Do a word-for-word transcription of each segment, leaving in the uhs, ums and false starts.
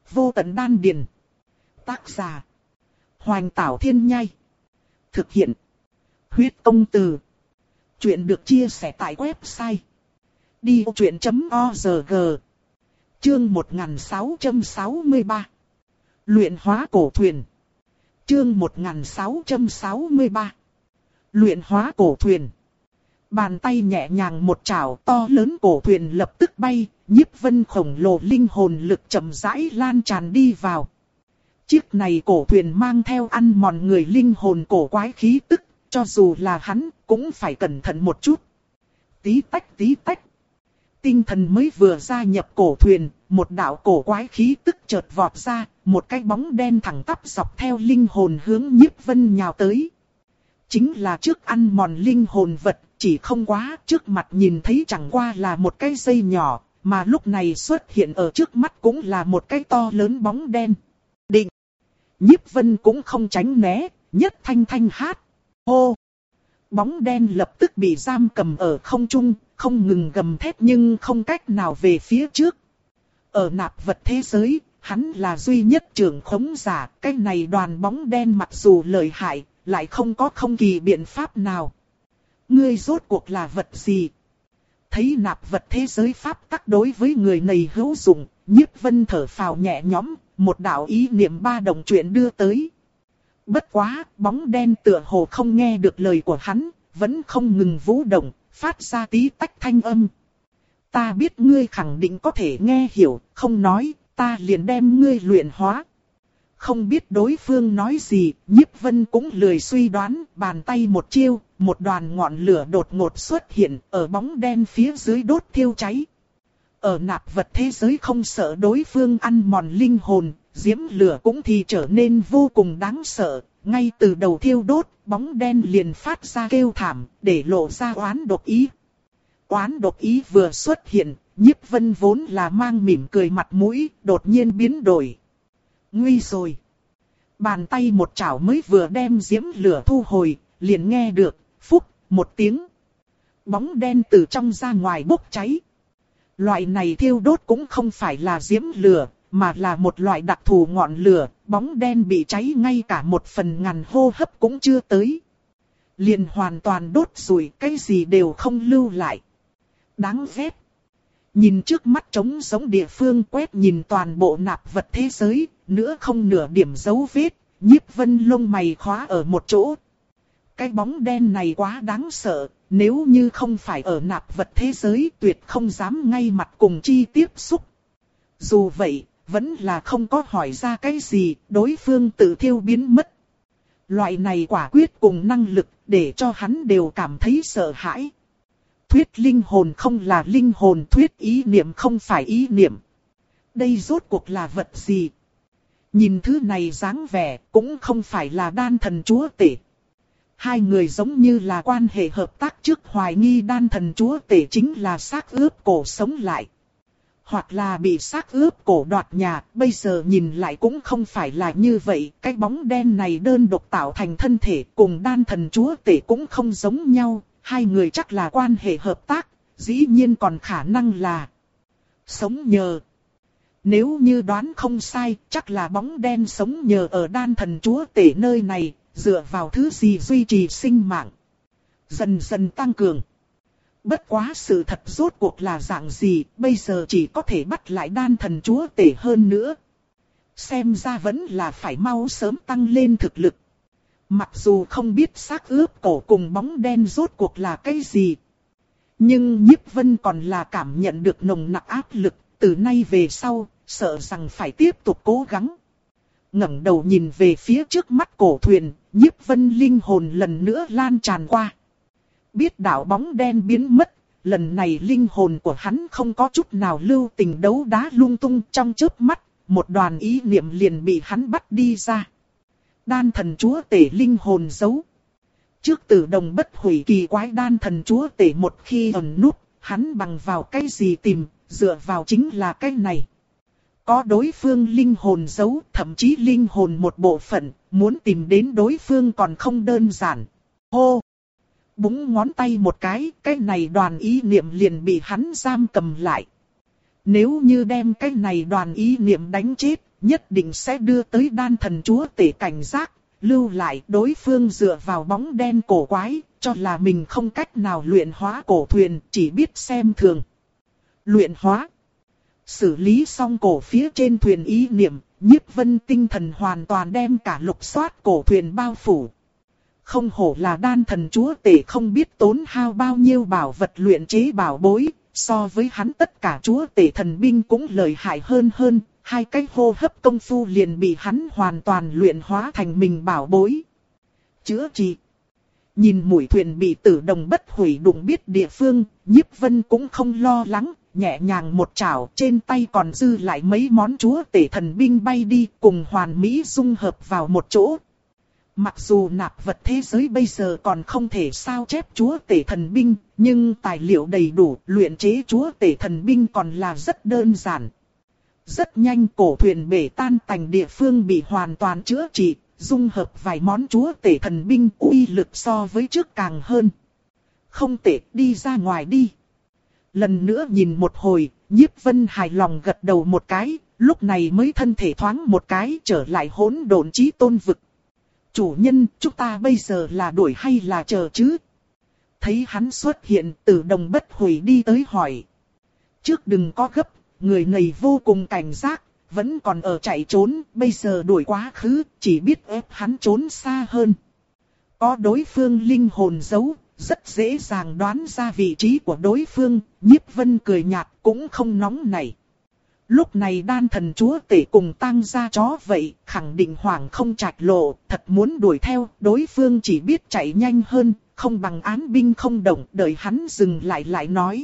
Vô tận đan điền. Tác giả. Hoành Tảo Thiên Nhai. Thực hiện. Huyết Công Từ. Chuyện được chia sẻ tại website đi vô chuyện chấm org. Chương một nghìn sáu trăm sáu mươi ba. Luyện hóa cổ thuyền. Chương một nghìn sáu trăm sáu mươi ba. Luyện hóa cổ thuyền. Bàn tay nhẹ nhàng một chảo, to lớn cổ thuyền lập tức bay, Nhiếp Vân khổng lồ linh hồn lực chậm rãi lan tràn đi vào. Chiếc này cổ thuyền mang theo ăn mòn người linh hồn cổ quái khí tức, cho dù là hắn cũng phải cẩn thận một chút. Tí tách tí tách. Tinh thần mới vừa gia nhập cổ thuyền, một đạo cổ quái khí tức chợt vọt ra, một cái bóng đen thẳng tắp dọc theo linh hồn hướng Nhiếp Vân nhào tới. Chính là trước ăn mòn linh hồn vật, chỉ không quá trước mặt nhìn thấy chẳng qua là một cái dây nhỏ, mà lúc này xuất hiện ở trước mắt cũng là một cái to lớn bóng đen. Định! Nhiếp Vân cũng không tránh né, nhất thanh thanh hát. Hô! Bóng đen lập tức bị giam cầm ở không trung, không ngừng gầm thét nhưng không cách nào về phía trước. Ở nạp vật thế giới, hắn là duy nhất trưởng khống giả, cái này đoàn bóng đen mặc dù lợi hại, lại không có không kỳ biện pháp nào. Ngươi rốt cuộc là vật gì? Thấy nạp vật thế giới pháp tắc đối với người này hữu dụng, Nhiếp Vân thở phào nhẹ nhõm, một đạo ý niệm ba đồng chuyện đưa tới. Bất quá, bóng đen tựa hồ không nghe được lời của hắn, vẫn không ngừng vũ động, phát ra tí tách thanh âm. Ta biết ngươi khẳng định có thể nghe hiểu, không nói, ta liền đem ngươi luyện hóa. Không biết đối phương nói gì, Nhiếp Vân cũng lười suy đoán, bàn tay một chiêu, một đoàn ngọn lửa đột ngột xuất hiện, ở bóng đen phía dưới đốt thiêu cháy. Ở nạp vật thế giới không sợ đối phương ăn mòn linh hồn, diễm lửa cũng thì trở nên vô cùng đáng sợ, ngay từ đầu thiêu đốt, bóng đen liền phát ra kêu thảm, để lộ ra oán độc ý. Oán độc ý vừa xuất hiện, Nhiếp Vân vốn là mang mỉm cười mặt mũi, đột nhiên biến đổi. Nguy rồi! Bàn tay một chảo mới vừa đem diễm lửa thu hồi, liền nghe được, phúc, một tiếng. Bóng đen từ trong ra ngoài bốc cháy. Loại này thiêu đốt cũng không phải là diễm lửa, mà là một loại đặc thù ngọn lửa, bóng đen bị cháy ngay cả một phần ngàn hô hấp cũng chưa tới. Liền hoàn toàn đốt rủi, cái gì đều không lưu lại. Đáng ghét. Nhìn trước mắt trống giống địa phương quét nhìn toàn bộ nạp vật thế giới, nữa không nửa điểm dấu vết, Nhiếp Vân lông mày khóa ở một chỗ. Cái bóng đen này quá đáng sợ, nếu như không phải ở nạp vật thế giới tuyệt không dám ngay mặt cùng chi tiếp xúc. Dù vậy, vẫn là không có hỏi ra cái gì, đối phương tự thiêu biến mất. Loại này quả quyết cùng năng lực để cho hắn đều cảm thấy sợ hãi. Thuyết linh hồn không là linh hồn, thuyết ý niệm không phải ý niệm. Đây rốt cuộc là vật gì? Nhìn thứ này dáng vẻ cũng không phải là đan thần chúa tể. Hai người giống như là quan hệ hợp tác trước hoài nghi đan thần chúa tể chính là xác ướp cổ sống lại. Hoặc là bị xác ướp cổ đoạt nhà, bây giờ nhìn lại cũng không phải là như vậy. Cái bóng đen này đơn độc tạo thành thân thể cùng đan thần chúa tể cũng không giống nhau. Hai người chắc là quan hệ hợp tác, dĩ nhiên còn khả năng là sống nhờ. Nếu như đoán không sai, chắc là bóng đen sống nhờ ở đan thần chúa tể nơi này, dựa vào thứ gì duy trì sinh mạng. Dần dần tăng cường. Bất quá sự thật rốt cuộc là dạng gì, bây giờ chỉ có thể bắt lại đan thần chúa tể hơn nữa. Xem ra vẫn là phải mau sớm tăng lên thực lực. Mặc dù không biết xác ướp cổ cùng bóng đen rốt cuộc là cái gì. Nhưng Nhiếp Vân còn là cảm nhận được nồng nặc áp lực, từ nay về sau, sợ rằng phải tiếp tục cố gắng. Ngẩng đầu nhìn về phía trước mắt cổ thuyền, Nhiếp Vân linh hồn lần nữa lan tràn qua. Biết đạo bóng đen biến mất, lần này linh hồn của hắn không có chút nào lưu tình đấu đá lung tung, trong chớp mắt, một đoàn ý niệm liền bị hắn bắt đi ra. Đan thần chúa tể linh hồn giấu. Trước tử đồng bất hủy kỳ quái đan thần chúa tể một khi ẩn núp, hắn bằng vào cái gì tìm, dựa vào chính là cái này. Có đối phương linh hồn giấu, thậm chí linh hồn một bộ phận, muốn tìm đến đối phương còn không đơn giản. Hô! Búng ngón tay một cái, cái này đoàn ý niệm liền bị hắn giam cầm lại. Nếu như đem cái này đoàn ý niệm đánh chết, nhất định sẽ đưa tới đan thần chúa tể cảnh giác, lưu lại đối phương dựa vào bóng đen cổ quái, cho là mình không cách nào luyện hóa cổ thuyền, chỉ biết xem thường. Luyện hóa. Xử lý xong cổ phía trên thuyền ý niệm, Nhiếp Vân tinh thần hoàn toàn đem cả lục soát cổ thuyền bao phủ. Không hổ là đan thần chúa tể không biết tốn hao bao nhiêu bảo vật luyện chế bảo bối, so với hắn tất cả chúa tể thần binh cũng lợi hại hơn hơn, hai cái hô hấp công phu liền bị hắn hoàn toàn luyện hóa thành mình bảo bối. Chữa trị. Nhìn mũi thuyền bị tử đồng bất hủy đụng biết địa phương, Nhiếp Vân cũng không lo lắng, nhẹ nhàng một chảo trên tay còn dư lại mấy món chúa tể thần binh bay đi cùng hoàn mỹ dung hợp vào một chỗ. Mặc dù nạp vật thế giới bây giờ còn không thể sao chép chúa tể thần binh, nhưng tài liệu đầy đủ, luyện chế chúa tể thần binh còn là rất đơn giản. Rất nhanh cổ thuyền bể tan tành địa phương bị hoàn toàn chữa trị, dung hợp vài món chúa tể thần binh uy lực so với trước càng hơn. Không tệ, đi ra ngoài đi. Lần nữa nhìn một hồi, Nhiếp Vân hài lòng gật đầu một cái, lúc này mới thân thể thoáng một cái trở lại hỗn độn chí tôn vực. Chủ nhân, chúng ta bây giờ là đuổi hay là chờ chứ? Thấy hắn xuất hiện, Tử Đồng bất hủy đi tới hỏi. Trước đừng có gấp, người này vô cùng cảnh giác, vẫn còn ở chạy trốn, bây giờ đuổi quá khứ, chỉ biết ép hắn trốn xa hơn. Có đối phương linh hồn giấu, rất dễ dàng đoán ra vị trí của đối phương, Nhiếp Vân cười nhạt cũng không nóng nảy. Lúc này đan thần chúa tể cùng tăng ra chó vậy, khẳng định hoảng không trạch lộ, thật muốn đuổi theo, đối phương chỉ biết chạy nhanh hơn, không bằng án binh không động, đợi hắn dừng lại lại nói.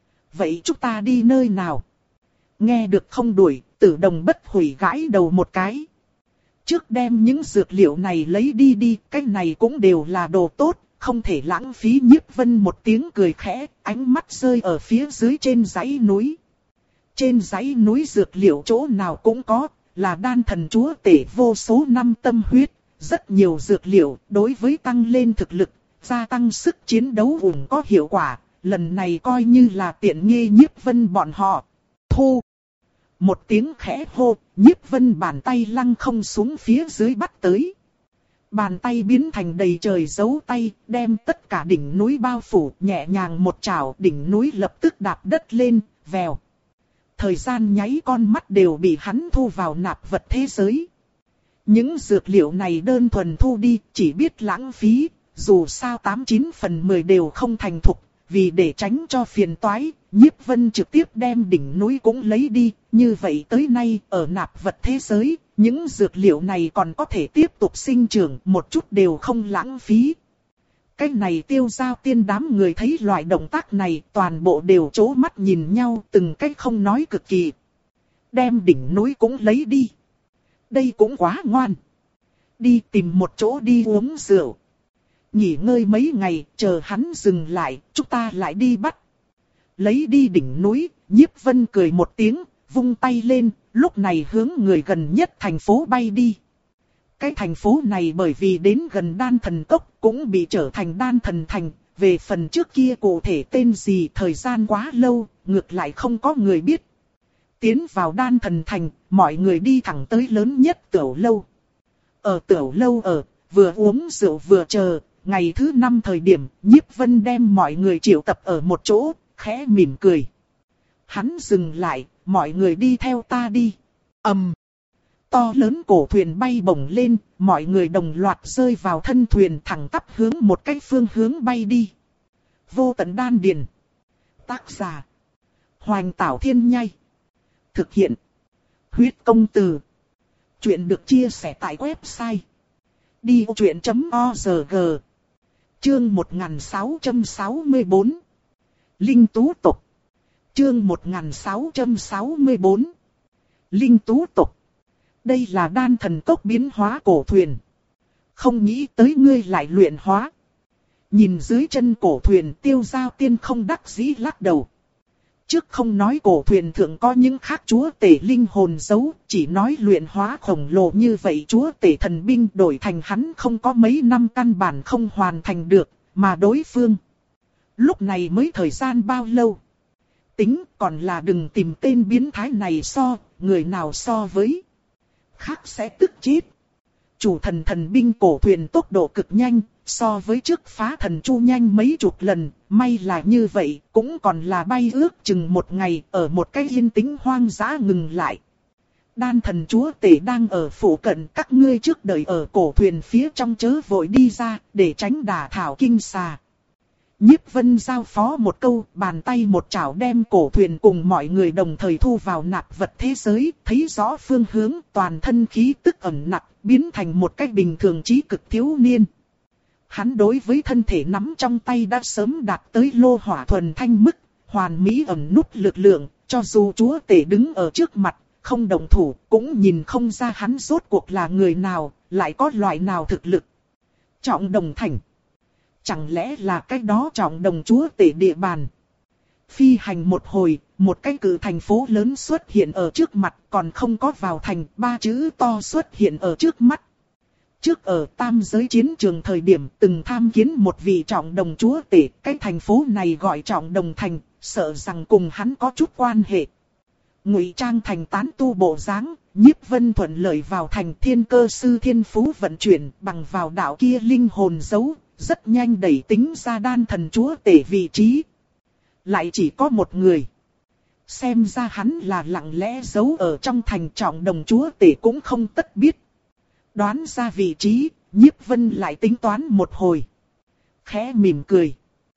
Vậy chúng ta đi nơi nào? Nghe được không đuổi, Tử Đồng bất hủy gãi đầu một cái. Trước đem những dược liệu này lấy đi đi, cái này cũng đều là đồ tốt, không thể lãng phí. Nhiếp Vân một tiếng cười khẽ, ánh mắt rơi ở phía dưới trên dãy núi. Trên dãy núi dược liệu chỗ nào cũng có, là đan thần chúa tể vô số năm tâm huyết, rất nhiều dược liệu đối với tăng lên thực lực, gia tăng sức chiến đấu ủng có hiệu quả, lần này coi như là tiện nghi Nhiếp Vân bọn họ. Thu! Một tiếng khẽ hô, Nhiếp Vân bàn tay lăng không xuống phía dưới bắt tới. Bàn tay biến thành đầy trời dấu tay, đem tất cả đỉnh núi bao phủ, nhẹ nhàng một chảo, đỉnh núi lập tức đạp đất lên, vèo. Thời gian nháy con mắt đều bị hắn thu vào nạp vật thế giới. Những dược liệu này đơn thuần thu đi, chỉ biết lãng phí, dù sao tám chín phần mười đều không thành thục, vì để tránh cho phiền toái, Nhiếp Vân trực tiếp đem đỉnh núi cũng lấy đi, như vậy tới nay ở nạp vật thế giới, những dược liệu này còn có thể tiếp tục sinh trưởng, một chút đều không lãng phí. Cái này Tiêu Giao Tiên đám người thấy loại động tác này toàn bộ đều trố mắt nhìn nhau, từng cách không nói cực kỳ. Đem đỉnh núi cũng lấy đi. Đây cũng quá ngoan. Đi tìm một chỗ đi uống rượu. Nghỉ ngơi mấy ngày, chờ hắn dừng lại, chúng ta lại đi bắt. Lấy đi đỉnh núi, Nhiếp Vân cười một tiếng, vung tay lên, lúc này hướng người gần nhất thành phố bay đi. Cái thành phố này bởi vì đến gần đan thần cốc cũng bị trở thành đan thần thành, về phần trước kia cụ thể tên gì thời gian quá lâu, ngược lại không có người biết. Tiến vào đan thần thành, mọi người đi thẳng tới lớn nhất tiểu lâu. Ở tiểu lâu ở, vừa uống rượu vừa chờ, ngày thứ năm thời điểm, Nhiếp Vân đem mọi người triệu tập ở một chỗ, khẽ mỉm cười. Hắn dừng lại, mọi người đi theo ta đi. ầm, um, to lớn cổ thuyền bay bổng lên, mọi người đồng loạt rơi vào thân thuyền thẳng tắp hướng một cái phương hướng bay đi. Vô tận đan điền. Tác giả: Hoành Tảo Thiên Nhai. Thực hiện: Huyết Công Từ. Chuyện được chia sẻ tại website đi vô chuyện chấm org. Chương một nghìn sáu trăm sáu mươi bốn. Linh Tú Tộc. Chương một nghìn sáu trăm sáu mươi bốn. Linh Tú Tộc. Đây là đan thần cốc biến hóa cổ thuyền. Không nghĩ tới ngươi lại luyện hóa. Nhìn dưới chân cổ thuyền, Tiêu Giao Tiên không đắc dĩ lắc đầu. Trước không nói cổ thuyền thượng có những khác chúa tể linh hồn giấu, chỉ nói luyện hóa khổng lồ như vậy chúa tể thần binh đổi thành hắn không có mấy năm căn bản không hoàn thành được, mà đối phương. Lúc này mới thời gian bao lâu? Tính còn là đừng tìm tên biến thái này so, người nào so với. khác sẽ tức chết. Chủ thần thần binh cổ thuyền tốc độ cực nhanh, so với trước phá thần chu nhanh mấy chục lần, may là như vậy, cũng còn là bay ước chừng một ngày ở một cái yên tĩnh hoang dã ngừng lại. Đan thần chúa tể đang ở phủ cận, các ngươi trước đợi ở cổ thuyền phía trong chớ vội đi ra, để tránh đả thảo kinh xà. Nhiếp Vân giao phó một câu, bàn tay một chảo đem cổ thuyền cùng mọi người đồng thời thu vào nạp vật thế giới, thấy rõ phương hướng, toàn thân khí tức ẩn nặc, biến thành một cách bình thường trí cực thiếu niên. Hắn đối với thân thể nắm trong tay đã sớm đạt tới lô hỏa thuần thanh mức, hoàn mỹ ẩn nút lực lượng, cho dù chúa tể đứng ở trước mặt, không động thủ, cũng nhìn không ra hắn rốt cuộc là người nào, lại có loại nào thực lực. Trọng Đồng Thành. Chẳng lẽ là cái đó Trọng Đồng chúa tể địa bàn? Phi hành một hồi, một cái cự thành phố lớn xuất hiện ở trước mặt, còn không có vào thành, ba chữ to xuất hiện ở trước mắt. Trước ở tam giới chiến trường thời điểm từng tham kiến một vị Trọng Đồng chúa tể, cái thành phố này gọi Trọng Đồng Thành, sợ rằng cùng hắn có chút quan hệ. Ngụy trang thành tán tu bộ dáng, Nhiếp Vân thuận lợi vào thành, thiên cơ sư thiên phú vận chuyển, bằng vào đạo kia linh hồn dấu, rất nhanh đẩy tính ra đan thần chúa tể vị trí. Lại chỉ có một người. Xem ra hắn là lặng lẽ giấu ở trong thành, Trọng Đồng chúa tể cũng không tất biết. Đoán ra vị trí, Nhiếp Vân lại tính toán một hồi. Khẽ mỉm cười.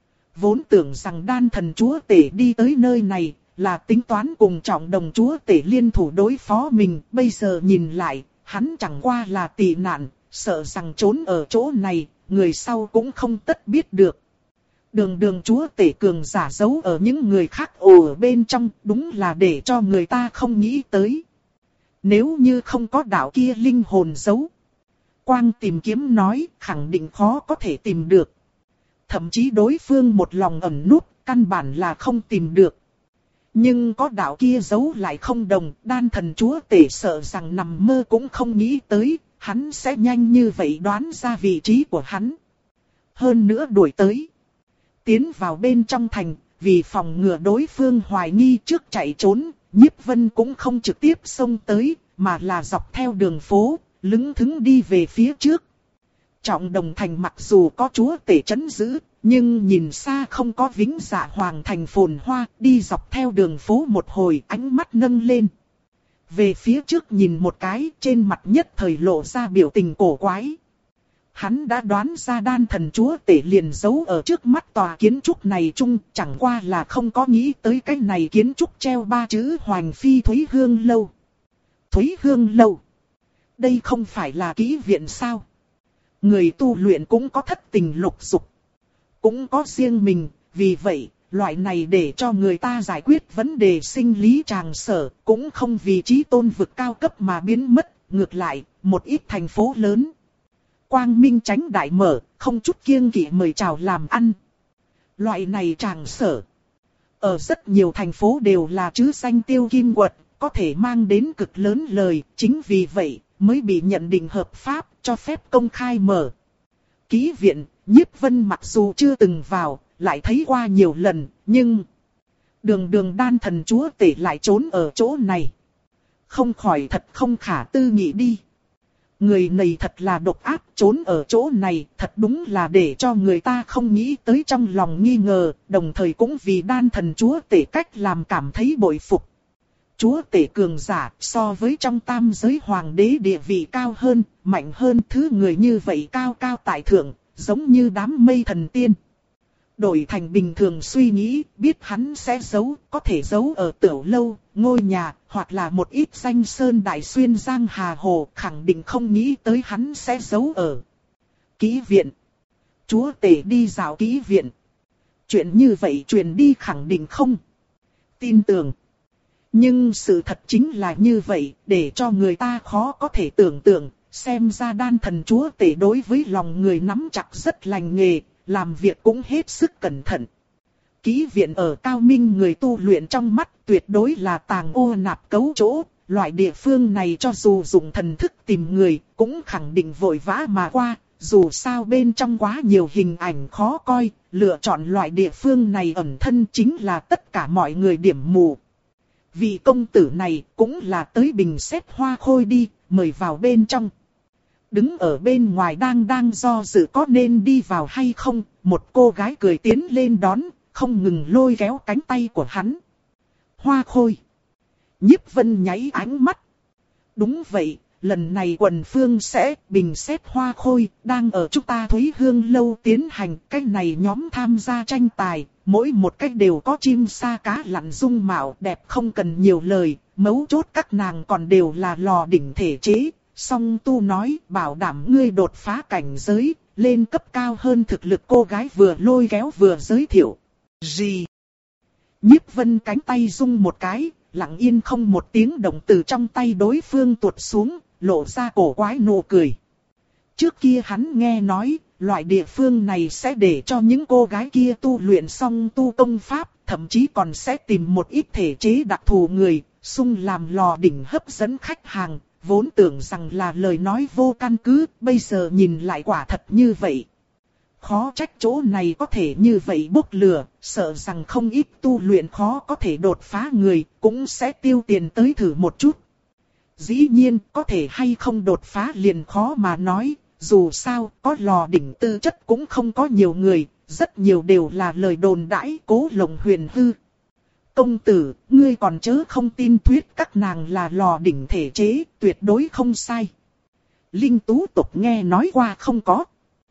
Vốn tưởng rằng đan thần chúa tể đi tới nơi này là tính toán cùng Trọng Đồng chúa tể liên thủ đối phó mình. Bây giờ nhìn lại, hắn chẳng qua là tị nạn, sợ rằng trốn ở chỗ này, người sau cũng không tất biết được. Đường đường chúa tể cường giả giấu ở những người khác ồ ở bên trong, đúng là để cho người ta không nghĩ tới. Nếu như không có đạo kia linh hồn giấu, quang tìm kiếm nói khẳng định khó có thể tìm được. Thậm chí đối phương một lòng ẩn nút, căn bản là không tìm được. Nhưng có đạo kia giấu lại không đồng, đan thần chúa tể sợ rằng nằm mơ cũng không nghĩ tới, hắn sẽ nhanh như vậy đoán ra vị trí của hắn. Hơn nữa đuổi tới. Tiến vào bên trong thành, vì phòng ngừa đối phương hoài nghi trước chạy trốn, Nhiếp Vân cũng không trực tiếp xông tới, mà là dọc theo đường phố, lững thững đi về phía trước. Trọng Đồng Thành mặc dù có chúa tể trấn giữ, nhưng nhìn xa không có Vĩnh Dạ Hoàng thành phồn hoa, đi dọc theo đường phố một hồi, ánh mắt nâng lên. Về phía trước nhìn một cái, trên mặt nhất thời lộ ra biểu tình cổ quái. Hắn đã đoán ra đan thần chúa tể liền giấu ở trước mắt tòa kiến trúc này chung, chẳng qua là không có nghĩ tới cái này kiến trúc treo ba chữ Hoành Phi Thúy Hương Lâu. Thúy Hương Lâu. Đây không phải là kỹ viện sao? Người tu luyện cũng có thất tình lục dục, cũng có riêng mình, vì vậy, loại này để cho người ta giải quyết vấn đề sinh lý tràng sở, cũng không vì trí tôn vực cao cấp mà biến mất, ngược lại, một ít thành phố lớn. Quang Minh Chánh Đại mở, không chút kiêng kỵ mời chào làm ăn. Loại này tràng sở, ở rất nhiều thành phố đều là chữ danh tiêu kim quật, có thể mang đến cực lớn lời, chính vì vậy, mới bị nhận định hợp pháp, cho phép công khai mở. Kỹ viện, Nhiếp Vân mặc dù chưa từng vào, lại thấy qua nhiều lần, nhưng đường đường đan thần chúa tể lại trốn ở chỗ này. Không khỏi thật không khả tư nghị đi. Người này thật là độc ác, trốn ở chỗ này, thật đúng là để cho người ta không nghĩ tới, trong lòng nghi ngờ, đồng thời cũng vì đan thần chúa tể cách làm cảm thấy bội phục. Chúa tể cường giả so với trong tam giới hoàng đế địa vị cao hơn, mạnh hơn, thứ người như vậy cao cao tại thượng, giống như đám mây thần tiên. Đổi thành bình thường suy nghĩ, biết hắn sẽ giấu, có thể giấu ở tiểu lâu, ngôi nhà, hoặc là một ít danh sơn đại xuyên giang hà hồ, khẳng định không nghĩ tới hắn sẽ giấu ở kỹ viện. Chúa tể đi dạo kỹ viện. Chuyện như vậy truyền đi khẳng định không tin tưởng. Nhưng sự thật chính là như vậy, để cho người ta khó có thể tưởng tượng, xem ra đan thần chúa tể đối với lòng người nắm chặt rất lành nghề, làm việc cũng hết sức cẩn thận. Kỹ viện ở cao minh người tu luyện trong mắt tuyệt đối là tàng ô nạp cấu chỗ, loại địa phương này cho dù dùng thần thức tìm người, cũng khẳng định vội vã mà qua, dù sao bên trong quá nhiều hình ảnh khó coi, lựa chọn loại địa phương này ẩn thân chính là tất cả mọi người điểm mù. Vị công tử này cũng là tới bình xét hoa khôi đi, mời vào bên trong. Đứng ở bên ngoài đang đang do dự có nên đi vào hay không, một cô gái cười tiến lên đón, không ngừng lôi kéo cánh tay của hắn. Hoa Khôi. Nhiếp Vân nháy ánh mắt. Đúng vậy, lần này quần phương sẽ bình xét Hoa Khôi, đang ở chúng ta Thúy Hương lâu tiến hành, cách này nhóm tham gia tranh tài, mỗi một cách đều có chim sa cá lặn dung mạo đẹp không cần nhiều lời, mấu chốt các nàng còn đều là lò đỉnh thể chế. Song Tu nói bảo đảm ngươi đột phá cảnh giới, lên cấp cao hơn thực lực. Cô gái vừa lôi kéo vừa giới thiệu. Gì? Nhiếp Vân cánh tay rung một cái, lặng yên không một tiếng động từ trong tay đối phương tuột xuống, lộ ra cổ quái nụ cười. Trước kia hắn nghe nói, loại địa phương này sẽ để cho những cô gái kia tu luyện xong tu công pháp, thậm chí còn sẽ tìm một ít thể chế đặc thù người, xung làm lò đỉnh hấp dẫn khách hàng. Vốn tưởng rằng là lời nói vô căn cứ, bây giờ nhìn lại quả thật như vậy. Khó trách chỗ này có thể như vậy bốc lửa, sợ rằng không ít tu luyện khó có thể đột phá người, cũng sẽ tiêu tiền tới thử một chút. Dĩ nhiên, có thể hay không đột phá liền khó mà nói, dù sao, có lò đỉnh tư chất cũng không có nhiều người, rất nhiều đều là lời đồn đãi cố lộng huyền hư. Công tử, ngươi còn chớ không tin thuyết các nàng là lò đỉnh thể chế, tuyệt đối không sai. Linh tú tộc nghe nói qua không có.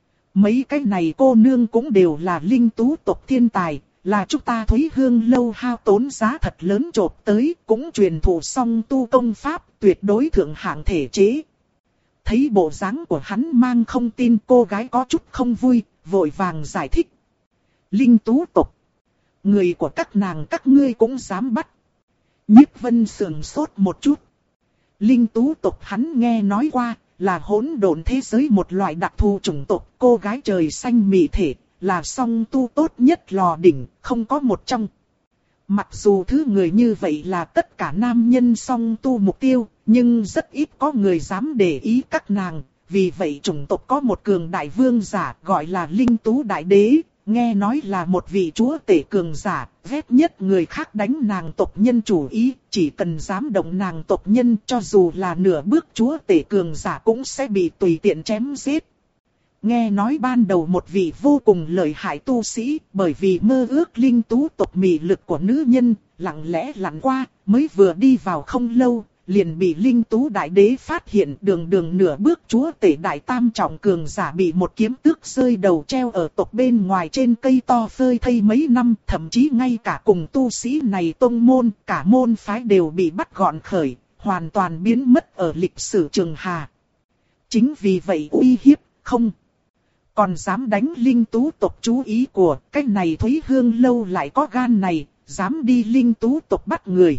Mấy cái này cô nương cũng đều là linh tú tộc thiên tài, là chúng ta Thúy Hương lâu hao tốn giá thật lớn chộp tới, cũng truyền thụ xong tu công pháp, tuyệt đối thượng hạng thể chế. Thấy bộ dáng của hắn mang không tin, cô gái có chút không vui, vội vàng giải thích. Linh tú tộc. Người của các nàng các ngươi cũng dám bắt. Nhiếp Vân sườn sốt một chút. Linh tú tộc hắn nghe nói qua, là hỗn độn thế giới một loại đặc thù chủng tộc, cô gái trời xanh mị thể, là song tu tốt nhất lò đỉnh, không có một trong. Mặc dù thứ người như vậy là tất cả nam nhân song tu mục tiêu, nhưng rất ít có người dám để ý các nàng, vì vậy chủng tộc có một cường đại vương giả gọi là Linh Tú Đại Đế. Nghe nói là một vị chúa tể cường giả, ghét nhất người khác đánh nàng tộc nhân chủ ý, chỉ cần dám động nàng tộc nhân cho dù là nửa bước chúa tể cường giả cũng sẽ bị tùy tiện chém giết. Nghe nói ban đầu một vị vô cùng lợi hại tu sĩ, bởi vì mơ ước linh tú tộc mị lực của nữ nhân, lặng lẽ lặn qua, mới vừa đi vào không lâu, liền bị Linh Tú Đại Đế phát hiện. Đường đường nửa bước chúa tể đại tam trọng cường giả bị một kiếm tước rơi đầu treo ở tộc bên ngoài trên cây to phơi thây mấy năm, thậm chí ngay cả cùng tu sĩ này tông môn, cả môn phái đều bị bắt gọn khởi, hoàn toàn biến mất ở lịch sử trường hà. Chính vì vậy uy hiếp, không còn dám đánh Linh Tú tộc chú ý của, cái này Thúy Hương lâu lại có gan này, dám đi Linh Tú tộc bắt người.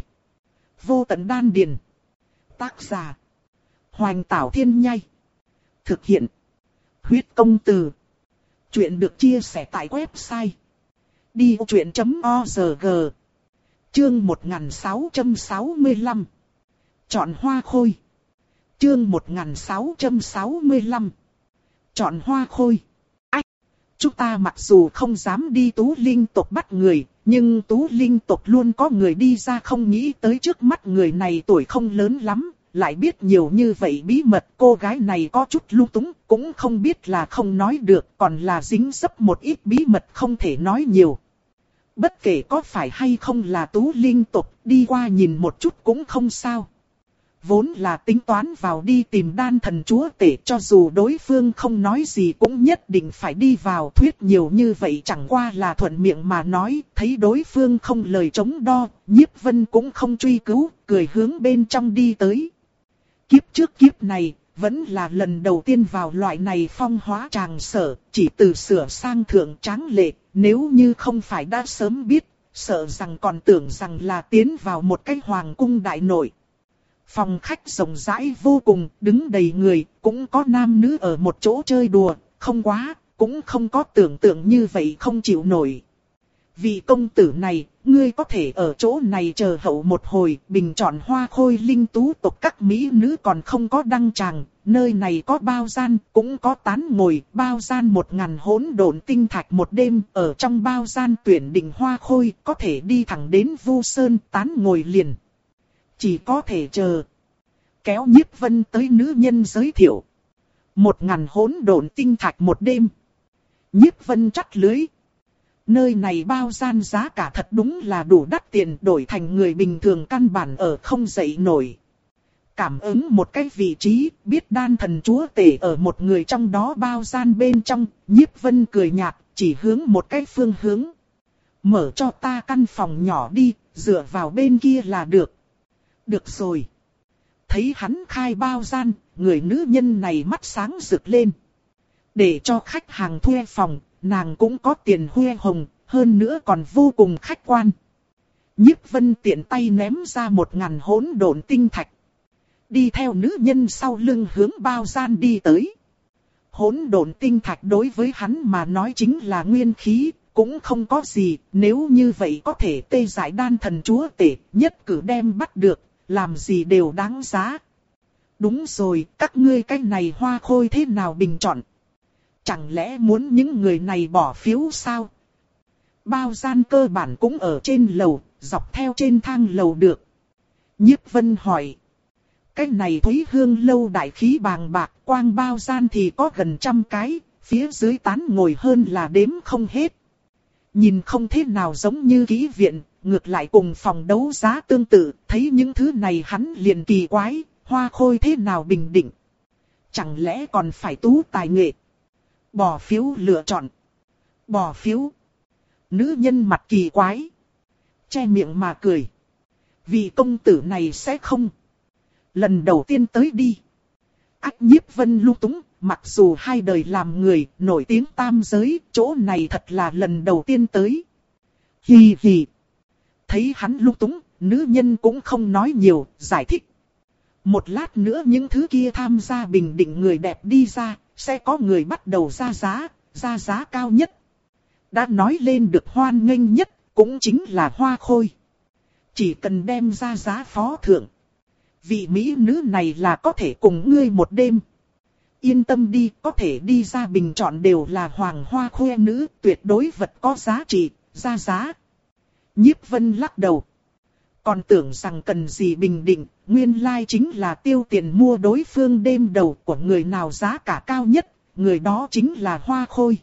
Vô Tận Đan Điền. Tác giả Hoành Tảo Thiên Nhai. Thực hiện Huyết Công Từ. Chuyện được chia sẻ tại website đi ô chuyện chấm org. Chương một nghìn sáu trăm sáu mươi lăm. Chọn Hoa Khôi. Chương một nghìn sáu trăm sáu mươi lăm. Chọn Hoa Khôi. Ách! Chúng ta mặc dù không dám đi Tú Linh tộc bắt người, nhưng Tú Linh tộc luôn có người đi ra, không nghĩ tới trước mắt người này tuổi không lớn lắm, lại biết nhiều như vậy bí mật. Cô gái này có chút lung túng, cũng không biết là không nói được, còn là dính dấp một ít bí mật không thể nói nhiều. Bất kể có phải hay không là Tú Linh tộc, đi qua nhìn một chút cũng không sao. Vốn là tính toán vào đi tìm đan thần chúa tể, cho dù đối phương không nói gì cũng nhất định phải đi vào. Thuyết nhiều như vậy chẳng qua là thuận miệng mà nói, thấy đối phương không lời chống đo, Nhiếp Vân cũng không truy cứu, cười hướng bên trong đi tới. Kiếp trước kiếp này, vẫn là lần đầu tiên vào loại này phong hóa tràng sở, chỉ từ sửa sang thượng tráng lệ, nếu như không phải đã sớm biết, sợ rằng còn tưởng rằng là tiến vào một cái hoàng cung đại nội. Phòng khách rộng rãi vô cùng, đứng đầy người, cũng có nam nữ ở một chỗ chơi đùa, không quá, cũng không có tưởng tượng như vậy không chịu nổi. Vị công tử này, ngươi có thể ở chỗ này chờ hậu một hồi, bình chọn Hoa Khôi Linh Tú tộc các mỹ nữ còn không có đăng tràng, nơi này có bao gian, cũng có tán ngồi, bao gian một ngàn hỗn độn tinh thạch một đêm, ở trong bao gian tuyển định Hoa Khôi, có thể đi thẳng đến Vu Sơn tán ngồi liền. Chỉ có thể chờ. kéo Nhiếp Vân tới nữ nhân giới thiệu. Một ngàn hỗn độn tinh thạch một đêm. Nhiếp Vân chắt lưới. Nơi này bao gian giá cả thật đúng là đủ đắt tiền, đổi thành người bình thường căn bản ở không dậy nổi. Cảm ứng một cái vị trí, biết đan thần chúa tể ở một người trong đó bao gian bên trong, Nhiếp Vân cười nhạt, chỉ hướng một cái phương hướng. Mở cho ta căn phòng nhỏ đi, dựa vào bên kia là được. Được rồi. Thấy hắn khai bao gian, người nữ nhân này mắt sáng rực lên. Để cho khách hàng thuê phòng, nàng cũng có tiền huê hồng, hơn nữa còn vô cùng khách quan. Nhiếp Vân tiện tay ném ra một ngàn hỗn độn tinh thạch. Đi theo nữ nhân sau lưng hướng bao gian đi tới. Hỗn độn tinh thạch đối với hắn mà nói chính là nguyên khí, cũng không có gì, nếu như vậy có thể tê giải đan thần chúa tể, nhất cử đem bắt được, làm gì đều đáng giá. Đúng rồi, các ngươi cái này hoa khôi thế nào bình chọn? Chẳng lẽ muốn những người này bỏ phiếu sao? Bao gian cơ bản cũng ở trên lầu, dọc theo trên thang lầu được. Nhiếp Vân hỏi. Cái này Thúy Hương lâu đại khí bàng bạc, quang bao gian thì có gần trăm cái, phía dưới tán ngồi hơn là đếm không hết. Nhìn không thế nào giống như kỹ viện, ngược lại cùng phòng đấu giá tương tự, thấy những thứ này hắn liền kỳ quái, hoa khôi thế nào bình định. Chẳng lẽ còn phải tú tài nghệ? Bỏ phiếu lựa chọn. Bỏ phiếu. Nữ nhân mặt kỳ quái. Che miệng mà cười. Vì công tử này sẽ không. Lần đầu tiên tới đi. Ách Nhiếp Vân lung túng, mặc dù hai đời làm người, nổi tiếng tam giới, chỗ này thật là lần đầu tiên tới. Hì hì. Thấy hắn lung túng, nữ nhân cũng không nói nhiều, giải thích. Một lát nữa những thứ kia tham gia bình định người đẹp đi ra, sẽ có người bắt đầu ra giá, ra giá cao nhất. Đã nói lên được hoan nghênh nhất, cũng chính là hoa khôi. Chỉ cần đem ra giá phó thượng. Vị mỹ nữ này là có thể cùng ngươi một đêm. Yên tâm đi, có thể đi ra bình chọn đều là hoàng hoa khoe nữ, tuyệt đối vật có giá trị, ra giá. Nhiếp Vân lắc đầu. Còn tưởng rằng cần gì bình định, nguyên lai chính là tiêu tiền mua đối phương đêm đầu của người nào giá cả cao nhất, người đó chính là hoa khôi.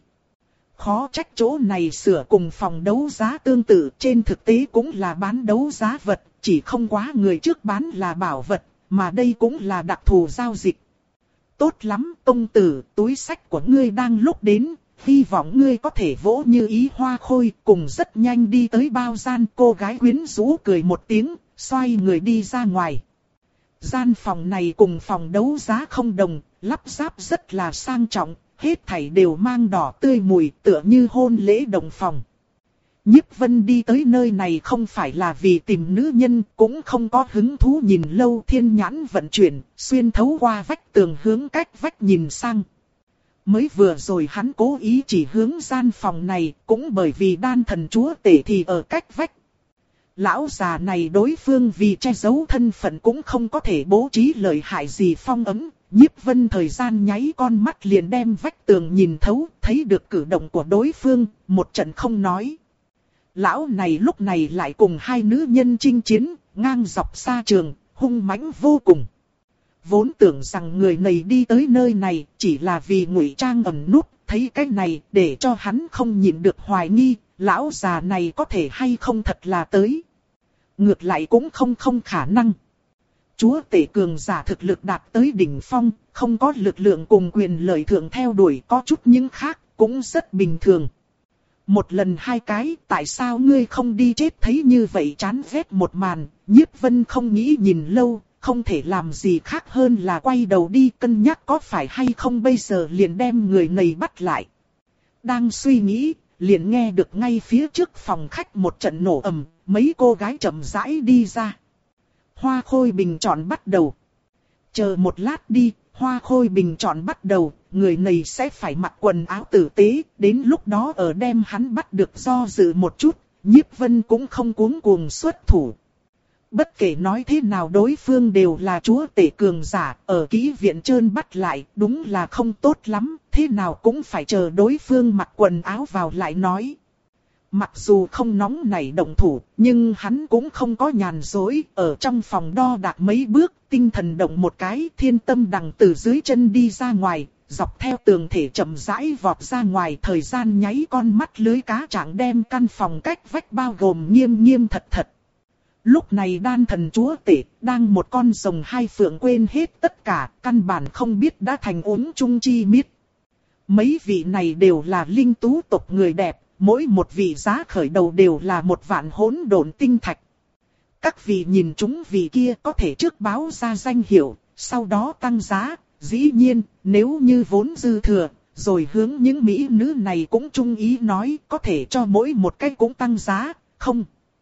Khó trách chỗ này sửa cùng phòng đấu giá tương tự, trên thực tế cũng là bán đấu giá vật, chỉ không quá người trước bán là bảo vật, mà đây cũng là đặc thù giao dịch. Tốt lắm, công tử, túi sách của ngươi đang lúc đến, hy vọng ngươi có thể vỗ như ý hoa khôi, cùng rất nhanh đi tới bao gian. Cô gái quyến rũ cười một tiếng, xoay người đi ra ngoài. Gian phòng này cùng phòng đấu giá không đồng, lắp ráp rất là sang trọng, hết thảy đều mang đỏ tươi mùi, tựa như hôn lễ đồng phòng. Nhiếp Vân đi tới nơi này không phải là vì tìm nữ nhân, cũng không có hứng thú nhìn lâu, thiên nhãn vận chuyển, xuyên thấu qua vách tường hướng cách vách nhìn sang. Mới vừa rồi hắn cố ý chỉ hướng gian phòng này, cũng bởi vì đan thần chúa tể thì ở cách vách. Lão già này đối phương vì che giấu thân phận cũng không có thể bố trí lợi hại gì phong ấn. Nhiếp Vân thời gian nháy con mắt liền đem vách tường nhìn thấu, thấy được cử động của đối phương, một trận không nói. Lão này lúc này lại cùng hai nữ nhân chinh chiến, ngang dọc xa trường, hung mãnh vô cùng. Vốn tưởng rằng người này đi tới nơi này chỉ là vì ngụy trang ẩn núp, thấy cái này để cho hắn không nhịn được hoài nghi, lão già này có thể hay không thật là tới. Ngược lại cũng không không khả năng. Chúa tể cường giả thực lực đạt tới đỉnh phong, không có lực lượng cùng quyền lợi thượng theo đuổi, có chút những khác, cũng rất bình thường. Một lần hai cái, tại sao ngươi không đi chết thấy như vậy chán ghét một màn, Nhiếp Vân không nghĩ nhìn lâu, không thể làm gì khác hơn là quay đầu đi cân nhắc có phải hay không bây giờ liền đem người này bắt lại. Đang suy nghĩ, liền nghe được ngay phía trước phòng khách một trận nổ ầm, mấy cô gái chậm rãi đi ra. Hoa khôi bình chọn bắt đầu. Chờ một lát đi, hoa khôi bình chọn bắt đầu, người này sẽ phải mặc quần áo tử tế, đến lúc đó ở đem hắn bắt được do dự một chút, Nhiếp Vân cũng không cuống cuồng xuất thủ. Bất kể nói thế nào đối phương đều là chúa tể cường giả, ở kỹ viện trơn bắt lại, đúng là không tốt lắm, thế nào cũng phải chờ đối phương mặc quần áo vào lại nói. Mặc dù không nóng nảy động thủ, nhưng hắn cũng không có nhàn rỗi, ở trong phòng đo đạc mấy bước, tinh thần động một cái, thiên tâm đằng từ dưới chân đi ra ngoài, dọc theo tường thể chậm rãi vọt ra ngoài, thời gian nháy con mắt lưới cá trạng đem căn phòng cách vách bao gồm nghiêm nghiêm thật thật. Lúc này đan thần chúa tể, đang một con rồng hai phượng quên hết tất cả, căn bản không biết đã thành uống chung chi miết. Mấy vị này đều là linh tú tộc người đẹp, mỗi một vị giá khởi đầu đều là một vạn hỗn độn tinh thạch. Các vị nhìn chúng vị kia có thể trước báo ra danh hiệu, sau đó tăng giá, dĩ nhiên, nếu như vốn dư thừa, rồi hướng những mỹ nữ này cũng chung ý nói có thể cho mỗi một cái cũng tăng giá, không.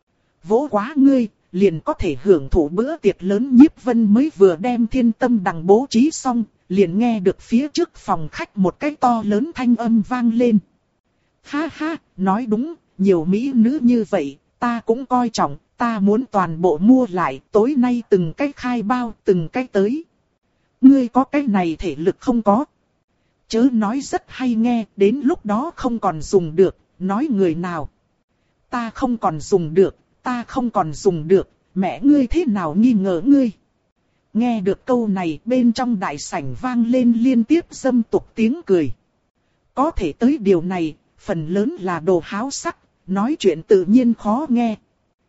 Vỗ quá ngươi, liền có thể hưởng thụ bữa tiệc lớn. Nhiếp Vân mới vừa đem thiên tâm đằng bố trí xong, liền nghe được phía trước phòng khách một cái to lớn thanh âm vang lên. Ha ha, nói đúng, nhiều mỹ nữ như vậy, ta cũng coi trọng, ta muốn toàn bộ mua lại, tối nay từng cái khai bao, từng cái tới. Ngươi có cái này thể lực không có? Chớ nói rất hay nghe, đến lúc đó không còn dùng được, nói người nào? Ta không còn dùng được, ta không còn dùng được, mẹ ngươi thế nào nghi ngờ ngươi? Nghe được câu này, bên trong đại sảnh vang lên liên tiếp dâm tục tiếng cười. Có thể tới điều này, phần lớn là đồ háo sắc, nói chuyện tự nhiên khó nghe.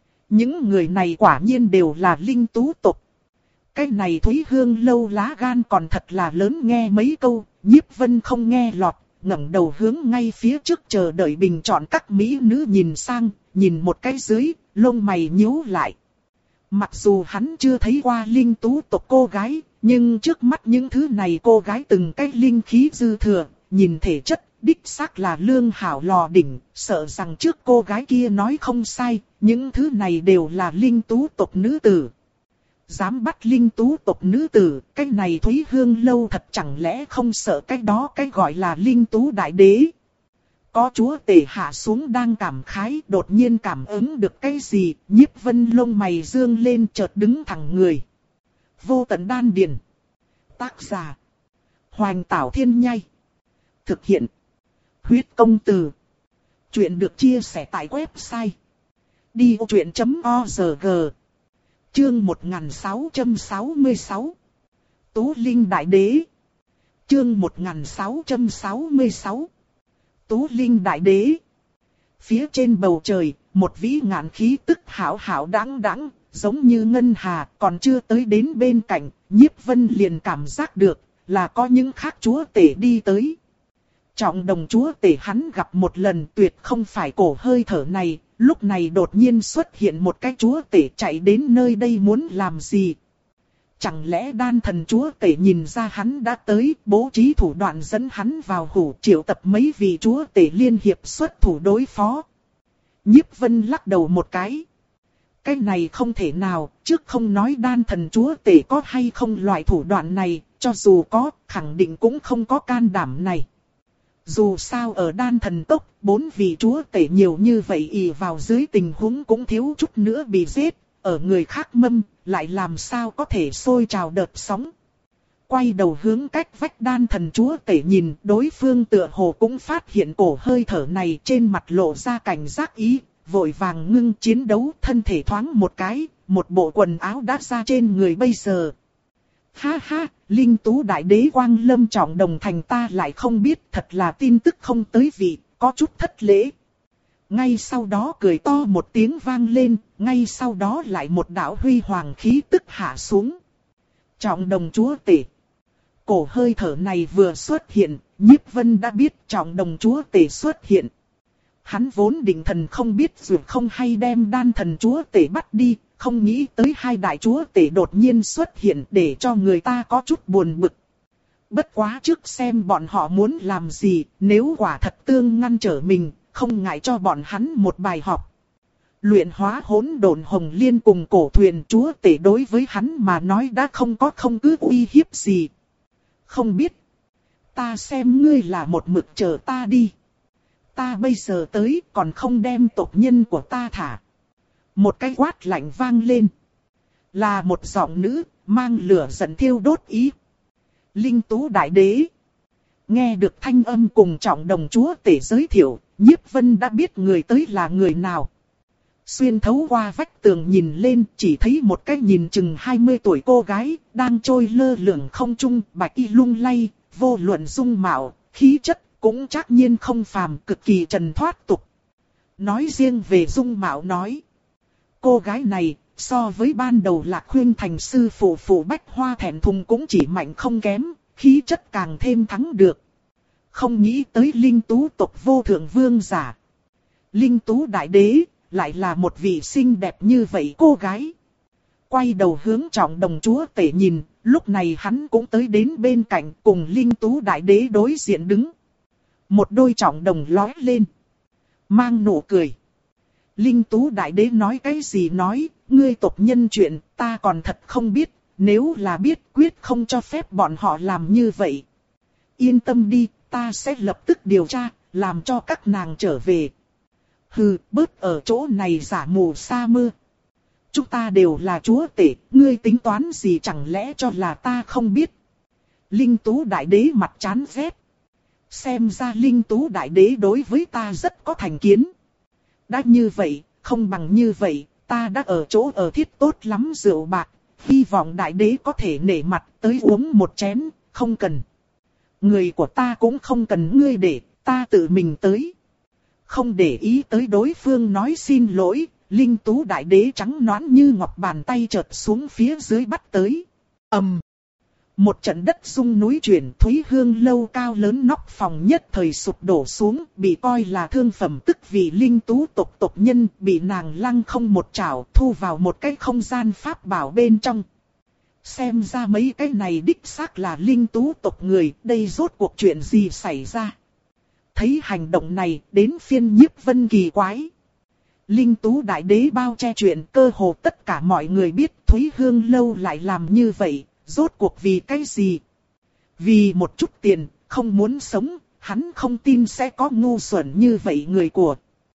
Những người này quả nhiên đều là linh tú tộc. Cái này Thúy Hương lâu lá gan còn thật là lớn, nghe mấy câu, Nhiếp Vân không nghe lọt, ngẩng đầu hướng ngay phía trước chờ đợi bình chọn các mỹ nữ nhìn sang, nhìn một cái dưới, lông mày nhíu lại. Mặc dù hắn chưa thấy qua linh tú tộc cô gái, nhưng trước mắt những thứ này cô gái từng cái linh khí dư thừa, nhìn thể chất, đích xác là lương hảo lò đỉnh, sợ rằng trước cô gái kia nói không sai, những thứ này đều là linh tú tộc nữ tử. Dám bắt linh tú tộc nữ tử, cái này Thúy Hương lâu thật chẳng lẽ không sợ cái đó cái gọi là linh tú đại đế. Có chúa tể hạ xuống đang cảm khái, đột nhiên cảm ứng được cái gì, Nhiếp Vân lông mày dương lên chợt đứng thẳng người. Vô tận đan điền. Tác giả: Hoành Tảo Thiên Nhai. Thực hiện: Huyết Công Từ. Chuyện được chia sẻ tại website đi ô truyện chấm org. Chương một nghìn sáu trăm sáu mươi sáu. Tú Linh Đại Đế. Chương một nghìn sáu trăm sáu mươi sáu. Tú Linh Đại Đế. Phía trên bầu trời, một vĩ ngạn khí tức hảo hảo đáng đáng, giống như ngân hà, còn chưa tới đến bên cạnh, Nhiếp Vân liền cảm giác được, là có những khác chúa tể đi tới. Trọng đồng chúa tể hắn gặp một lần, tuyệt không phải cổ hơi thở này, lúc này đột nhiên xuất hiện một cái chúa tể chạy đến nơi đây muốn làm gì? Chẳng lẽ đan thần chúa tể nhìn ra hắn đã tới, bố trí thủ đoạn dẫn hắn vào hủ, triệu tập mấy vị chúa tể liên hiệp xuất thủ đối phó? Nhiếp Vân lắc đầu một cái. Cái này không thể nào, trước không nói đan thần chúa tể có hay không loại thủ đoạn này, cho dù có, khẳng định cũng không có can đảm này. Dù sao ở đan thần tốc, bốn vị chúa tể nhiều như vậy ì vào dưới tình huống cũng thiếu chút nữa bị giết, ở người khác mâm, lại làm sao có thể sôi trào đợt sóng. Quay đầu hướng cách vách đan thần chúa tể nhìn, đối phương tựa hồ cũng phát hiện cổ hơi thở này, trên mặt lộ ra cảnh giác ý, vội vàng ngưng chiến đấu, thân thể thoáng một cái, một bộ quần áo đã ra trên người bây giờ. Ha ha, linh tú đại đế quang lâm trọng đồng thành ta lại không biết, thật là tin tức không tới vị, có chút thất lễ. Ngay sau đó cười to một tiếng vang lên, ngay sau đó lại một đạo huy hoàng khí tức hạ xuống. Trọng đồng chúa tể. Cổ hơi thở này vừa xuất hiện, Nhiếp Vân đã biết trọng đồng chúa tể xuất hiện. Hắn vốn định thần không biết dù không hay đem đan thần chúa tể bắt đi, không nghĩ tới hai đại chúa tể đột nhiên xuất hiện để cho người ta có chút buồn bực. Bất quá trước xem bọn họ muốn làm gì, nếu quả thật tương ngăn trở mình, không ngại cho bọn hắn một bài học. Luyện hóa hỗn độn hồng liên cùng cổ thuyền chúa tể đối với hắn mà nói đã không có không cứ uy hiếp gì. Không biết, ta xem ngươi là một mực chờ ta đi. Ta bây giờ tới còn không đem tộc nhân của ta thả. Một cái quát lạnh vang lên. Là một giọng nữ, mang lửa giận thiêu đốt ý. Linh tú đại đế. Nghe được thanh âm cùng trọng đồng chúa tể giới thiệu, Nhiếp Vân đã biết người tới là người nào. Xuyên thấu qua vách tường nhìn lên, chỉ thấy một cái nhìn chừng hai mươi tuổi cô gái, đang trôi lơ lửng không trung, bạch y lung lay, vô luận dung mạo, khí chất, cũng trắc nhiên không phàm, cực kỳ trần thoát tục. Nói riêng về dung mạo nói. Cô gái này, so với ban đầu Lạc Khuyên thành sư phụ phụ Bách Hoa thẹn thùng cũng chỉ mạnh không kém, khí chất càng thêm thắng được. Không nghĩ tới linh tú tộc vô thượng vương giả. Linh tú đại đế, lại là một vị xinh đẹp như vậy cô gái. Quay đầu hướng Trọng Đồng chúa tể nhìn, lúc này hắn cũng tới đến bên cạnh cùng linh tú đại đế đối diện đứng. Một đôi Trọng Đồng lóe lên, mang nụ cười. Linh tú đại đế nói cái gì nói, ngươi tộc nhân chuyện ta còn thật không biết, nếu là biết quyết không cho phép bọn họ làm như vậy. Yên tâm đi, ta sẽ lập tức điều tra, làm cho các nàng trở về. Hừ, bớt ở chỗ này giả mù sa mưa. Chúng ta đều là chúa tể, ngươi tính toán gì chẳng lẽ cho là ta không biết. Linh tú đại đế mặt chán ghét. Xem ra linh tú đại đế đối với ta rất có thành kiến. Đã như vậy, không bằng như vậy, ta đã ở chỗ ở thiết tốt lắm rượu bạc. Hy vọng đại đế có thể nể mặt tới uống một chén, không cần. Người của ta cũng không cần ngươi để, ta tự mình tới. Không để ý tới đối phương nói xin lỗi, linh tú đại đế trắng nõn như ngọc bàn tay chợt xuống phía dưới bắt tới. ầm, um, một trận đất rung núi chuyển, Thúy Hương lâu cao lớn nóc phòng nhất thời sụp đổ xuống, bị coi là thương phẩm tức vì linh tú tộc tộc nhân, bị nàng lăng không một chảo thu vào một cái không gian pháp bảo bên trong. Xem ra mấy cái này đích xác là linh tú tộc người, đây rốt cuộc chuyện gì xảy ra. Thấy hành động này, đến phiên Nhiếp Vân kỳ quái. Linh tú đại đế bao che chuyện, cơ hồ tất cả mọi người biết Thúy Hương lâu lại làm như vậy, rốt cuộc vì cái gì? Vì một chút tiền, không muốn sống, hắn không tin sẽ có ngu xuẩn như vậy người của.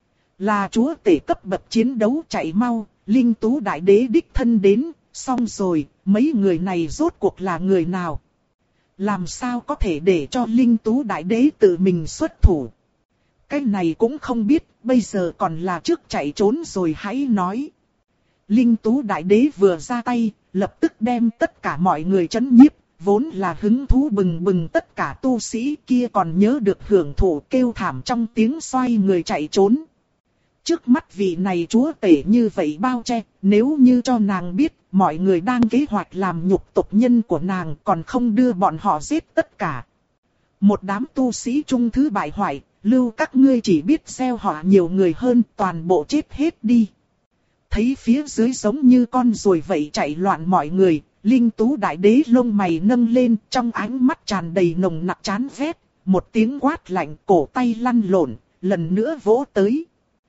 Là chúa tể cấp bậc chiến đấu chạy mau, linh tú đại đế đích thân đến, xong rồi, mấy người này rốt cuộc là người nào? Làm sao có thể để cho linh tú đại đế tự mình xuất thủ? Cái này cũng không biết, bây giờ còn là trước chạy trốn rồi hãy nói. Linh tú đại đế vừa ra tay, lập tức đem tất cả mọi người chấn nhiếp, vốn là hứng thú bừng bừng tất cả tu sĩ kia còn nhớ được hưởng thụ kêu thảm trong tiếng xoay người chạy trốn. Trước mắt vị này chúa tể như vậy bao che, nếu như cho nàng biết, mọi người đang kế hoạch làm nhục tộc nhân của nàng còn không đưa bọn họ giết tất cả. Một đám tu sĩ trung thứ bại hoại, lưu các ngươi chỉ biết gieo họa nhiều người hơn, toàn bộ chết hết đi. Thấy phía dưới giống như con ruồi vậy chạy loạn mọi người, linh tú đại đế lông mày nâng lên, trong ánh mắt tràn đầy nồng nặc chán ghét, một tiếng quát lạnh, cổ tay lăn lộn, lần nữa vỗ tới.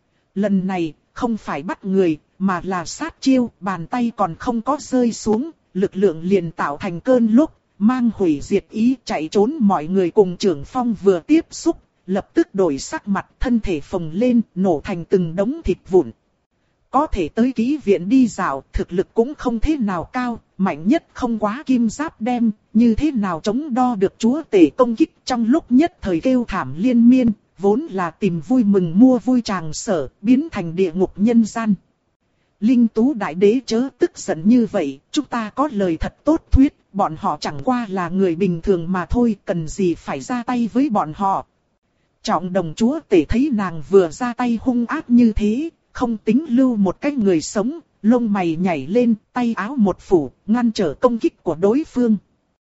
Lần này, không phải bắt người, mà là sát chiêu, bàn tay còn không có rơi xuống, lực lượng liền tạo thành cơn lốc, mang hủy diệt ý chạy trốn mọi người cùng trưởng phong vừa tiếp xúc, lập tức đổi sắc mặt, thân thể phồng lên, nổ thành từng đống thịt vụn. Có thể tới ký viện đi dạo, thực lực cũng không thế nào cao, mạnh nhất không quá kim giáp đem, như thế nào chống đo được chúa tể công kích trong lúc nhất thời kêu thảm liên miên, vốn là tìm vui mừng mua vui tràng sở, biến thành địa ngục nhân gian. Linh tú đại đế chớ tức giận như vậy, chúng ta có lời thật tốt thuyết, bọn họ chẳng qua là người bình thường mà thôi, cần gì phải ra tay với bọn họ. Trọng Đồng chúa tể thấy nàng vừa ra tay hung ác như thế, không tính lưu một cái người sống, lông mày nhảy lên, tay áo một phủ, ngăn trở công kích của đối phương.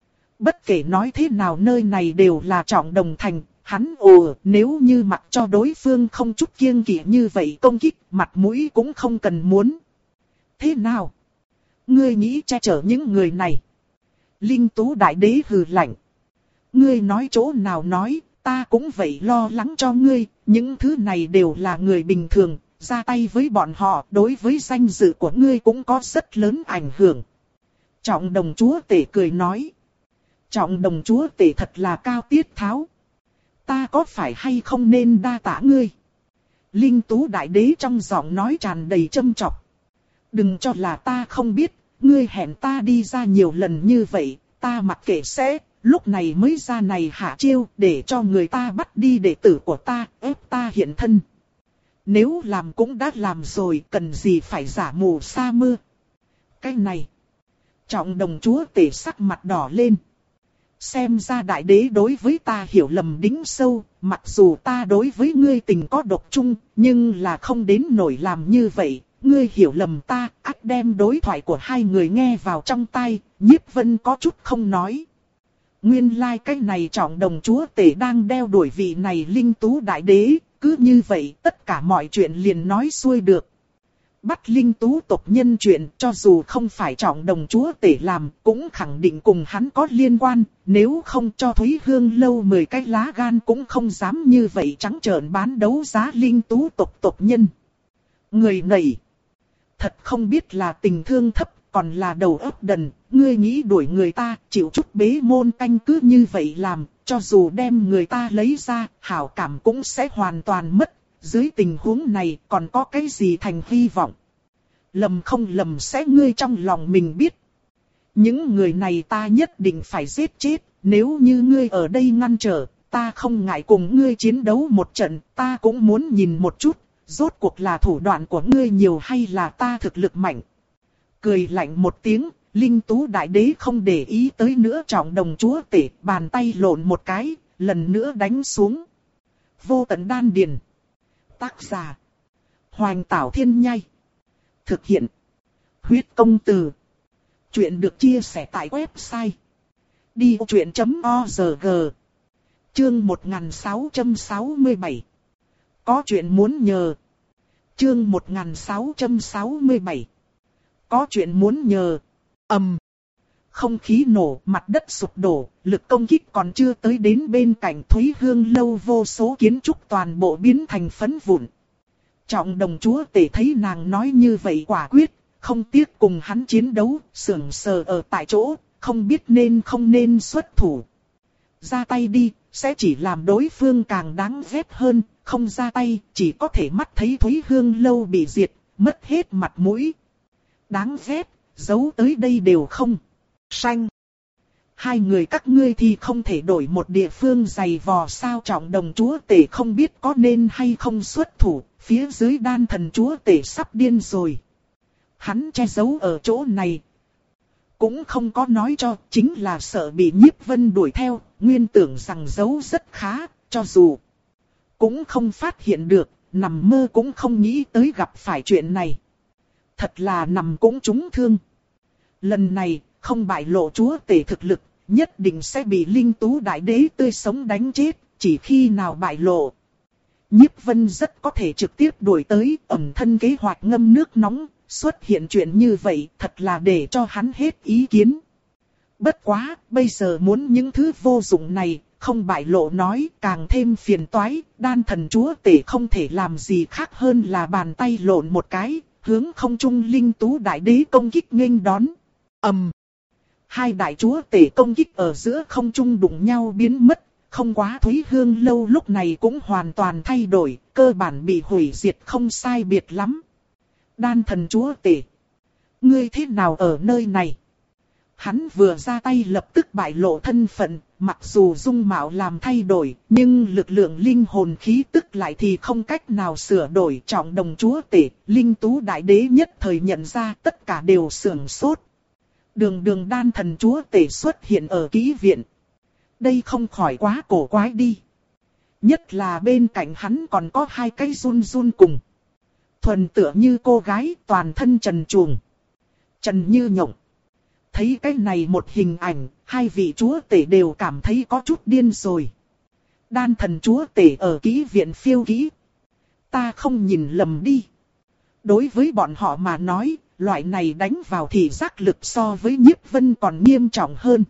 Bất kể nói thế nào nơi này đều là Trọng Đồng thành, hắn ồ, nếu như mặc cho đối phương không chút kiêng kỵ như vậy công kích, mặt mũi cũng không cần muốn. Thế nào? Ngươi nghĩ che chở những người này? Linh tú đại đế hừ lạnh. Ngươi nói chỗ nào nói, ta cũng vậy lo lắng cho ngươi, những thứ này đều là người bình thường, ra tay với bọn họ đối với danh dự của ngươi cũng có rất lớn ảnh hưởng. Trọng Đồng chúa tể cười nói. Trọng Đồng chúa tể thật là cao tiết tháo. Ta có phải hay không nên đa tạ ngươi? Linh tú đại đế trong giọng nói tràn đầy châm chọc. Đừng cho là ta không biết, ngươi hẹn ta đi ra nhiều lần như vậy, ta mặc kệ sẽ, lúc này mới ra này hạ chiêu để cho người ta bắt đi đệ tử của ta, ép ta hiện thân. Nếu làm cũng đã làm rồi, cần gì phải giả mù sa mưa. Cái này, Trọng Đồng chúa tể sắc mặt đỏ lên. Xem ra đại đế đối với ta hiểu lầm đính sâu, mặc dù ta đối với ngươi tình có độc chung, nhưng là không đến nổi làm như vậy. Ngươi hiểu lầm ta, ắt đem đối thoại của hai người nghe vào trong tai, Nhiếp Vân có chút không nói. Nguyên lai like cái này Trọng Đồng chúa tể đang đeo đuổi vị này linh tú đại đế, cứ như vậy tất cả mọi chuyện liền nói xuôi được. Bắt linh tú tộc nhân chuyện cho dù không phải Trọng Đồng chúa tể làm cũng khẳng định cùng hắn có liên quan, nếu không cho Thúy Hương lâu mười cái lá gan cũng không dám như vậy trắng trợn bán đấu giá linh tú tộc tộc nhân. Người này thật không biết là tình thương thấp còn là đầu óc đần, ngươi nghĩ đuổi người ta chịu chút bế môn canh cứ như vậy làm, cho dù đem người ta lấy ra, hảo cảm cũng sẽ hoàn toàn mất. Dưới tình huống này còn có cái gì thành hy vọng? Lầm không lầm sẽ ngươi trong lòng mình biết. Những người này ta nhất định phải giết chết. Nếu như ngươi ở đây ngăn trở, ta không ngại cùng ngươi chiến đấu một trận. Ta cũng muốn nhìn một chút, rốt cuộc là thủ đoạn của ngươi nhiều hay là ta thực lực mạnh. Cười lạnh một tiếng, Linh Tú Đại Đế không để ý tới nữa Trọng Đồng chúa tể, bàn tay lộn một cái, lần nữa đánh xuống. Vô Tận Đan Điền. Tác giả Hoành Tảo Thiên Nhai. Thực hiện Huyết Công Từ. Chuyện được chia sẻ tại website đi vô chuyện chấm org. Chương một nghìn sáu trăm sáu mươi bảy. Có chuyện muốn nhờ. Chương một nghìn sáu trăm sáu mươi bảy. Có chuyện muốn nhờ. Ầm. Không khí nổ, mặt đất sụp đổ, lực công kích còn chưa tới đến bên cạnh Thúy Hương lâu, vô số kiến trúc toàn bộ biến thành phấn vụn. Trọng Đồng chúa tể thấy nàng nói như vậy quả quyết, không tiếc cùng hắn chiến đấu, sững sờ ở tại chỗ, không biết nên không nên xuất thủ. Ra tay đi, sẽ chỉ làm đối phương càng đáng ghét hơn, không ra tay, chỉ có thể mắt thấy Thúy Hương lâu bị diệt, mất hết mặt mũi. Đáng ghét, giấu tới đây đều không. Xanh. Hai người các ngươi thì không thể đổi một địa phương dày vò sao? Trọng Đồng chúa tể không biết có nên hay không xuất thủ, phía dưới Đan Thần chúa tể sắp điên rồi. Hắn che giấu ở chỗ này, cũng không có nói cho, chính là sợ bị Nhiếp Vân đuổi theo, nguyên tưởng rằng giấu rất khá, cho dù cũng không phát hiện được, nằm mơ cũng không nghĩ tới gặp phải chuyện này. Thật là nằm cũng trúng thương. Lần này, không bại lộ chúa tể thực lực, nhất định sẽ bị Linh Tú Đại Đế tươi sống đánh chết, chỉ khi nào bại lộ. Nhiếp Vân rất có thể trực tiếp đuổi tới, ẩn thân kế hoạch ngâm nước nóng, xuất hiện chuyện như vậy thật là để cho hắn hết ý kiến. Bất quá, bây giờ muốn những thứ vô dụng này, không bại lộ nói càng thêm phiền toái, Đan Thần chúa tể không thể làm gì khác hơn là bàn tay lộn một cái, hướng không trung Linh Tú Đại Đế công kích nghênh đón. Ầm. Um. Hai đại chúa tể công kích ở giữa không trung đụng nhau biến mất, không quá Thúy Hương lâu lúc này cũng hoàn toàn thay đổi, cơ bản bị hủy diệt không sai biệt lắm. Đan Thần chúa tể, ngươi thế nào ở nơi này? Hắn vừa ra tay lập tức bại lộ thân phận, mặc dù dung mạo làm thay đổi, nhưng lực lượng linh hồn khí tức lại thì không cách nào sửa đổi. Trọng Đồng chúa tể, Linh Tú Đại Đế nhất thời nhận ra, tất cả đều sưởng sốt. Đường đường Đan Thần chúa tể xuất hiện ở kỹ viện. Đây không khỏi quá cổ quái đi. Nhất là bên cạnh hắn còn có hai cái run run cùng. Thuần tựa như cô gái, toàn thân trần truồng, trần như nhộng. Thấy cái này một hình ảnh, hai vị chúa tể đều cảm thấy có chút điên rồi. Đan Thần chúa tể ở kỹ viện phiêu kỹ. Ta không nhìn lầm đi. Đối với bọn họ mà nói, loại này đánh vào thị giác lực so với Nhiếp Vân còn nghiêm trọng hơn.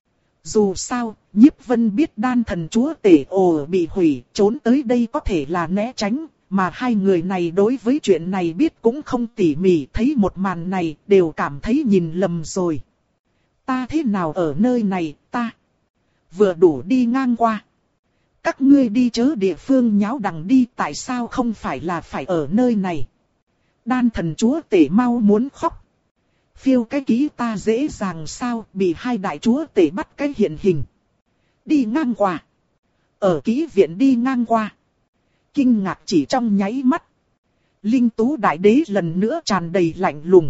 Dù sao, Nhiếp Vân biết Đan Thần chúa tể ồ bị hủy, trốn tới đây có thể là né tránh, mà hai người này đối với chuyện này biết cũng không tỉ mỉ, thấy một màn này đều cảm thấy nhìn lầm rồi. Ta thế nào ở nơi này, ta vừa đủ đi ngang qua. Các ngươi đi chớ địa phương nháo đằng đi, tại sao không phải là phải ở nơi này? Đan Thần chúa tể mau muốn khóc. Phiêu cái ký ta dễ dàng sao, bị hai đại chúa tể bắt cái hiện hình. đi ngang qua. Ở kỹ viện đi ngang qua. Kinh ngạc chỉ trong nháy mắt. Linh Tú Đại Đế lần nữa tràn đầy lạnh lùng.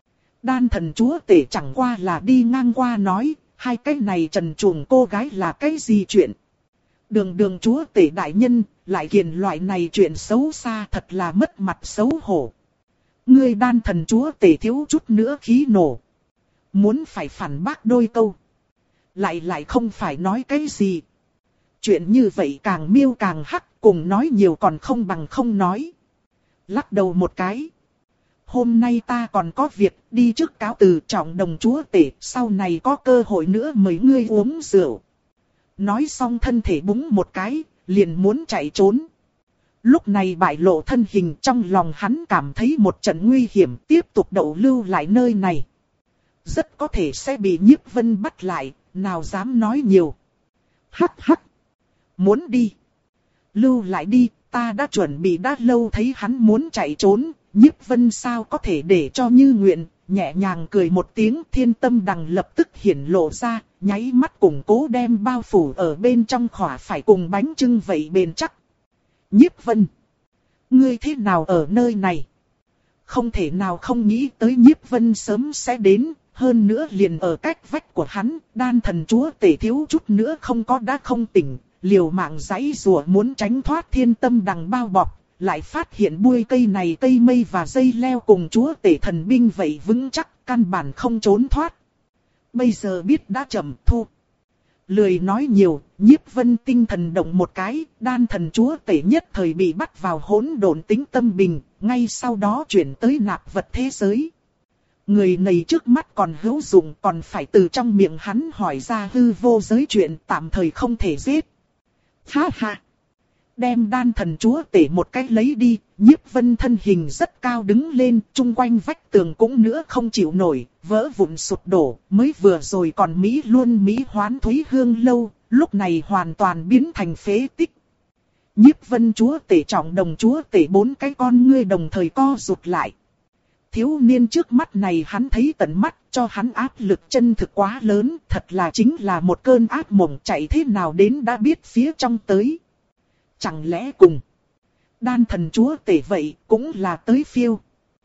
Đan thần chúa tể chẳng qua là đi ngang qua nói, hai cái này trần truồng cô gái là cái gì chuyện. Đường đường chúa tể đại nhân, lại kiền loại này chuyện xấu xa thật là mất mặt xấu hổ. Ngươi đan thần chúa tể thiếu chút nữa khí nổ. Muốn phải phản bác đôi câu. Lại lại không phải nói cái gì. Chuyện như vậy càng miêu càng hắc, cùng nói nhiều còn không bằng không nói. Lắc đầu một cái. Hôm nay ta còn có việc đi trước cáo từ Trọng Đồng chúa tể, sau này có cơ hội nữa mời ngươi uống rượu. Nói xong thân thể búng một cái, liền muốn chạy trốn. Lúc này bại lộ thân hình, trong lòng hắn cảm thấy một trận nguy hiểm, tiếp tục đậu lưu lại nơi này. Rất có thể sẽ bị Nhiếp Vân bắt lại, nào dám nói nhiều. Hắc hắc. Muốn đi. Lưu lại đi, ta đã chuẩn bị đã lâu thấy hắn muốn chạy trốn. Nhiếp Vân sao có thể để cho như nguyện, nhẹ nhàng cười một tiếng, thiên tâm đằng lập tức hiển lộ ra, nháy mắt củng cố đem bao phủ ở bên trong khỏa phải cùng bánh trưng vậy bền chắc. Nhiếp Vân, ngươi thế nào ở nơi này? Không thể nào không nghĩ tới Nhiếp Vân sớm sẽ đến, hơn nữa liền ở cách vách của hắn, đan thần chúa tể thiếu chút nữa không có đã không tỉnh, liều mạng giãy giụa muốn tránh thoát thiên tâm đằng bao bọc. Lại phát hiện bụi cây này cây mây và dây leo cùng chúa tể thần binh vậy vững chắc, căn bản không trốn thoát. Bây giờ biết đã chậm thu. Lười nói nhiều, Nhiếp Vân tinh thần động một cái, đan thần chúa tể nhất thời bị bắt vào hỗn độn tính tâm bình, ngay sau đó chuyển tới nạp vật thế giới. Người này trước mắt còn hữu dụng, còn phải từ trong miệng hắn hỏi ra hư vô giới chuyện, tạm thời không thể giết. Ha ha! Đem đan thần chúa tể một cách lấy đi, Nhiếp Vân thân hình rất cao đứng lên, chung quanh vách tường cũng nữa không chịu nổi, vỡ vụn sụp đổ, mới vừa rồi còn Mỹ luôn Mỹ hoán Thúy Hương lâu, lúc này hoàn toàn biến thành phế tích. Nhiếp Vân chúa tể Trọng Đồng chúa tể bốn cái con ngươi đồng thời co rụt lại. Thiếu niên trước mắt này hắn thấy tận mắt, cho hắn áp lực chân thực quá lớn, thật là chính là một cơn ác mộng, chạy thế nào đến đã biết phía trong tới. Chẳng lẽ cùng đan thần chúa tể vậy cũng là tới phiêu.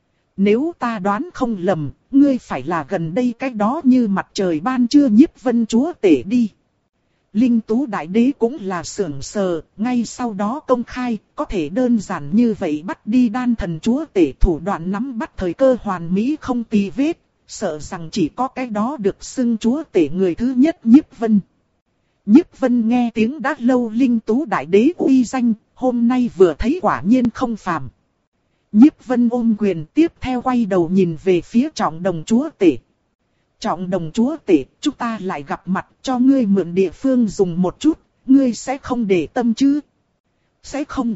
Nếu ta đoán không lầm, ngươi phải là gần đây cách đó như mặt trời ban trưa Nhiếp Vân chúa tể đi. Linh Tú Đại Đế cũng là sưởng sờ, ngay sau đó công khai, có thể đơn giản như vậy bắt đi đan thần chúa tể, thủ đoạn nắm bắt thời cơ hoàn mỹ không tì vết, sợ rằng chỉ có cái đó được xưng chúa tể người thứ nhất Nhiếp Vân. Nhiếp Vân nghe tiếng đã lâu Linh Tú Đại Đế uy danh, hôm nay vừa thấy quả nhiên không phàm. Nhiếp Vân ôm quyền tiếp theo quay đầu nhìn về phía Trọng Đồng chúa tể. Trọng Đồng chúa tể, chúng ta lại gặp mặt, cho ngươi mượn địa phương dùng một chút, ngươi sẽ không để tâm chứ? Sẽ không.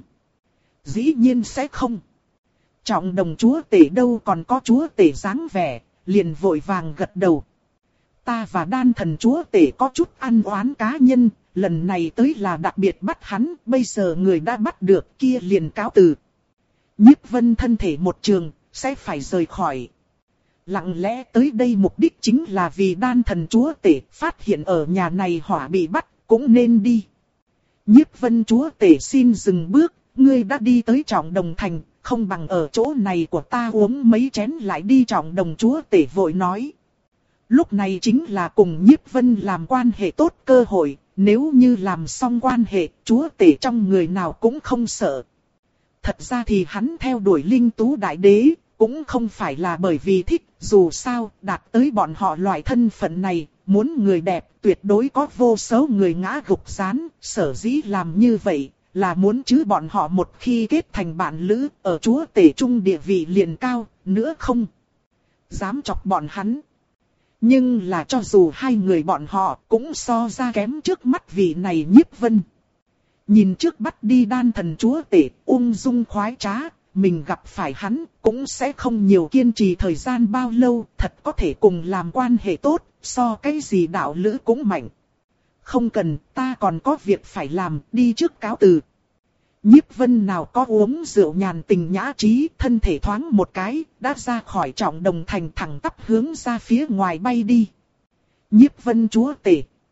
Dĩ nhiên sẽ không. Trọng Đồng chúa tể đâu còn có chúa tể dáng vẻ, liền vội vàng gật đầu. Ta và đan thần chúa tể có chút ăn oán cá nhân, lần này tới là đặc biệt bắt hắn, bây giờ người đã bắt được kia liền cáo từ. Nhiếp Vân thân thể một trường, sẽ phải rời khỏi. Lặng lẽ tới đây mục đích chính là vì đan thần chúa tể phát hiện ở nhà này hỏa bị bắt, cũng nên đi. Nhiếp Vân chúa tể xin dừng bước, ngươi đã đi tới Trọng Đồng thành, không bằng ở chỗ này của ta uống mấy chén lại đi. Trọng Đồng chúa tể vội nói. Lúc này chính là cùng Nhiếp Vân làm quan hệ tốt cơ hội, nếu như làm xong quan hệ, chúa tể trong người nào cũng không sợ. Thật ra thì hắn theo đuổi Linh Tú Đại Đế, cũng không phải là bởi vì thích, dù sao, đạt tới bọn họ loại thân phận này, muốn người đẹp tuyệt đối có vô số người ngã gục rán, sở dĩ làm như vậy, là muốn chứ bọn họ một khi kết thành bạn lữ, ở chúa tể trung địa vị liền cao, nữa không dám chọc bọn hắn. Nhưng là cho dù hai người bọn họ cũng so ra kém trước mắt vị này Nhiếp Vân. Nhìn trước bắt đi đan thần chúa tể, ung dung khoái trá, mình gặp phải hắn cũng sẽ không nhiều kiên trì thời gian bao lâu, thật có thể cùng làm quan hệ tốt, so cái gì đạo lữ cũng mạnh. Không cần, ta còn có việc phải làm, đi trước cáo từ. Nhiếp Vân nào có uống rượu nhàn tình nhã trí, thân thể thoáng một cái, đã ra khỏi Trọng Đồng thành thẳng tắp hướng ra phía ngoài bay đi. Nhiếp Vân chúa tể.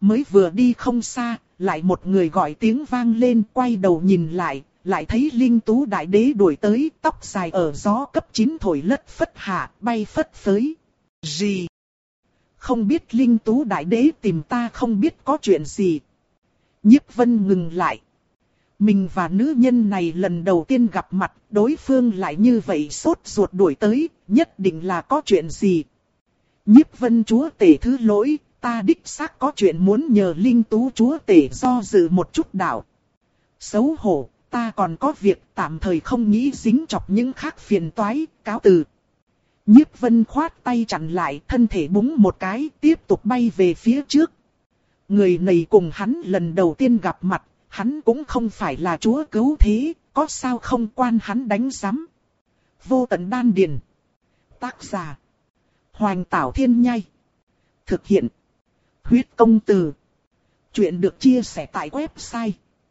Mới vừa đi không xa, lại một người gọi tiếng vang lên, quay đầu nhìn lại, lại thấy Linh Tú Đại Đế đuổi tới, tóc dài ở gió cấp chín thổi lất phất hạ, bay phất phới. Gì? Không biết Linh Tú Đại Đế tìm ta không biết có chuyện gì. Nhiếp Vân ngừng lại. Mình và nữ nhân này lần đầu tiên gặp mặt, đối phương lại như vậy sốt ruột đuổi tới, nhất định là có chuyện gì. Nhiếp Vân chúa tể thứ lỗi, ta đích xác có chuyện muốn nhờ Linh Tú chúa tể do dự một chút đạo. Xấu hổ, ta còn có việc tạm thời không nghĩ dính chọc những khác phiền toái, cáo từ. Nhiếp Vân khoát tay chặn lại, thân thể búng một cái, tiếp tục bay về phía trước. Người này cùng hắn lần đầu tiên gặp mặt, hắn cũng không phải là chúa cứu thế, có sao không quan hắn đánh giám. Vô tận đan điền. Tác giả. Hoành Tảo Thiên Nhai. Thực hiện. Huyết công từ. Chuyện được chia sẻ tại website.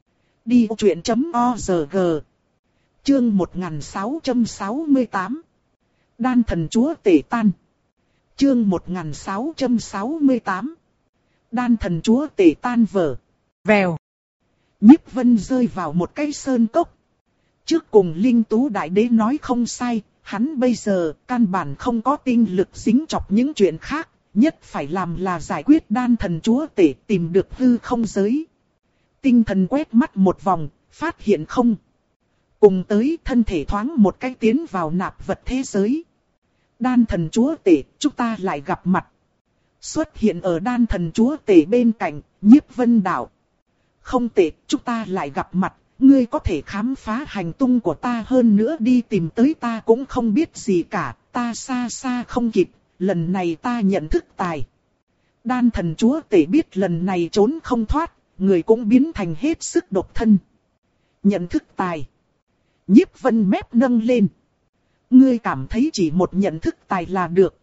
đi ô chuyện chấm o rờ giê. Chương một nghìn sáu trăm sáu mươi tám. Đan thần chúa tể tan. Chương một nghìn sáu trăm sáu mươi tám. Đan thần chúa tể tan vỡ. Vèo. Nhiếp Vân rơi vào một cái sơn cốc. Trước cùng Linh Tú Đại Đế nói không sai, hắn bây giờ căn bản không có tinh lực dính chọc những chuyện khác, nhất phải làm là giải quyết đan thần chúa tể tìm được hư không giới. Tinh thần quét mắt một vòng, phát hiện không. Cùng tới thân thể thoáng một cái tiến vào nạp vật thế giới. Đan thần chúa tể, chúng ta lại gặp mặt. Xuất hiện ở đan thần chúa tể bên cạnh, Nhiếp Vân đạo. Không tệ, chúng ta lại gặp mặt, ngươi có thể khám phá hành tung của ta hơn nữa đi tìm tới ta cũng không biết gì cả, ta xa xa không kịp, lần này ta nhận thức tài. Đan thần chúa tể biết lần này trốn không thoát, người cũng biến thành hết sức độc thân. Nhận thức tài. Nhiếp Vân mép nâng lên. Ngươi cảm thấy chỉ một nhận thức tài là được.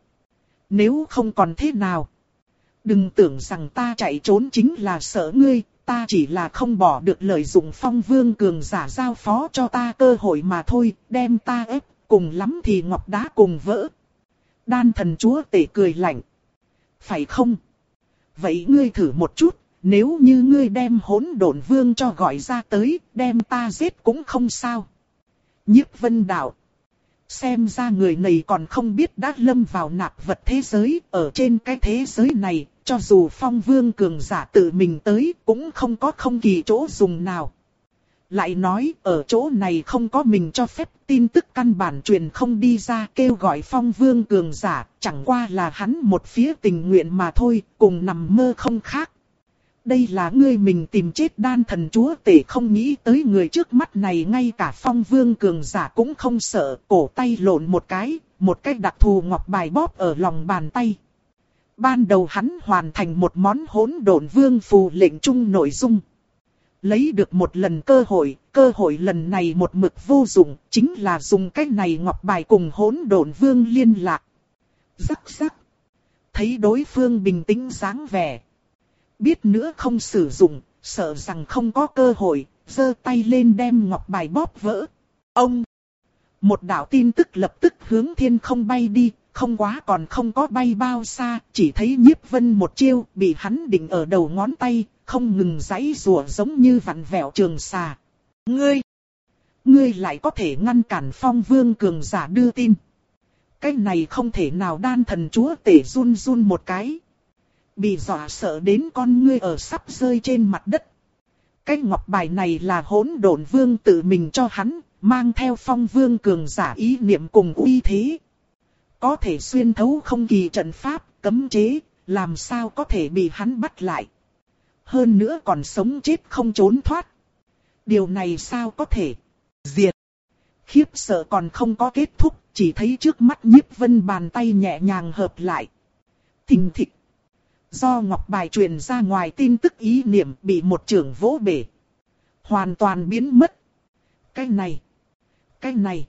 Nếu không còn thế nào. Đừng tưởng rằng ta chạy trốn chính là sợ ngươi. Ta chỉ là không bỏ được lợi dụng Phong Vương cường giả giao phó cho ta cơ hội mà thôi, đem ta ép, cùng lắm thì ngọc đá cùng vỡ. Đan thần chúa tể cười lạnh. Phải không? Vậy ngươi thử một chút, nếu như ngươi đem hỗn độn vương cho gọi ra tới, đem ta giết cũng không sao. Nhiếp Vân đạo. Xem ra người này còn không biết đã lâm vào nạp vật thế giới, ở trên cái thế giới này. Cho dù Phong Vương cường giả tự mình tới cũng không có không kỳ chỗ dùng nào. Lại nói ở chỗ này không có mình cho phép tin tức căn bản truyền không đi ra kêu gọi Phong Vương cường giả. Chẳng qua là hắn một phía tình nguyện mà thôi, cùng nằm mơ không khác. Đây là ngươi mình tìm chết đan thần chúa tể không nghĩ tới người trước mắt này ngay cả Phong Vương cường giả cũng không sợ. Cổ tay lộn một cái, một cái đặc thù ngọc bài bóp ở lòng bàn tay. Ban đầu hắn hoàn thành một món hỗn độn vương phù lệnh chung nội dung. Lấy được một lần cơ hội, cơ hội lần này một mực vô dụng, chính là dùng cái này ngọc bài cùng hỗn độn vương liên lạc. Rắc rắc. Thấy đối phương bình tĩnh dáng vẻ. Biết nữa không sử dụng, sợ rằng không có cơ hội, giơ tay lên đem ngọc bài bóp vỡ. Ông! Một đạo tin tức lập tức hướng thiên không bay đi. Không quá còn không có bay bao xa, chỉ thấy Nhiếp Vân một chiêu bị hắn định ở đầu ngón tay, không ngừng giãy giụa giống như vặn vẹo trường xà. Ngươi! Ngươi lại có thể ngăn cản Phong Vương cường giả đưa tin. Cái này không thể nào đan thần chúa tể run run một cái. Bị dọa sợ đến con ngươi ở sắp rơi trên mặt đất. Cái ngọc bài này là hỗn độn vương tự mình cho hắn, mang theo Phong Vương cường giả ý niệm cùng uy thế. Có thể xuyên thấu không kỳ trận pháp, cấm chế, làm sao có thể bị hắn bắt lại. Hơn nữa còn sống chết không trốn thoát. Điều này sao có thể? Diệt. Khiếp sợ còn không có kết thúc, chỉ thấy trước mắt Nhiếp Vân bàn tay nhẹ nhàng hợp lại. Thình thịch. Do ngọc bài truyền ra ngoài tin tức ý niệm bị một chưởng vỗ bể. Hoàn toàn biến mất. Cái này. Cái này.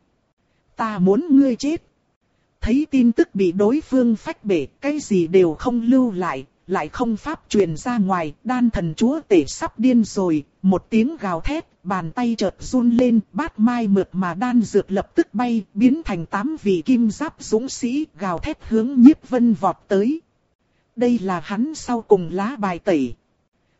Ta muốn ngươi chết. Thấy tin tức bị đối phương phách bể, cái gì đều không lưu lại, lại không pháp truyền ra ngoài, đan thần chúa tể sắp điên rồi, một tiếng gào thét, bàn tay chợt run lên, bát mai mượt mà đan dược lập tức bay, biến thành tám vị kim giáp dũng sĩ, gào thét hướng Nhiếp Vân vọt tới. Đây là hắn sau cùng lá bài tẩy.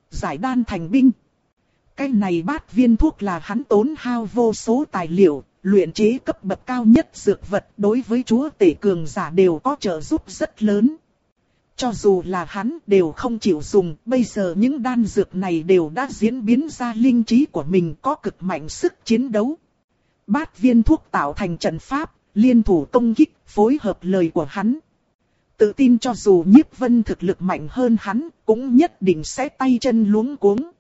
giải đan thành binh. Cái này bát viên thuốc là hắn tốn hao vô số tài liệu, luyện chế cấp bậc cao nhất dược vật, đối với chúa tể cường giả đều có trợ giúp rất lớn. Cho dù là hắn đều không chịu dùng, bây giờ những đan dược này đều đã diễn biến ra linh trí của mình, có cực mạnh sức chiến đấu. Bát viên thuốc tạo thành trận pháp, liên thủ công kích, phối hợp lời của hắn. Tự tin cho dù Nhiếp Vân thực lực mạnh hơn hắn, cũng nhất định sẽ tay chân luống cuống.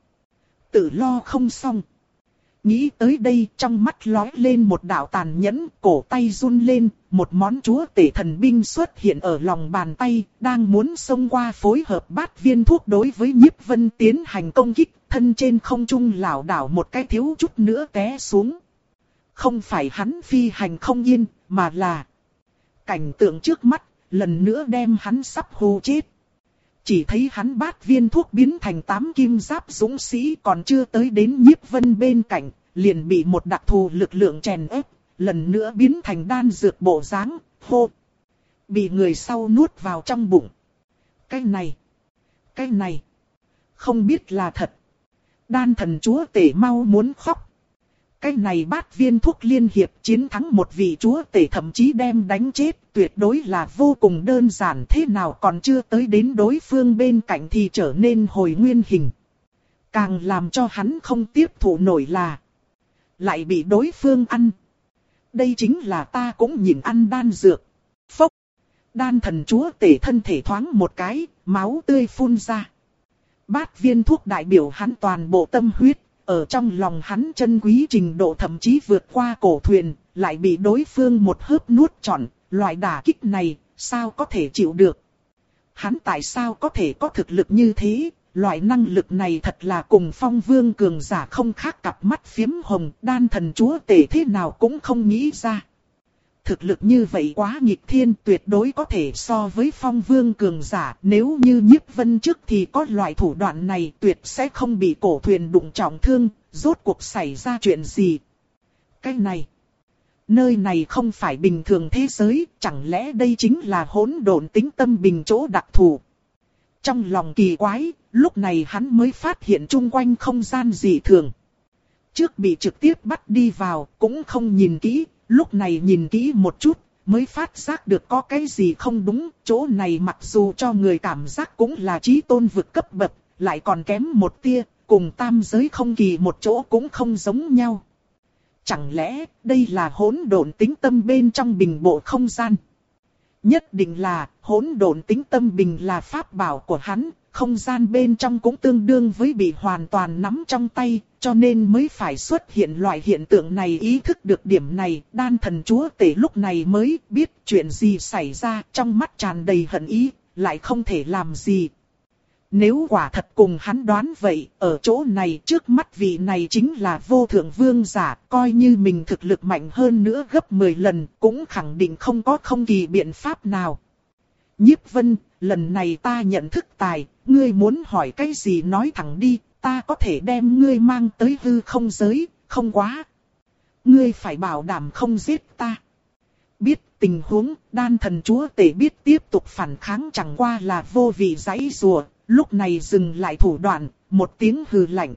Tự lo không xong. Nghĩ tới đây, trong mắt lóe lên một đạo tàn nhẫn, cổ tay run lên, một món chúa tể thần binh xuất hiện ở lòng bàn tay, đang muốn xông qua phối hợp bát viên thuốc đối với Nhiếp Vân tiến hành công kích, thân trên không trung lảo đảo một cái thiếu chút nữa té xuống. Không phải hắn phi hành không yên, mà là cảnh tượng trước mắt, lần nữa đem hắn sắp hù chết. Chỉ thấy hắn bát viên thuốc biến thành tám kim giáp dũng sĩ, còn chưa tới đến Nhiếp Vân bên cạnh, liền bị một đặc thù lực lượng chèn ép, lần nữa biến thành đan dược bộ dáng, hô. Bị người sau nuốt vào trong bụng. Cái này, cái này, không biết là thật. Đan thần chúa tể mau muốn khóc. Cái này bát viên thuốc liên hiệp chiến thắng một vị chúa tể, thậm chí đem đánh chết, tuyệt đối là vô cùng đơn giản, thế nào còn chưa tới đến đối phương bên cạnh thì trở nên hồi nguyên hình. Càng làm cho hắn không tiếp thụ nổi là lại bị đối phương ăn. Đây chính là ta cũng nhìn ăn đan dược. Phốc. Đan thần chúa tể thân thể thoáng một cái, máu tươi phun ra. Bát viên thuốc đại biểu hắn toàn bộ tâm huyết. Ở trong lòng hắn chân quý trình độ thậm chí vượt qua cổ thuyền, lại bị đối phương một hớp nuốt trọn, loại đả kích này, sao có thể chịu được. Hắn tại sao có thể có thực lực như thế, loại năng lực này thật là cùng phong vương cường giả không khác cặp mắt phiếm hồng, đan thần chúa tể thế nào cũng không nghĩ ra. Thực lực như vậy quá nghịch thiên, tuyệt đối có thể so với phong vương cường giả. Nếu như Nhiếp Vân trước thì có loại thủ đoạn này, tuyệt sẽ không bị cổ thuyền đụng trọng thương. Rốt cuộc xảy ra chuyện gì? Cái này, nơi này không phải bình thường thế giới, chẳng lẽ đây chính là hỗn độn tính tâm bình chỗ đặc thù? Trong lòng kỳ quái, lúc này hắn mới phát hiện chung quanh không gian dị thường. Trước bị trực tiếp bắt đi vào, cũng không nhìn kỹ. Lúc này nhìn kỹ một chút, mới phát giác được có cái gì không đúng. Chỗ này mặc dù cho người cảm giác cũng là chí tôn vực cấp bậc, lại còn kém một tia, cùng tam giới không kỳ một chỗ cũng không giống nhau. Chẳng lẽ đây là hỗn độn tính tâm bên trong bình bộ không gian? Nhất định là hỗn độn tính tâm bình là pháp bảo của hắn, không gian bên trong cũng tương đương với bị hoàn toàn nắm trong tay, cho nên mới phải xuất hiện loại hiện tượng này. Ý thức được điểm này, đan thần chúa tể lúc này mới biết chuyện gì xảy ra, trong mắt tràn đầy hận ý, lại không thể làm gì. Nếu quả thật cùng hắn đoán vậy, ở chỗ này trước mắt vị này chính là vô thượng vương giả, coi như mình thực lực mạnh hơn nữa gấp mười lần, cũng khẳng định không có không kỳ biện pháp nào. Nhiếp Vân, lần này ta nhận thức tài, ngươi muốn hỏi cái gì nói thẳng đi, ta có thể đem ngươi mang tới hư không giới, không quá. Ngươi phải bảo đảm không giết ta. Biết tình huống, đan thần chúa tể biết tiếp tục phản kháng chẳng qua là vô vị giãy giụa, lúc này dừng lại thủ đoạn, một tiếng hừ lạnh.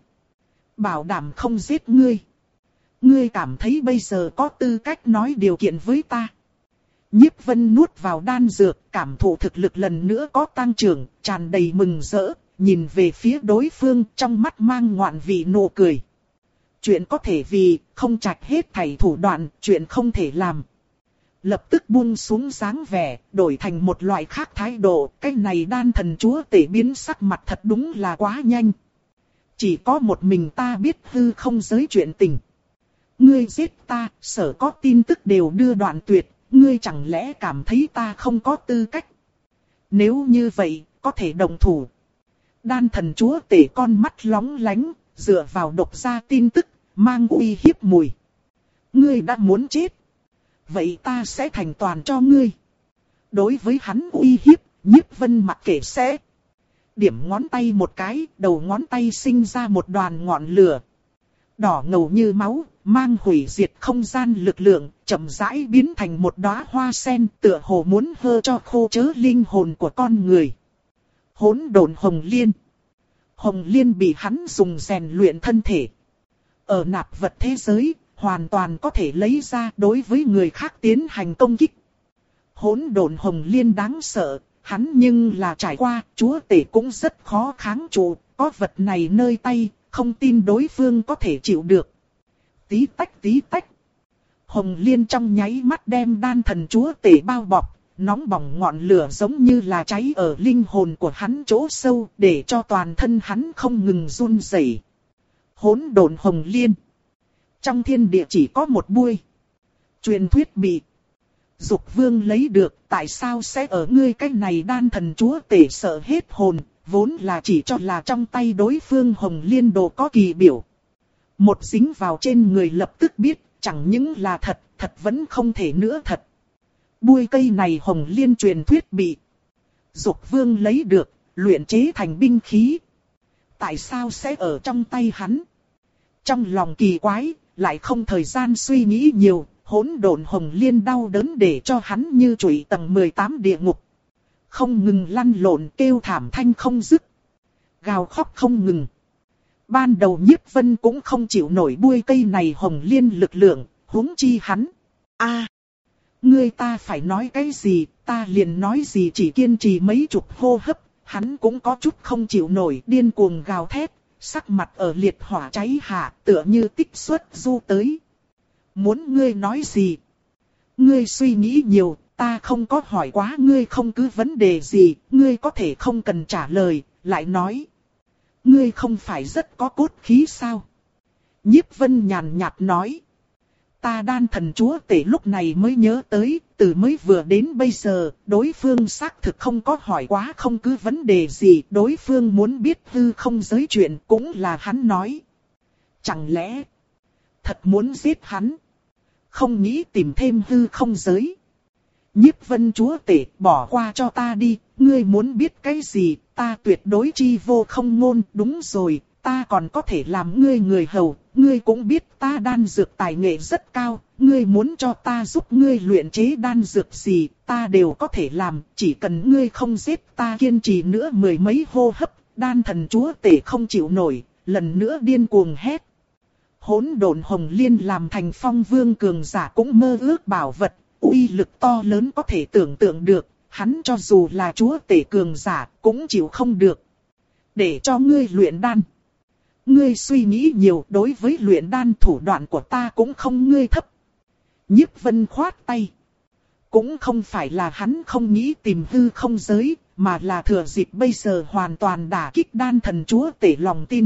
Bảo đảm không giết ngươi. Ngươi cảm thấy bây giờ có tư cách nói điều kiện với ta. Nhiếp Vân nuốt vào đan dược, cảm thụ thực lực lần nữa có tăng trưởng, tràn đầy mừng rỡ, nhìn về phía đối phương trong mắt mang ngoạn vị nụ cười. Chuyện có thể vì, không trạch hết thảy thủ đoạn, chuyện không thể làm. Lập tức buông xuống dáng vẻ, đổi thành một loại khác thái độ, cái này đan thần chúa tể biến sắc mặt thật đúng là quá nhanh. Chỉ có một mình ta biết hư không giới chuyện tình. Ngươi giết ta, sở có tin tức đều đưa đoạn tuyệt. Ngươi chẳng lẽ cảm thấy ta không có tư cách? Nếu như vậy, có thể đồng thủ. Đan thần chúa tể con mắt lóng lánh, dựa vào độc ra tin tức, mang uy hiếp mùi. Ngươi đã muốn chết. Vậy ta sẽ thành toàn cho ngươi. Đối với hắn uy hiếp, Nhiếp Vân mặc kệ sẽ. Điểm ngón tay một cái, đầu ngón tay sinh ra một đoàn ngọn lửa. Đỏ ngầu như máu, mang hủy diệt không gian lực lượng, chậm rãi biến thành một đóa hoa sen, tựa hồ muốn hơ cho khô chớ linh hồn của con người. Hỗn độn hồng liên. Hồng Liên bị hắn dùng rèn luyện thân thể. Ở nạp vật thế giới, hoàn toàn có thể lấy ra đối với người khác tiến hành công kích. Hỗn độn Hồng Liên đáng sợ, hắn nhưng là trải qua, chúa tể cũng rất khó kháng trụ, có vật này nơi tay, không tin đối phương có thể chịu được. Tí tách tí tách. Hồng Liên trong nháy mắt đem đan thần chúa tể bao bọc, nóng bỏng ngọn lửa giống như là cháy ở linh hồn của hắn chỗ sâu, để cho toàn thân hắn không ngừng run rẩy. Hỗn độn Hồng Liên. Trong thiên địa chỉ có một buôi. Truyền thuyết bị Dục Vương lấy được, tại sao sẽ ở ngươi cái này đan thần chúa tể sợ hết hồn, vốn là chỉ cho là trong tay đối phương Hồng Liên đồ có kỳ biểu. Một dính vào trên người lập tức biết, chẳng những là thật, thật vẫn không thể nữa thật. Buôi cây này Hồng Liên truyền thuyết bị Dục Vương lấy được, luyện chế thành binh khí. Tại sao sẽ ở trong tay hắn? Trong lòng kỳ quái, lại không thời gian suy nghĩ nhiều, hỗn độn Hồng Liên đau đớn để cho hắn như trụy tầng mười tám địa ngục. Không ngừng lăn lộn kêu thảm thanh không dứt. Gào khóc không ngừng. Ban đầu Nhiếp Vân cũng không chịu nổi buôi cây này Hồng Liên lực lượng, huống chi hắn. A, ngươi ta phải nói cái gì, ta liền nói gì, chỉ kiên trì mấy chục hô hấp, hắn cũng có chút không chịu nổi, điên cuồng gào thét, sắc mặt ở liệt hỏa cháy hạ, tựa như tích xuất du tới. Muốn ngươi nói gì? Ngươi suy nghĩ nhiều, ta không có hỏi quá ngươi không cứ vấn đề gì, ngươi có thể không cần trả lời, lại nói. Ngươi không phải rất có cốt khí sao? Nhiếp Vân nhàn nhạt nói. Ta đan thần chúa tể lúc này mới nhớ tới, từ mới vừa đến bây giờ, đối phương xác thực không có hỏi quá không cứ vấn đề gì, đối phương muốn biết hư không giới chuyện cũng là hắn nói. Chẳng lẽ, thật muốn giết hắn, không nghĩ tìm thêm hư không giới. Nhiếp Vân chúa tể, bỏ qua cho ta đi, ngươi muốn biết cái gì, ta tuyệt đối chi vô không ngôn, đúng rồi. Ta còn có thể làm ngươi người hầu, ngươi cũng biết ta đan dược tài nghệ rất cao, ngươi muốn cho ta giúp ngươi luyện chế đan dược gì, ta đều có thể làm, chỉ cần ngươi không giết ta kiên trì nữa mười mấy hô hấp, đan thần chúa tể không chịu nổi, lần nữa điên cuồng hét. Hỗn độn Hồng Liên làm thành phong vương cường giả cũng mơ ước bảo vật, uy lực to lớn có thể tưởng tượng được, hắn cho dù là chúa tể cường giả cũng chịu không được. Để cho ngươi luyện đan. Ngươi suy nghĩ nhiều, đối với luyện đan thủ đoạn của ta cũng không ngươi thấp. Nhiếp Vân khoát tay. Cũng không phải là hắn không nghĩ tìm hư không giới, mà là thừa dịp bây giờ hoàn toàn đả kích đan thần chúa tể lòng tin.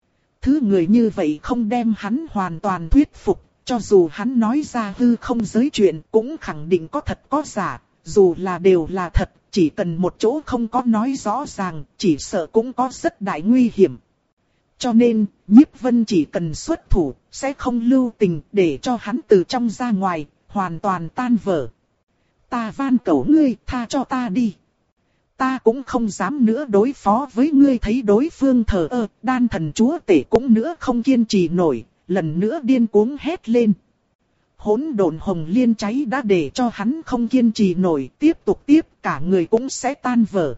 Thứ người như vậy không đem hắn hoàn toàn thuyết phục, cho dù hắn nói ra hư không giới chuyện cũng khẳng định có thật có giả, dù là đều là thật, chỉ cần một chỗ không có nói rõ ràng, chỉ sợ cũng có rất đại nguy hiểm. Cho nên, Nhiếp Vân chỉ cần xuất thủ, sẽ không lưu tình để cho hắn từ trong ra ngoài, hoàn toàn tan vỡ. Ta van cầu ngươi, tha cho ta đi. Ta cũng không dám nữa đối phó với ngươi, thấy đối phương thờ ơ, đan thần chúa tể cũng nữa không kiên trì nổi, lần nữa điên cuống hét lên. Hỗn độn Hồng Liên cháy đã để cho hắn không kiên trì nổi, tiếp tục tiếp, cả người cũng sẽ tan vỡ.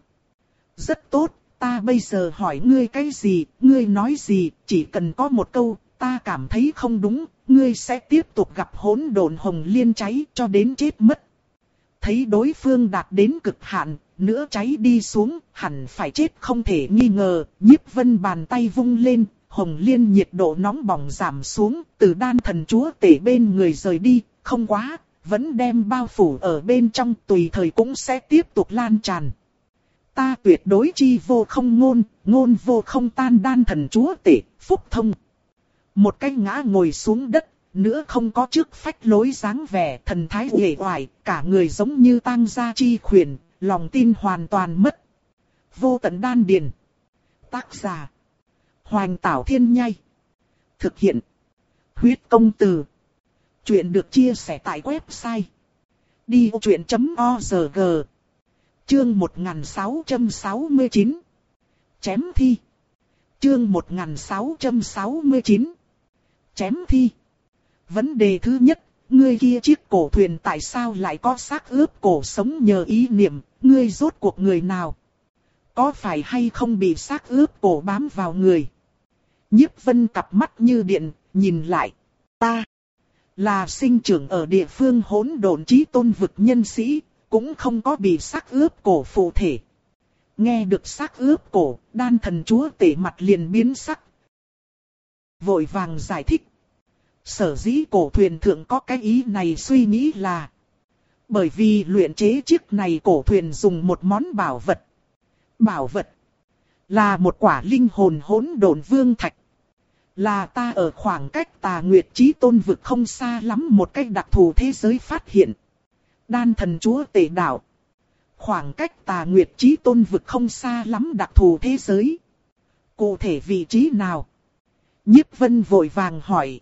Rất tốt. Ta bây giờ hỏi ngươi cái gì, ngươi nói gì, chỉ cần có một câu, ta cảm thấy không đúng, ngươi sẽ tiếp tục gặp hỗn độn Hồng Liên cháy cho đến chết mất. Thấy đối phương đạt đến cực hạn, nữa cháy đi xuống, hẳn phải chết không thể nghi ngờ, Nhiếp Vân bàn tay vung lên, Hồng Liên nhiệt độ nóng bỏng giảm xuống, từ đan thần chúa tể bên người rời đi, không quá, vẫn đem bao phủ ở bên trong, tùy thời cũng sẽ tiếp tục lan tràn. Ta tuyệt đối chi vô không ngôn, ngôn vô không tan đan thần chúa tể, phúc thông. Một cái ngã ngồi xuống đất, nữa không có trước phách lối dáng vẻ, thần thái uể oải, cả người giống như tang gia chi khuyển, lòng tin hoàn toàn mất. Vô tận đan điền. Tác giả. Hoành Tảo Thiên Nhai. Thực hiện. Huyết công từ. Chuyện được chia sẻ tại website. đi vô chuyện chấm org. Chương một nghìn sáu trăm sáu mươi chín. Chém thi. Chương một nghìn sáu trăm sáu mươi chín. Chém thi. Vấn đề thứ nhất, ngươi kia chiếc cổ thuyền tại sao lại có xác ướp cổ sống nhờ ý niệm, ngươi rốt cuộc người nào? Có phải hay không bị xác ướp cổ bám vào người? Nhiếp Vân cặp mắt như điện, nhìn lại. Ta là sinh trưởng ở địa phương hỗn độn chí tôn vực nhân sĩ, cũng không có bị xác ướp cổ phụ thể. Nghe được xác ướp cổ, đan thần chúa tể mặt liền biến sắc. Vội vàng giải thích. Sở dĩ cổ thuyền thượng có cái ý này suy nghĩ là bởi vì luyện chế chiếc này cổ thuyền dùng một món bảo vật. Bảo vật là một quả linh hồn hỗn độn vương thạch. Là ta ở khoảng cách Tà Nguyệt Chí Tôn vực không xa lắm một cách đặc thù thế giới phát hiện. Đan thần chúa tể đạo. Khoảng cách Tà Nguyệt Chí Tôn vực không xa lắm đặc thù thế giới. Cụ thể vị trí nào? Nhiếp Vân vội vàng hỏi.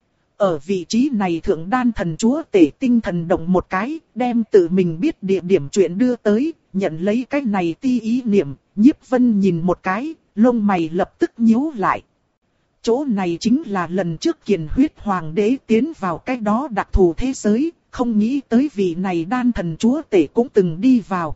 Ở vị trí này thượng đan thần chúa tể tinh thần động một cái, đem tự mình biết địa điểm chuyện đưa tới, nhận lấy cái này ti ý niệm, Nhiếp Vân nhìn một cái, lông mày lập tức nhíu lại. Chỗ này chính là lần trước Kiền Huyết Hoàng đế tiến vào cái đó đặc thù thế giới, không nghĩ tới vị này đan thần chúa tể cũng từng đi vào.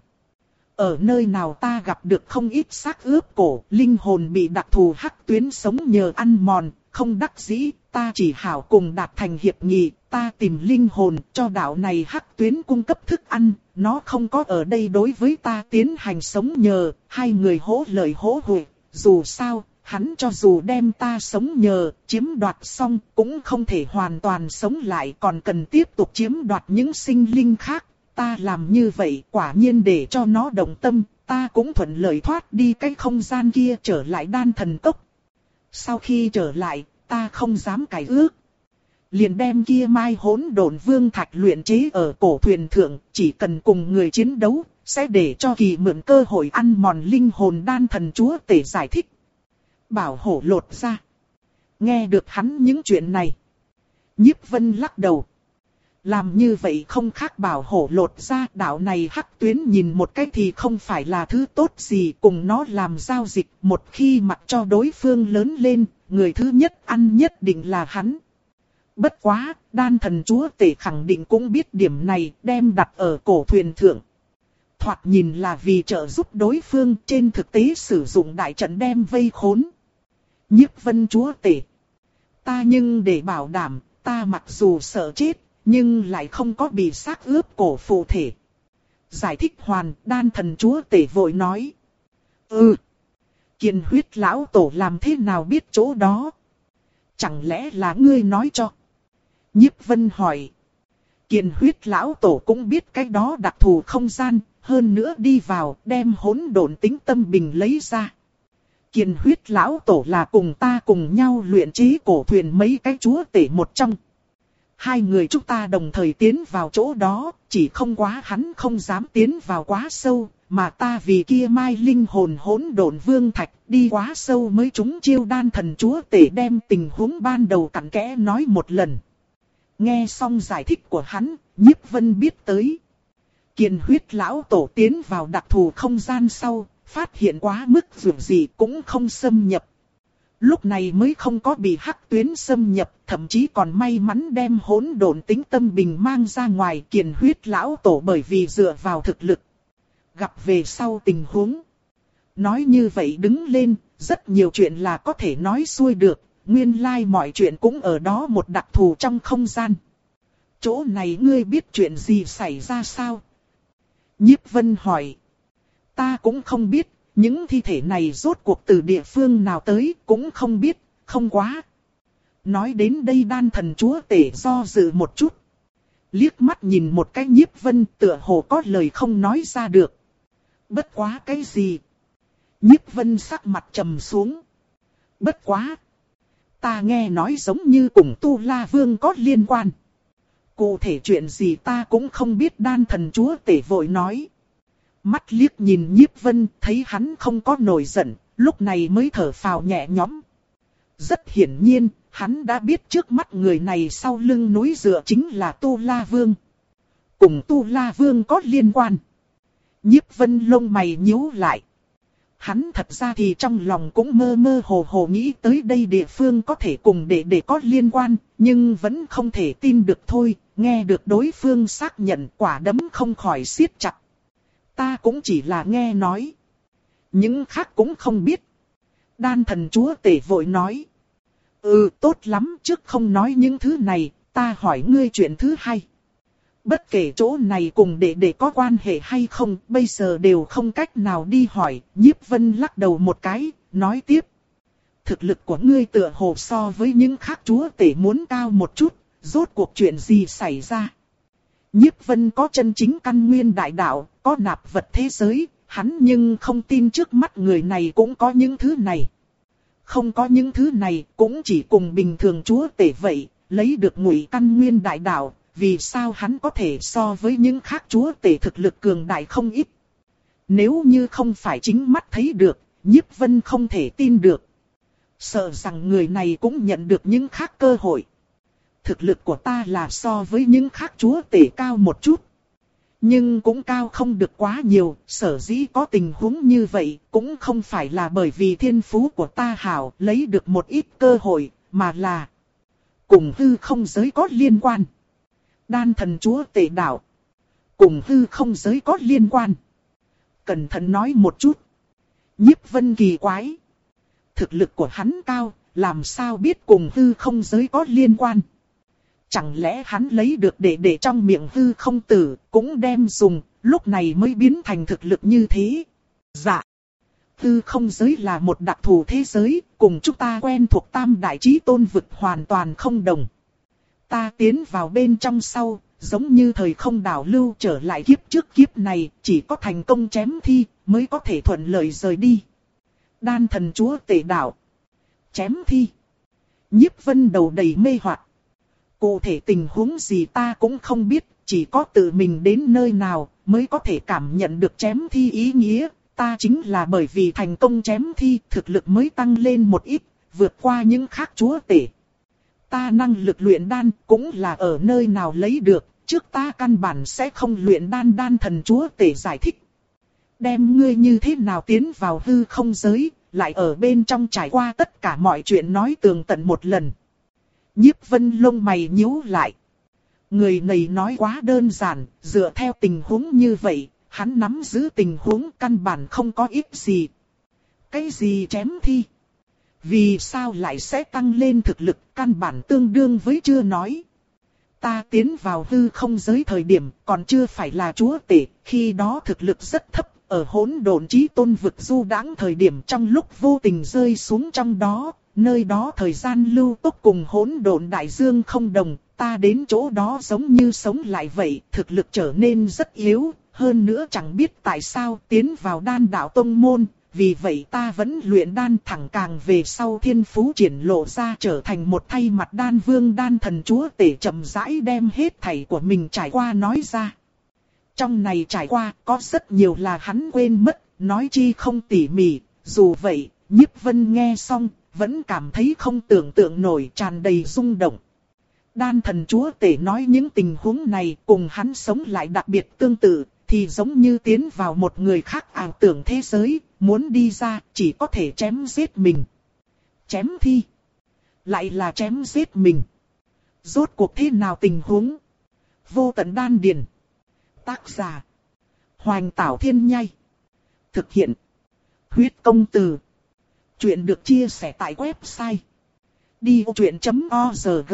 Ở nơi nào ta gặp được không ít xác ướp cổ, linh hồn bị đặc thù hắc tuyến sống nhờ ăn mòn, không đắc dĩ, ta chỉ hảo cùng đạt thành hiệp nghị, ta tìm linh hồn cho đạo này hắc tuyến cung cấp thức ăn, nó không có ở đây đối với ta tiến hành sống nhờ, hai người hỗ lời hỗ hụi, dù sao, hắn cho dù đem ta sống nhờ, chiếm đoạt xong, cũng không thể hoàn toàn sống lại, còn cần tiếp tục chiếm đoạt những sinh linh khác. Ta làm như vậy quả nhiên để cho nó động tâm, ta cũng thuận lợi thoát đi cái không gian kia trở lại đan thần cốc. Sau khi trở lại, ta không dám cải ước. Liền đem kia mai hỗn độn vương thạch luyện chế ở cổ thuyền thượng, chỉ cần cùng người chiến đấu, sẽ để cho kỳ mượn cơ hội ăn mòn linh hồn đan thần chúa tể giải thích. Bảo hổ lột ra. Nghe được hắn những chuyện này. Nhiếp Vân lắc đầu. Làm như vậy không khác bảo hổ lột ra, đạo này hắc tuyến nhìn một cách thì không phải là thứ tốt gì, cùng nó làm giao dịch, một khi mặc cho đối phương lớn lên, người thứ nhất ăn nhất định là hắn. Bất quá, đan thần chúa tể khẳng định cũng biết điểm này, đem đặt ở cổ thuyền thượng. Thoạt nhìn là vì trợ giúp đối phương, trên thực tế sử dụng đại trận đem vây khốn. Nhiếp Vân chúa tể. Ta nhưng để bảo đảm, ta mặc dù sợ chết, nhưng lại không có bị xác ướp cổ phụ thể. Giải thích hoàn, đan thần chúa tể vội nói. Ừ. Kiền Huyết lão tổ làm thế nào biết chỗ đó? Chẳng lẽ là ngươi nói cho? Nhiếp Vân hỏi. Kiền Huyết lão tổ cũng biết cái đó đặc thù không gian, hơn nữa đi vào đem hỗn độn tính tâm bình lấy ra. Kiền Huyết lão tổ là cùng ta cùng nhau luyện chế cổ thuyền mấy cái chúa tể một trong. Hai người chúng ta đồng thời tiến vào chỗ đó, chỉ không quá hắn không dám tiến vào quá sâu, mà ta vì kia mai linh hồn hỗn độn vương thạch đi quá sâu mới trúng chiêu đan thần chúa tể đem tình huống ban đầu cặn kẽ nói một lần. Nghe xong giải thích của hắn, Nhiếp Vân biết tới. Kiền Huyết lão tổ tiến vào đặc thù không gian sau, phát hiện quá mức dù gì cũng không xâm nhập. Lúc này mới không có bị hắc tuyến xâm nhập, thậm chí còn may mắn đem hỗn độn tính tâm bình mang ra ngoài. Kiền Huyết lão tổ bởi vì dựa vào thực lực, gặp về sau tình huống. Nói như vậy đứng lên, rất nhiều chuyện là có thể nói xuôi được, nguyên lai like mọi chuyện cũng ở đó một đặc thù trong không gian. Chỗ này ngươi biết chuyện gì xảy ra sao? Nhiếp Vân hỏi. Ta cũng không biết. Những thi thể này rốt cuộc từ địa phương nào tới cũng không biết, không quá. Nói đến đây đan thần chúa tể do dự một chút. Liếc mắt nhìn một cái Nhiếp Vân tựa hồ có lời không nói ra được. Bất quá cái gì? Nhiếp Vân sắc mặt trầm xuống. Bất quá. Ta nghe nói giống như cùng Tu La Vương có liên quan. Cụ thể chuyện gì ta cũng không biết đan thần chúa tể vội nói. Mắt liếc nhìn Nhiếp Vân, thấy hắn không có nổi giận, lúc này mới thở phào nhẹ nhõm. Rất hiển nhiên, hắn đã biết trước mắt người này sau lưng núi dựa chính là Tu La Vương. Cùng Tu La Vương có liên quan. Nhiếp Vân lông mày nhíu lại. Hắn thật ra thì trong lòng cũng mơ mơ hồ hồ nghĩ tới đây địa phương có thể cùng để để có liên quan, nhưng vẫn không thể tin được thôi, nghe được đối phương xác nhận quả đấm không khỏi siết chặt. Ta cũng chỉ là nghe nói. Những khác cũng không biết. Đan thần chúa tể vội nói. Ừ, tốt lắm, trước không nói những thứ này, ta hỏi ngươi chuyện thứ hai. Bất kể chỗ này cùng đệ đệ có quan hệ hay không, bây giờ đều không cách nào đi hỏi. Nhiếp Vân lắc đầu một cái, nói tiếp. Thực lực của ngươi tựa hồ so với những khác chúa tể muốn cao một chút, rốt cuộc chuyện gì xảy ra? Nhiếp Vân có chân chính căn nguyên đại đạo, có nạp vật thế giới, hắn nhưng không tin trước mắt người này cũng có những thứ này. Không có những thứ này, cũng chỉ cùng bình thường chúa tể vậy, lấy được ngụy căn nguyên đại đạo, vì sao hắn có thể so với những khác chúa tể thực lực cường đại không ít. Nếu như không phải chính mắt thấy được, Nhiếp Vân không thể tin được. Sợ rằng người này cũng nhận được những khác cơ hội. Thực lực của ta là so với những khác chúa tể cao một chút. Nhưng cũng cao không được quá nhiều, sở dĩ có tình huống như vậy, cũng không phải là bởi vì thiên phú của ta hảo lấy được một ít cơ hội, mà là cùng hư không giới có liên quan. Đan thần chúa tể đạo. Cùng hư không giới có liên quan. Cẩn thận nói một chút. Nhiếp Vân kỳ quái. Thực lực của hắn cao, làm sao biết cùng hư không giới có liên quan. Chẳng lẽ hắn lấy được để để trong miệng hư không tử, cũng đem dùng, lúc này mới biến thành thực lực như thế. Dạ. Hư không giới là một đặc thù thế giới, cùng chúng ta quen thuộc tam đại chí tôn vực hoàn toàn không đồng. Ta tiến vào bên trong sau, giống như thời không đảo lưu trở lại kiếp trước kiếp này, chỉ có thành công chém thi, mới có thể thuận lợi rời đi. Đan thần chúa tể đạo. Chém thi. Nhiếp Vân đầu đầy mê hoặc. Cụ thể tình huống gì ta cũng không biết, chỉ có tự mình đến nơi nào mới có thể cảm nhận được chém thi ý nghĩa. Ta chính là bởi vì thành công chém thi thực lực mới tăng lên một ít, vượt qua những khác chúa tể. Ta năng lực luyện đan cũng là ở nơi nào lấy được, trước ta căn bản sẽ không luyện đan. Đan thần chúa tể giải thích. Đem ngươi như thế nào tiến vào hư không giới, lại ở bên trong trải qua tất cả mọi chuyện nói tường tận một lần. Nhiếp Vân lông mày nhíu lại. Người này nói quá đơn giản, dựa theo tình huống như vậy, hắn nắm giữ tình huống căn bản không có ích gì. Cái gì chém thi? Vì sao lại sẽ tăng lên thực lực căn bản tương đương với chưa nói. Ta tiến vào hư không giới thời điểm còn chưa phải là chúa tể, khi đó thực lực rất thấp, ở hỗn độn chí tôn vực du đãng thời điểm trong lúc vô tình rơi xuống trong đó, nơi đó thời gian lưu tốc cùng hỗn độn đại dương không đồng, ta đến chỗ đó giống như sống lại vậy, thực lực trở nên rất yếu, hơn nữa chẳng biết tại sao tiến vào đan đạo tông môn. Vì vậy ta vẫn luyện đan thẳng càng về sau thiên phú triển lộ ra trở thành một thay mặt đan vương. Đan thần chúa tể chậm rãi đem hết thảy của mình trải qua nói ra. Trong này trải qua có rất nhiều là hắn quên mất, nói chi không tỉ mỉ, dù vậy, Nhiếp Vân nghe xong, vẫn cảm thấy không tưởng tượng nổi, tràn đầy rung động. Đan thần chúa tể nói những tình huống này cùng hắn sống lại đặc biệt tương tự, thì giống như tiến vào một người khác ảo tưởng thế giới, muốn đi ra chỉ có thể chém giết mình. Chém thi. Lại là chém giết mình. Rốt cuộc thế nào tình huống? Vô tận đan điền. Tác giả. Hoành Tảo Thiên Nhai. Thực hiện. Huyết công từ. Chuyện được chia sẻ tại website. đi vô chuyện chấm org.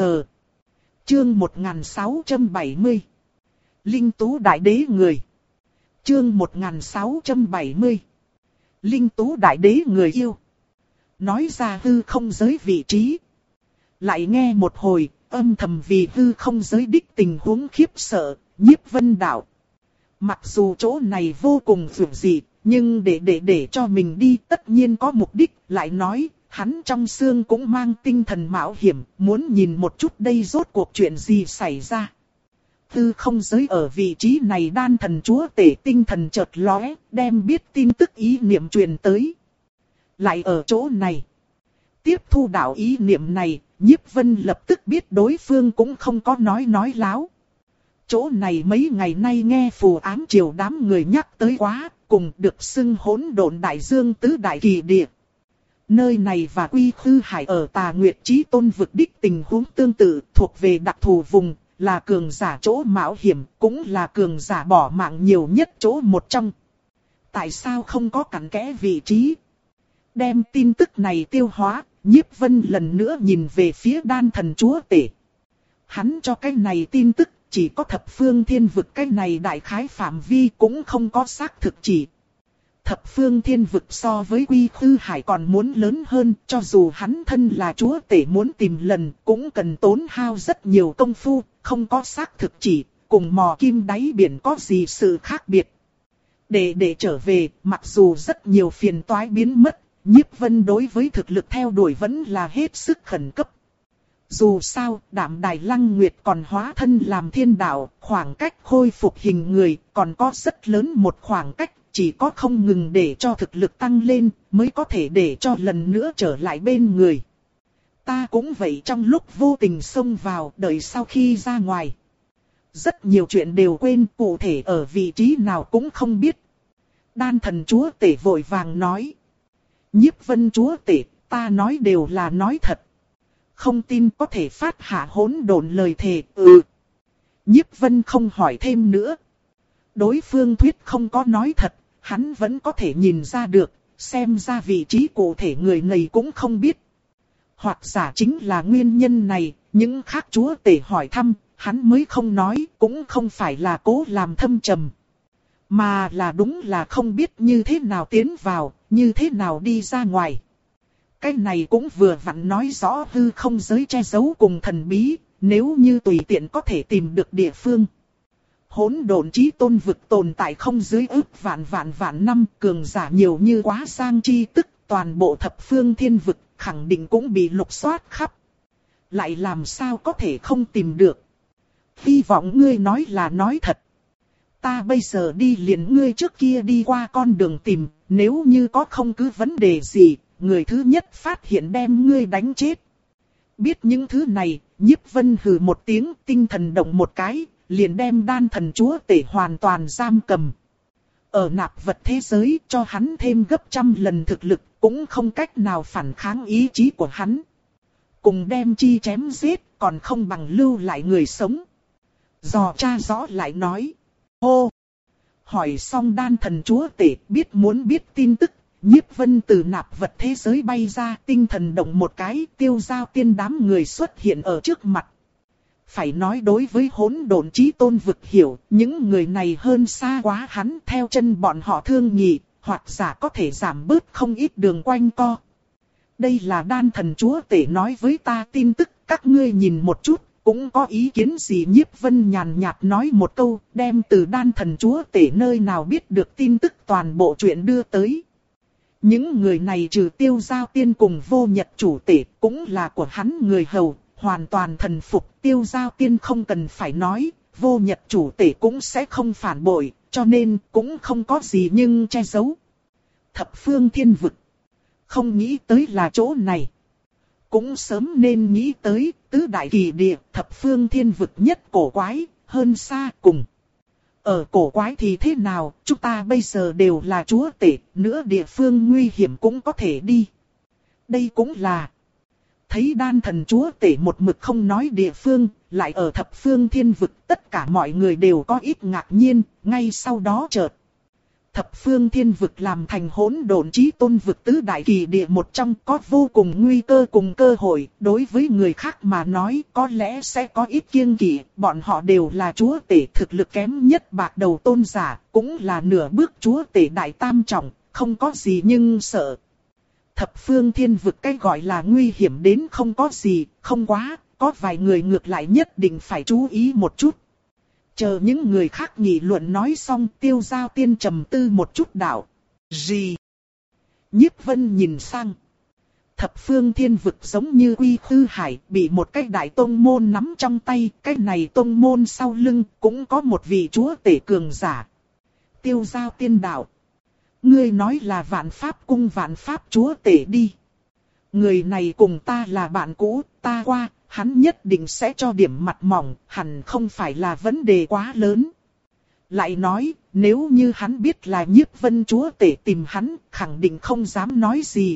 Chương một nghìn sáu trăm bảy mươi. Linh Tú Đại Đế Người. Chương một nghìn sáu trăm bảy mươi. Linh Tú Đại Đế Người yêu. Nói ra hư không giới vị trí. Lại nghe một hồi, âm thầm vì hư không giới đích tình huống khiếp sợ, Nhiếp Vân đạo. Mặc dù chỗ này vô cùng phức dị, nhưng để để để cho mình đi tất nhiên có mục đích. Lại nói, hắn trong xương cũng mang tinh thần mạo hiểm, muốn nhìn một chút đây rốt cuộc chuyện gì xảy ra. Hư không giới ở vị trí này. Đan thần chúa tể tinh thần chợt lóe, đem biết tin tức ý niệm truyền tới. Lại ở chỗ này. Tiếp thu đạo ý niệm này, Nhiếp Vân lập tức biết đối phương cũng không có nói nói láo. Chỗ này mấy ngày nay nghe phù ám triều đám người nhắc tới quá, cùng được xưng hỗn độn đại dương tứ đại kỳ địa. Nơi này và Quy Khư Hải ở Tà Nguyệt Chí Tôn vực đích tình huống tương tự, thuộc về đặc thù vùng, là cường giả chỗ mạo hiểm, cũng là cường giả bỏ mạng nhiều nhất chỗ một trong. tại sao không có cặn kẽ vị trí? Đem tin tức này tiêu hóa, Nhiếp Vân lần nữa nhìn về phía đan thần chúa tể. Hắn cho cái này tin tức, chỉ có thập phương thiên vực cái này đại khái phạm vi cũng không có xác thực chỉ. Thập phương thiên vực so với Quy Khư Hải còn muốn lớn hơn, cho dù hắn thân là chúa tể muốn tìm lần cũng cần tốn hao rất nhiều công phu, không có xác thực chỉ, cùng mò kim đáy biển có gì sự khác biệt. Để để trở về, mặc dù rất nhiều phiền toái biến mất, Nhiếp Vân đối với thực lực theo đuổi vẫn là hết sức khẩn cấp. Dù sao, Đạm Đài Lăng Nguyệt còn hóa thân làm thiên đạo, khoảng cách khôi phục hình người còn có rất lớn một khoảng cách, chỉ có không ngừng để cho thực lực tăng lên mới có thể để cho lần nữa trở lại bên người. Ta cũng vậy, trong lúc vô tình xông vào, đợi sau khi ra ngoài. Rất nhiều chuyện đều quên, cụ thể ở vị trí nào cũng không biết. Đan thần chúa tể vội vàng nói. Nhiếp Vân chúa tể, ta nói đều là nói thật. Không tin có thể phát hạ hỗn độn lời thề. Ừ. Nhiếp Vân không hỏi thêm nữa. Đối phương thuyết không có nói thật, hắn vẫn có thể nhìn ra được, xem ra vị trí cụ thể người này cũng không biết. Hoặc giả chính là nguyên nhân này, những khác chúa tể hỏi thăm, hắn mới không nói, cũng không phải là cố làm thâm trầm. Mà là đúng là không biết như thế nào tiến vào, như thế nào đi ra ngoài. Cái này cũng vừa vặn nói rõ hư không giới che giấu cùng thần bí, nếu như tùy tiện có thể tìm được địa phương. Hỗn độn chí tôn vực tồn tại không dưới ức vạn vạn vạn năm, cường giả nhiều như quá sang chi tức, toàn bộ thập phương thiên vực khẳng định cũng bị lục soát khắp. Lại làm sao có thể không tìm được? Hy vọng ngươi nói là nói thật. Ta bây giờ đi liền ngươi trước kia đi qua con đường tìm, nếu như có không cứ vấn đề gì, người thứ nhất phát hiện đem ngươi đánh chết. Biết những thứ này, Nhiếp Vân hừ một tiếng, tinh thần động một cái, liền đem đan thần chúa tể hoàn toàn giam cầm. Ở nạp vật thế giới cho hắn thêm gấp trăm lần thực lực, cũng không cách nào phản kháng ý chí của hắn. Cùng đem chi chém giết, còn không bằng lưu lại người sống. Dò tra rõ lại nói. Hô! Hỏi xong đan thần chúa tể biết muốn biết tin tức, Nhiếp Vân từ nạp vật thế giới bay ra, tinh thần động một cái, Tiêu Giao Tiên đám người xuất hiện ở trước mặt. Phải nói đối với hỗn độn chí tôn vực hiểu, những người này hơn xa quá hắn, theo chân bọn họ thương nghị, hoặc giả có thể giảm bớt không ít đường quanh co. Đây là đan thần chúa tể nói với ta tin tức, các ngươi nhìn một chút, cũng có ý kiến gì? Nhiếp Vân nhàn nhạt nói một câu, đem từ đan thần chúa tể nơi nào biết được tin tức toàn bộ chuyện đưa tới. Những người này trừ Tiêu Giao Tiên cùng Vô Nhật chủ tể, cũng là của hắn người hầu, hoàn toàn thần phục. Tiêu Giao Tiên không cần phải nói, Vô Nhật chủ tể cũng sẽ không phản bội, cho nên cũng không có gì nhưng che giấu. Thập phương thiên vực, không nghĩ tới là chỗ này. Cũng sớm nên nghĩ tới, tứ đại kỳ địa, thập phương thiên vực nhất cổ quái, hơn xa cùng. Ở cổ quái thì thế nào, chúng ta bây giờ đều là chúa tể, nữa địa phương nguy hiểm cũng có thể đi. Đây cũng là. Thấy đan thần chúa tể một mực không nói địa phương, lại ở thập phương thiên vực, tất cả mọi người đều có ít ngạc nhiên, ngay sau đó chợt. Thập phương thiên vực làm thành hỗn độn chí tôn vực tứ đại kỳ địa một trong, có vô cùng nguy cơ cùng cơ hội, đối với người khác mà nói có lẽ sẽ có ít kiêng kỵ, bọn họ đều là chúa tể thực lực kém nhất bạc đầu tôn giả, cũng là nửa bước chúa tể đại tam trọng, không có gì nhưng sợ. Thập phương thiên vực cái gọi là nguy hiểm đến không có gì, không quá, có vài người ngược lại nhất định phải chú ý một chút. Chờ những người khác nghị luận nói xong, Tiêu Giao Tiên trầm tư một chút đạo. Gì? Nhiếp Vân nhìn sang. Thập phương thiên vực giống như Quy Khư Hải, bị một cái đại tông môn nắm trong tay, cái này tông môn sau lưng cũng có một vị chúa tể cường giả. Tiêu Giao Tiên đạo. Ngươi nói là Vạn Pháp cung Vạn Pháp chúa tể đi. Người này cùng ta là bạn cũ, ta qua. Hắn nhất định sẽ cho điểm mặt mỏng, hẳn không phải là vấn đề quá lớn. Lại nói, nếu như hắn biết là Nhiếp Vân chúa tể tìm hắn, khẳng định không dám nói gì.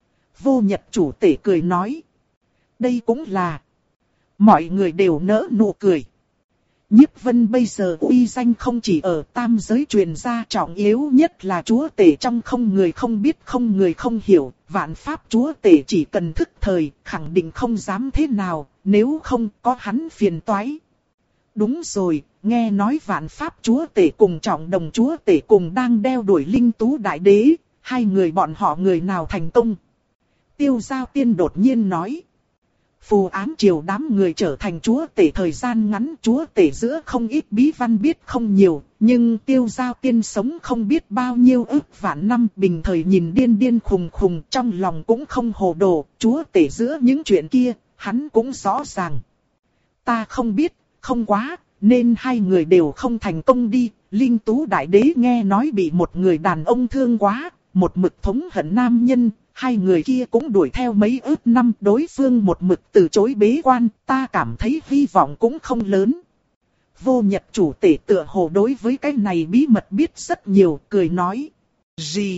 Vô Nhật chủ tể cười nói. Đây cũng là. Mọi người đều nỡ nụ cười. Nhiếp Vân bây giờ uy danh không chỉ ở tam giới truyền ra, trọng yếu nhất là chúa tể trong không người không biết không người không hiểu, vạn pháp chúa tể chỉ cần thức thời, khẳng định không dám thế nào, nếu không có hắn phiền toái. Đúng rồi, nghe nói vạn pháp chúa tể cùng trọng đồng chúa tể cùng đang đeo đuổi linh tú đại đế, hai người bọn họ người nào thành công? Tiêu Giao Tiên đột nhiên nói. Phù Ám Triều đám người trở thành chúa tể thời gian ngắn, chúa tể giữa không ít bí văn biết không nhiều, nhưng Tiêu Giao Tiên sống không biết bao nhiêu ức vạn năm, bình thời nhìn điên điên khùng khùng, trong lòng cũng không hồ đồ, chúa tể giữa những chuyện kia, hắn cũng rõ ràng. Ta không biết, không quá, nên hai người đều không thành công đi. Linh tú đại đế nghe nói bị một người đàn ông thương quá, một mực thống hận nam nhân. Hai người kia cũng đuổi theo mấy ức năm, đối phương một mực từ chối bế quan, ta cảm thấy hy vọng cũng không lớn. Vô Nhật chủ tể tựa hồ đối với cái này bí mật biết rất nhiều, cười nói. Gì?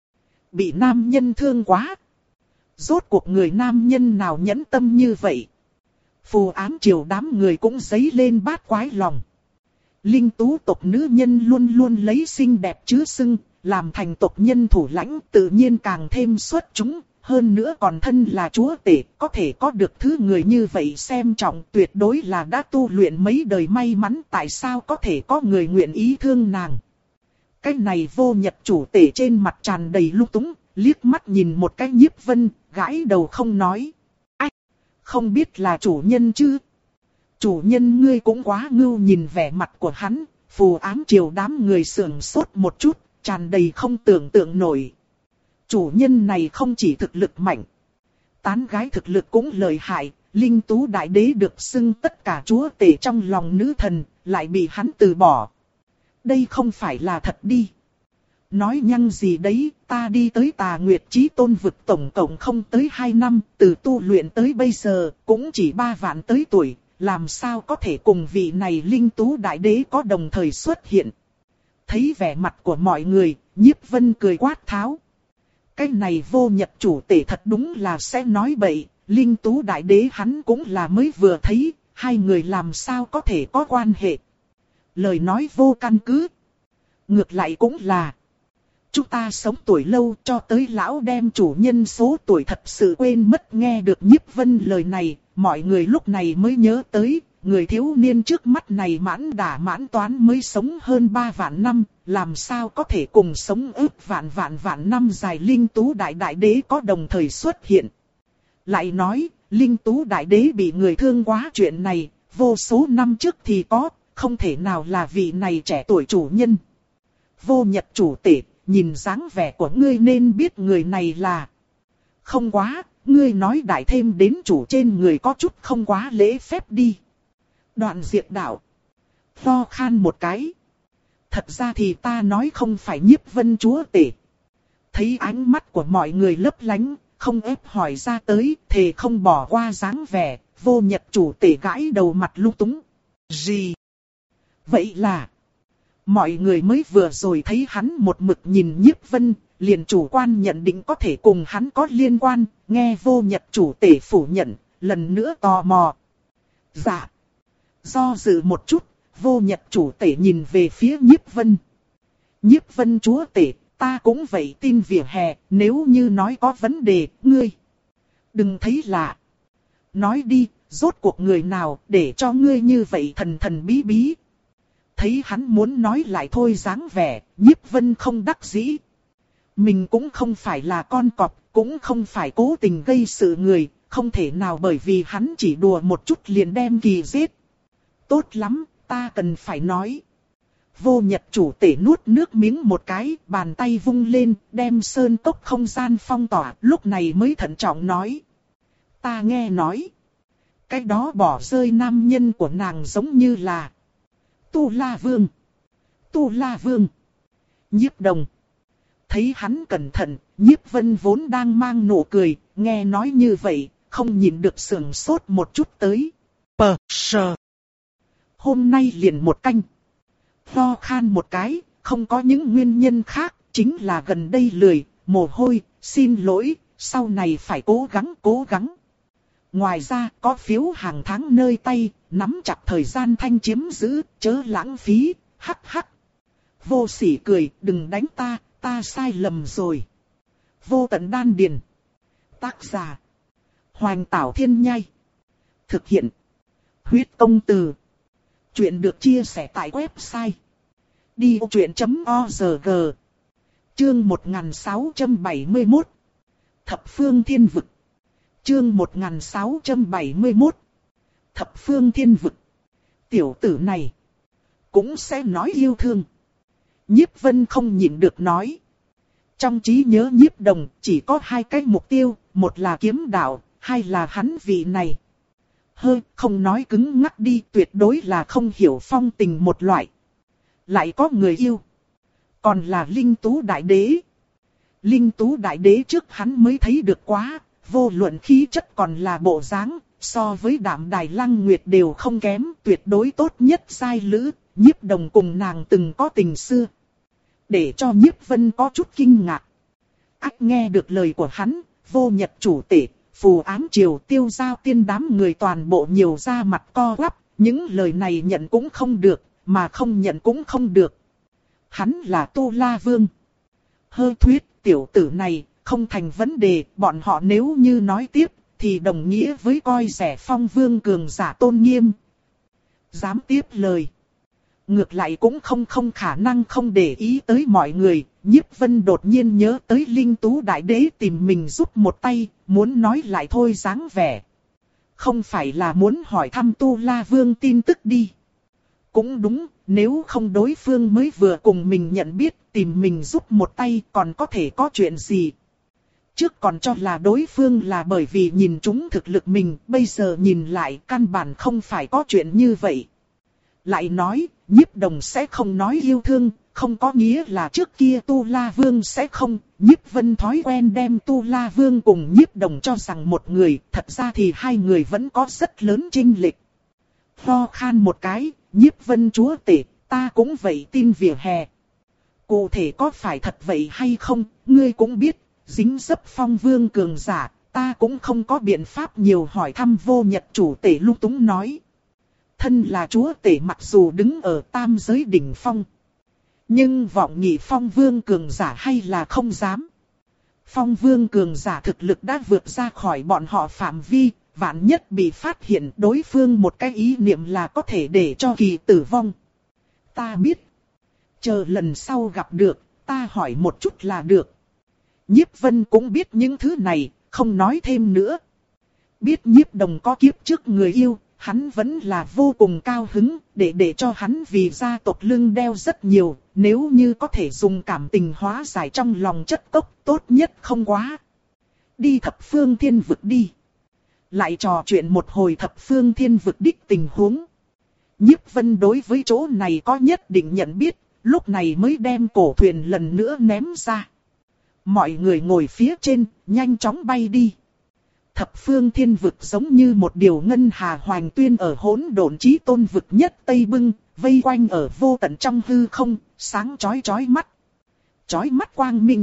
Bị nam nhân thương quá? Rốt cuộc người nam nhân nào nhẫn tâm như vậy? Phù Ám Triều đám người cũng dấy lên bát quái lòng. Linh tú tộc nữ nhân luôn luôn lấy xinh đẹp chứ xưng, làm thành tộc nhân thủ lãnh tự nhiên càng thêm xuất chúng, hơn nữa còn thân là chúa tể, có thể có được thứ người như vậy xem trọng tuyệt đối là đã tu luyện mấy đời may mắn, tại sao có thể có người nguyện ý thương nàng. Cái này Vô Nhật chủ tể trên mặt tràn đầy lung túng, liếc mắt nhìn một cái Nhiếp Vân, gãi đầu không nói. Ách, không biết là chủ nhân chứ? Chủ nhân ngươi cũng quá ngưu, nhìn vẻ mặt của hắn, Phù Ám Triều đám người sưởng sốt một chút, tràn đầy không tưởng tượng nổi. Chủ nhân này không chỉ thực lực mạnh, tán gái thực lực cũng lợi hại, linh tú đại đế được xưng tất cả chúa tể trong lòng nữ thần, lại bị hắn từ bỏ. Đây không phải là thật đi. Nói nhăng gì đấy, ta đi tới Tà Nguyệt Chí Tôn vực tổng cộng không tới hai năm, từ tu luyện tới bây giờ, cũng chỉ ba vạn tới tuổi, làm sao có thể cùng vị này linh tú đại đế có đồng thời xuất hiện. Thấy vẻ mặt của mọi người, Nhiếp Vân cười quát tháo. Cái này Vô Nhật chủ tể thật đúng là sẽ nói bậy, linh tú đại đế hắn cũng là mới vừa thấy, hai người làm sao có thể có quan hệ. Lời nói vô căn cứ. Ngược lại cũng là, chúng ta sống tuổi lâu cho tới lão đem chủ nhân số tuổi thật sự quên mất. Nghe được Nhiếp Vân lời này, mọi người lúc này mới nhớ tới, người thiếu niên trước mắt này mãn đả mãn toán mới sống hơn ba vạn năm, làm sao có thể cùng sống ước vạn vạn vạn năm dài linh tú đại đại đế có đồng thời xuất hiện. Lại nói, linh tú đại đế bị người thương quá chuyện này, vô số năm trước thì có, không thể nào là vị này trẻ tuổi chủ nhân. Vô Nhật chủ tể, nhìn dáng vẻ của ngươi nên biết người này là... Không quá, ngươi nói đại thêm đến chủ trên người có chút không quá lễ phép đi. Đoạn Diệt đạo lo khan một cái. Thật ra thì ta nói không phải Nhiếp Vân chúa tể. Thấy ánh mắt của mọi người lấp lánh, không ép hỏi ra tới, thề không bỏ qua dáng vẻ, Vô Nhật chủ tể gãi đầu mặt lung túng. Gì? Vậy là... Mọi người mới vừa rồi thấy hắn một mực nhìn Nhiếp Vân, liền chủ quan nhận định có thể cùng hắn có liên quan, nghe Vô Nhật chủ tể phủ nhận, lần nữa tò mò. Dạ. Do dự một chút, Vô Nhật chủ tể nhìn về phía Nhiếp Vân. Nhiếp Vân chúa tể, ta cũng vậy tin vỉa hè, nếu như nói có vấn đề, ngươi đừng thấy lạ. Nói đi, rốt cuộc người nào để cho ngươi như vậy thần thần bí bí. Thấy hắn muốn nói lại thôi dáng vẻ, Nhiếp Vân không đắc dĩ. Mình cũng không phải là con cọp, cũng không phải cố tình gây sự người, không thể nào bởi vì hắn chỉ đùa một chút liền đem kỳ giết. Tốt lắm, ta cần phải nói. Vô Nhật chủ tể nuốt nước miếng một cái, bàn tay vung lên, đem sơn cốc không gian phong tỏa, lúc này mới thận trọng nói. Ta nghe nói, cái đó bỏ rơi nam nhân của nàng giống như là Tu La Vương. Tu La Vương. Nhiếp Đồng. Thấy hắn cẩn thận, Nhiếp Vân vốn đang mang nụ cười, nghe nói như vậy, không nhìn được sưởng sốt một chút tới. Pờ, sờ. Hôm nay liền một canh. Lo khan một cái, không có những nguyên nhân khác, chính là gần đây lười, mồ hôi, xin lỗi, sau này phải cố gắng cố gắng. Ngoài ra có phiếu hàng tháng nơi tay, nắm chặt thời gian thanh chiếm giữ, chớ lãng phí, hắc hắc. Vô Sỉ cười, đừng đánh ta, ta sai lầm rồi. Vô Tận Đan Điền. Tác giả. Hoành Tảo Thiên Nhai. Thực hiện. Huyết Công Từ. Chuyện được chia sẻ tại website đi ô chuyện chấm org. Chương một nghìn sáu trăm bảy mươi mốt. Thập Phương Thiên Vực. Chương một nghìn sáu trăm bảy mươi mốt. Thập Phương Thiên Vực. Tiểu tử này cũng sẽ nói yêu thương. Nhiếp Vân không nhịn được nói. Trong trí nhớ Nhiếp Đồng chỉ có hai cái mục tiêu, một là kiếm đạo, hai là hắn vị này. Hơi không nói cứng ngắc đi, tuyệt đối là không hiểu phong tình một loại. Lại có người yêu. Còn là Linh Tú Đại Đế. Linh Tú Đại Đế trước hắn mới thấy được quá, vô luận khí chất còn là bộ dáng, so với Đạm Đài Lăng Nguyệt đều không kém, tuyệt đối tốt nhất giai lữ. Nhiếp Đồng cùng nàng từng có tình xưa. Để cho Nhiếp Vân có chút kinh ngạc. Ách nghe được lời của hắn, Vô Nhật chủ tể, Phù Ám Triều, Tiêu Giao Tiên đám người toàn bộ nhiều ra mặt co quắp, những lời này nhận cũng không được, mà không nhận cũng không được. Hắn là Tu La Vương. Hơi thuyết, tiểu tử này, không thành vấn đề, bọn họ nếu như nói tiếp, thì đồng nghĩa với coi rẻ Phong Vương cường giả tôn nghiêm. Dám tiếp lời. Ngược lại cũng không không khả năng không để ý tới mọi người. Nhiếp Vân đột nhiên nhớ tới Linh Tú Đại Đế tìm mình giúp một tay, muốn nói lại thôi dáng vẻ. Không phải là muốn hỏi thăm Tu La Vương tin tức đi. Cũng đúng, nếu không đối phương mới vừa cùng mình nhận biết, tìm mình giúp một tay còn có thể có chuyện gì. Trước còn cho là đối phương là bởi vì nhìn trúng thực lực mình, bây giờ nhìn lại căn bản không phải có chuyện như vậy. Lại nói, Nhiếp Đồng sẽ không nói yêu thương, không có nghĩa là trước kia Tu La Vương sẽ không. Nhiếp Vân thói quen đem Tu La Vương cùng Nhiếp Đồng cho rằng một người, thật ra thì hai người vẫn có rất lớn chênh lệch. Ho khan một cái, Nhiếp Vân chúa tể, ta cũng vậy tin vỉa hè. Cụ thể có phải thật vậy hay không, ngươi cũng biết, dính dấp Phong Vương cường giả, ta cũng không có biện pháp nhiều hỏi thăm. Vô Nhật chủ tể lung túng nói. Thân là chúa tể mặc dù đứng ở tam giới đỉnh phong, nhưng vọng nghị Phong Vương cường giả hay là không dám. Phong Vương cường giả thực lực đã vượt ra khỏi bọn họ phạm vi, vạn nhất bị phát hiện đối phương một cái ý niệm là có thể để cho kỳ tử vong. Ta biết. Chờ lần sau gặp được, ta hỏi một chút là được. Nhiếp Vân cũng biết những thứ này, không nói thêm nữa. Biết Nhiếp Đồng có kiếp trước người yêu, hắn vẫn là vô cùng cao hứng, để để cho hắn vì gia tộc lưng đeo rất nhiều, nếu như có thể dùng cảm tình hóa giải trong lòng chất cốc, tốt nhất không quá. Đi Thập Phương Thiên Vực đi. Lại trò chuyện một hồi Thập Phương Thiên Vực đích tình huống. Nhiếp Vân đối với chỗ này có nhất định nhận biết, lúc này mới đem cổ thuyền lần nữa ném ra. Mọi người ngồi phía trên, nhanh chóng bay đi. Thập Phương Thiên Vực giống như một điều ngân hà hoành tuyên ở hỗn độn chí tôn vực nhất Tây Bưng, vây quanh ở vô tận trong hư không, sáng chói chói mắt. Chói mắt quang minh.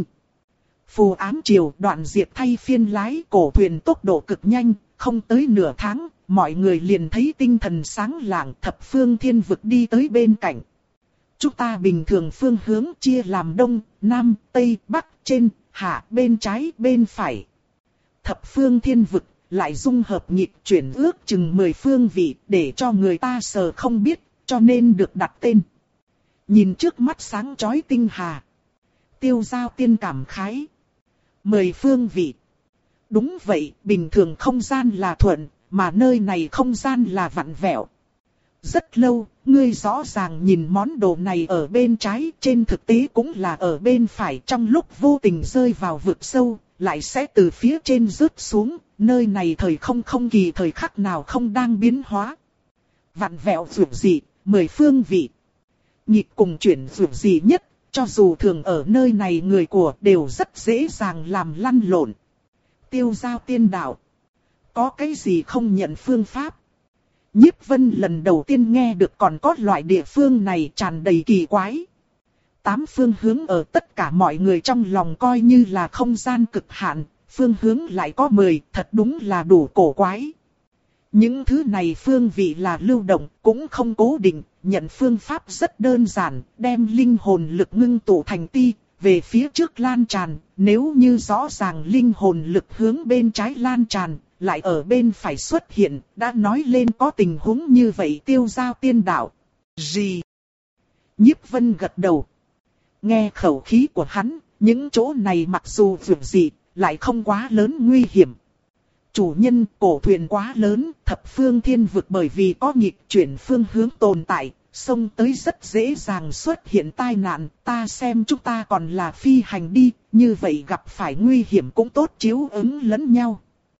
Phù Ám Triều Đoạn Diệt thay phiên lái cổ thuyền tốc độ cực nhanh, không tới nửa tháng, mọi người liền thấy tinh thần sáng lạng. Thập Phương Thiên Vực đi tới bên cạnh. Chúng ta bình thường phương hướng chia làm đông, nam, tây, bắc, trên, hạ, bên trái, bên phải. Thập Phương Thiên Vực lại dung hợp nhịp chuyển ước chừng mười phương vị để cho người ta sờ không biết, cho nên được đặt tên. Nhìn trước mắt sáng chói tinh hà. Tiêu Giao Tiên cảm khái. Mười phương vị. Đúng vậy, bình thường không gian là thuận, mà nơi này không gian là vặn vẹo. Rất lâu, ngươi rõ ràng nhìn món đồ này ở bên trái, trên thực tế cũng là ở bên phải, trong lúc vô tình rơi vào vực sâu, lại sẽ từ phía trên rớt xuống, nơi này thời không không kỳ thời khắc nào không đang biến hóa. Vặn vẹo dường dị, mười phương vị. Nhịp cùng chuyển dường dị nhất, cho dù thường ở nơi này người của đều rất dễ dàng làm lăn lộn. Tiêu Giao Tiên đạo. Có cái gì không nhận phương pháp? Nhiếp Vân lần đầu tiên nghe được còn có loại địa phương này tràn đầy kỳ quái. Tám phương hướng ở tất cả mọi người trong lòng coi như là không gian cực hạn, phương hướng lại có mười, thật đúng là đủ cổ quái. Những thứ này phương vị là lưu động, cũng không cố định, nhận phương pháp rất đơn giản, đem linh hồn lực ngưng tụ thành ti, về phía trước lan tràn, nếu như rõ ràng linh hồn lực hướng bên trái lan tràn, lại ở bên phải xuất hiện, đã nói lên có tình huống như vậy Tiêu Giao tiên đạo. Gì? Nhiếp Vân gật đầu. Nghe khẩu khí của hắn, những chỗ này mặc dù vượt dị, lại không quá lớn nguy hiểm. Chủ nhân, cổ thuyền quá lớn, thập phương thiên vực bởi vì có nghịch chuyển phương hướng tồn tại, xông tới rất dễ dàng xuất hiện tai nạn, ta xem chúng ta còn là phi hành đi, như vậy gặp phải nguy hiểm cũng tốt chiếu ứng lẫn nhau.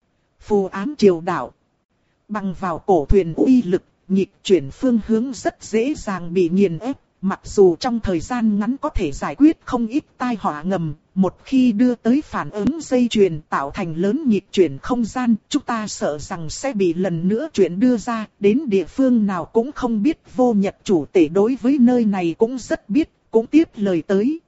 Phù ám triều đạo. Bằng vào cổ thuyền uy lực, nghịch chuyển phương hướng rất dễ dàng bị nghiền ép. Mặc dù trong thời gian ngắn có thể giải quyết không ít tai họa ngầm, một khi đưa tới phản ứng dây chuyền tạo thành lớn nghịch chuyển không gian, chúng ta sợ rằng sẽ bị lần nữa chuyển đưa ra, đến địa phương nào cũng không biết. Vô Nhật chủ tể đối với nơi này cũng rất biết, cũng tiếp lời tới.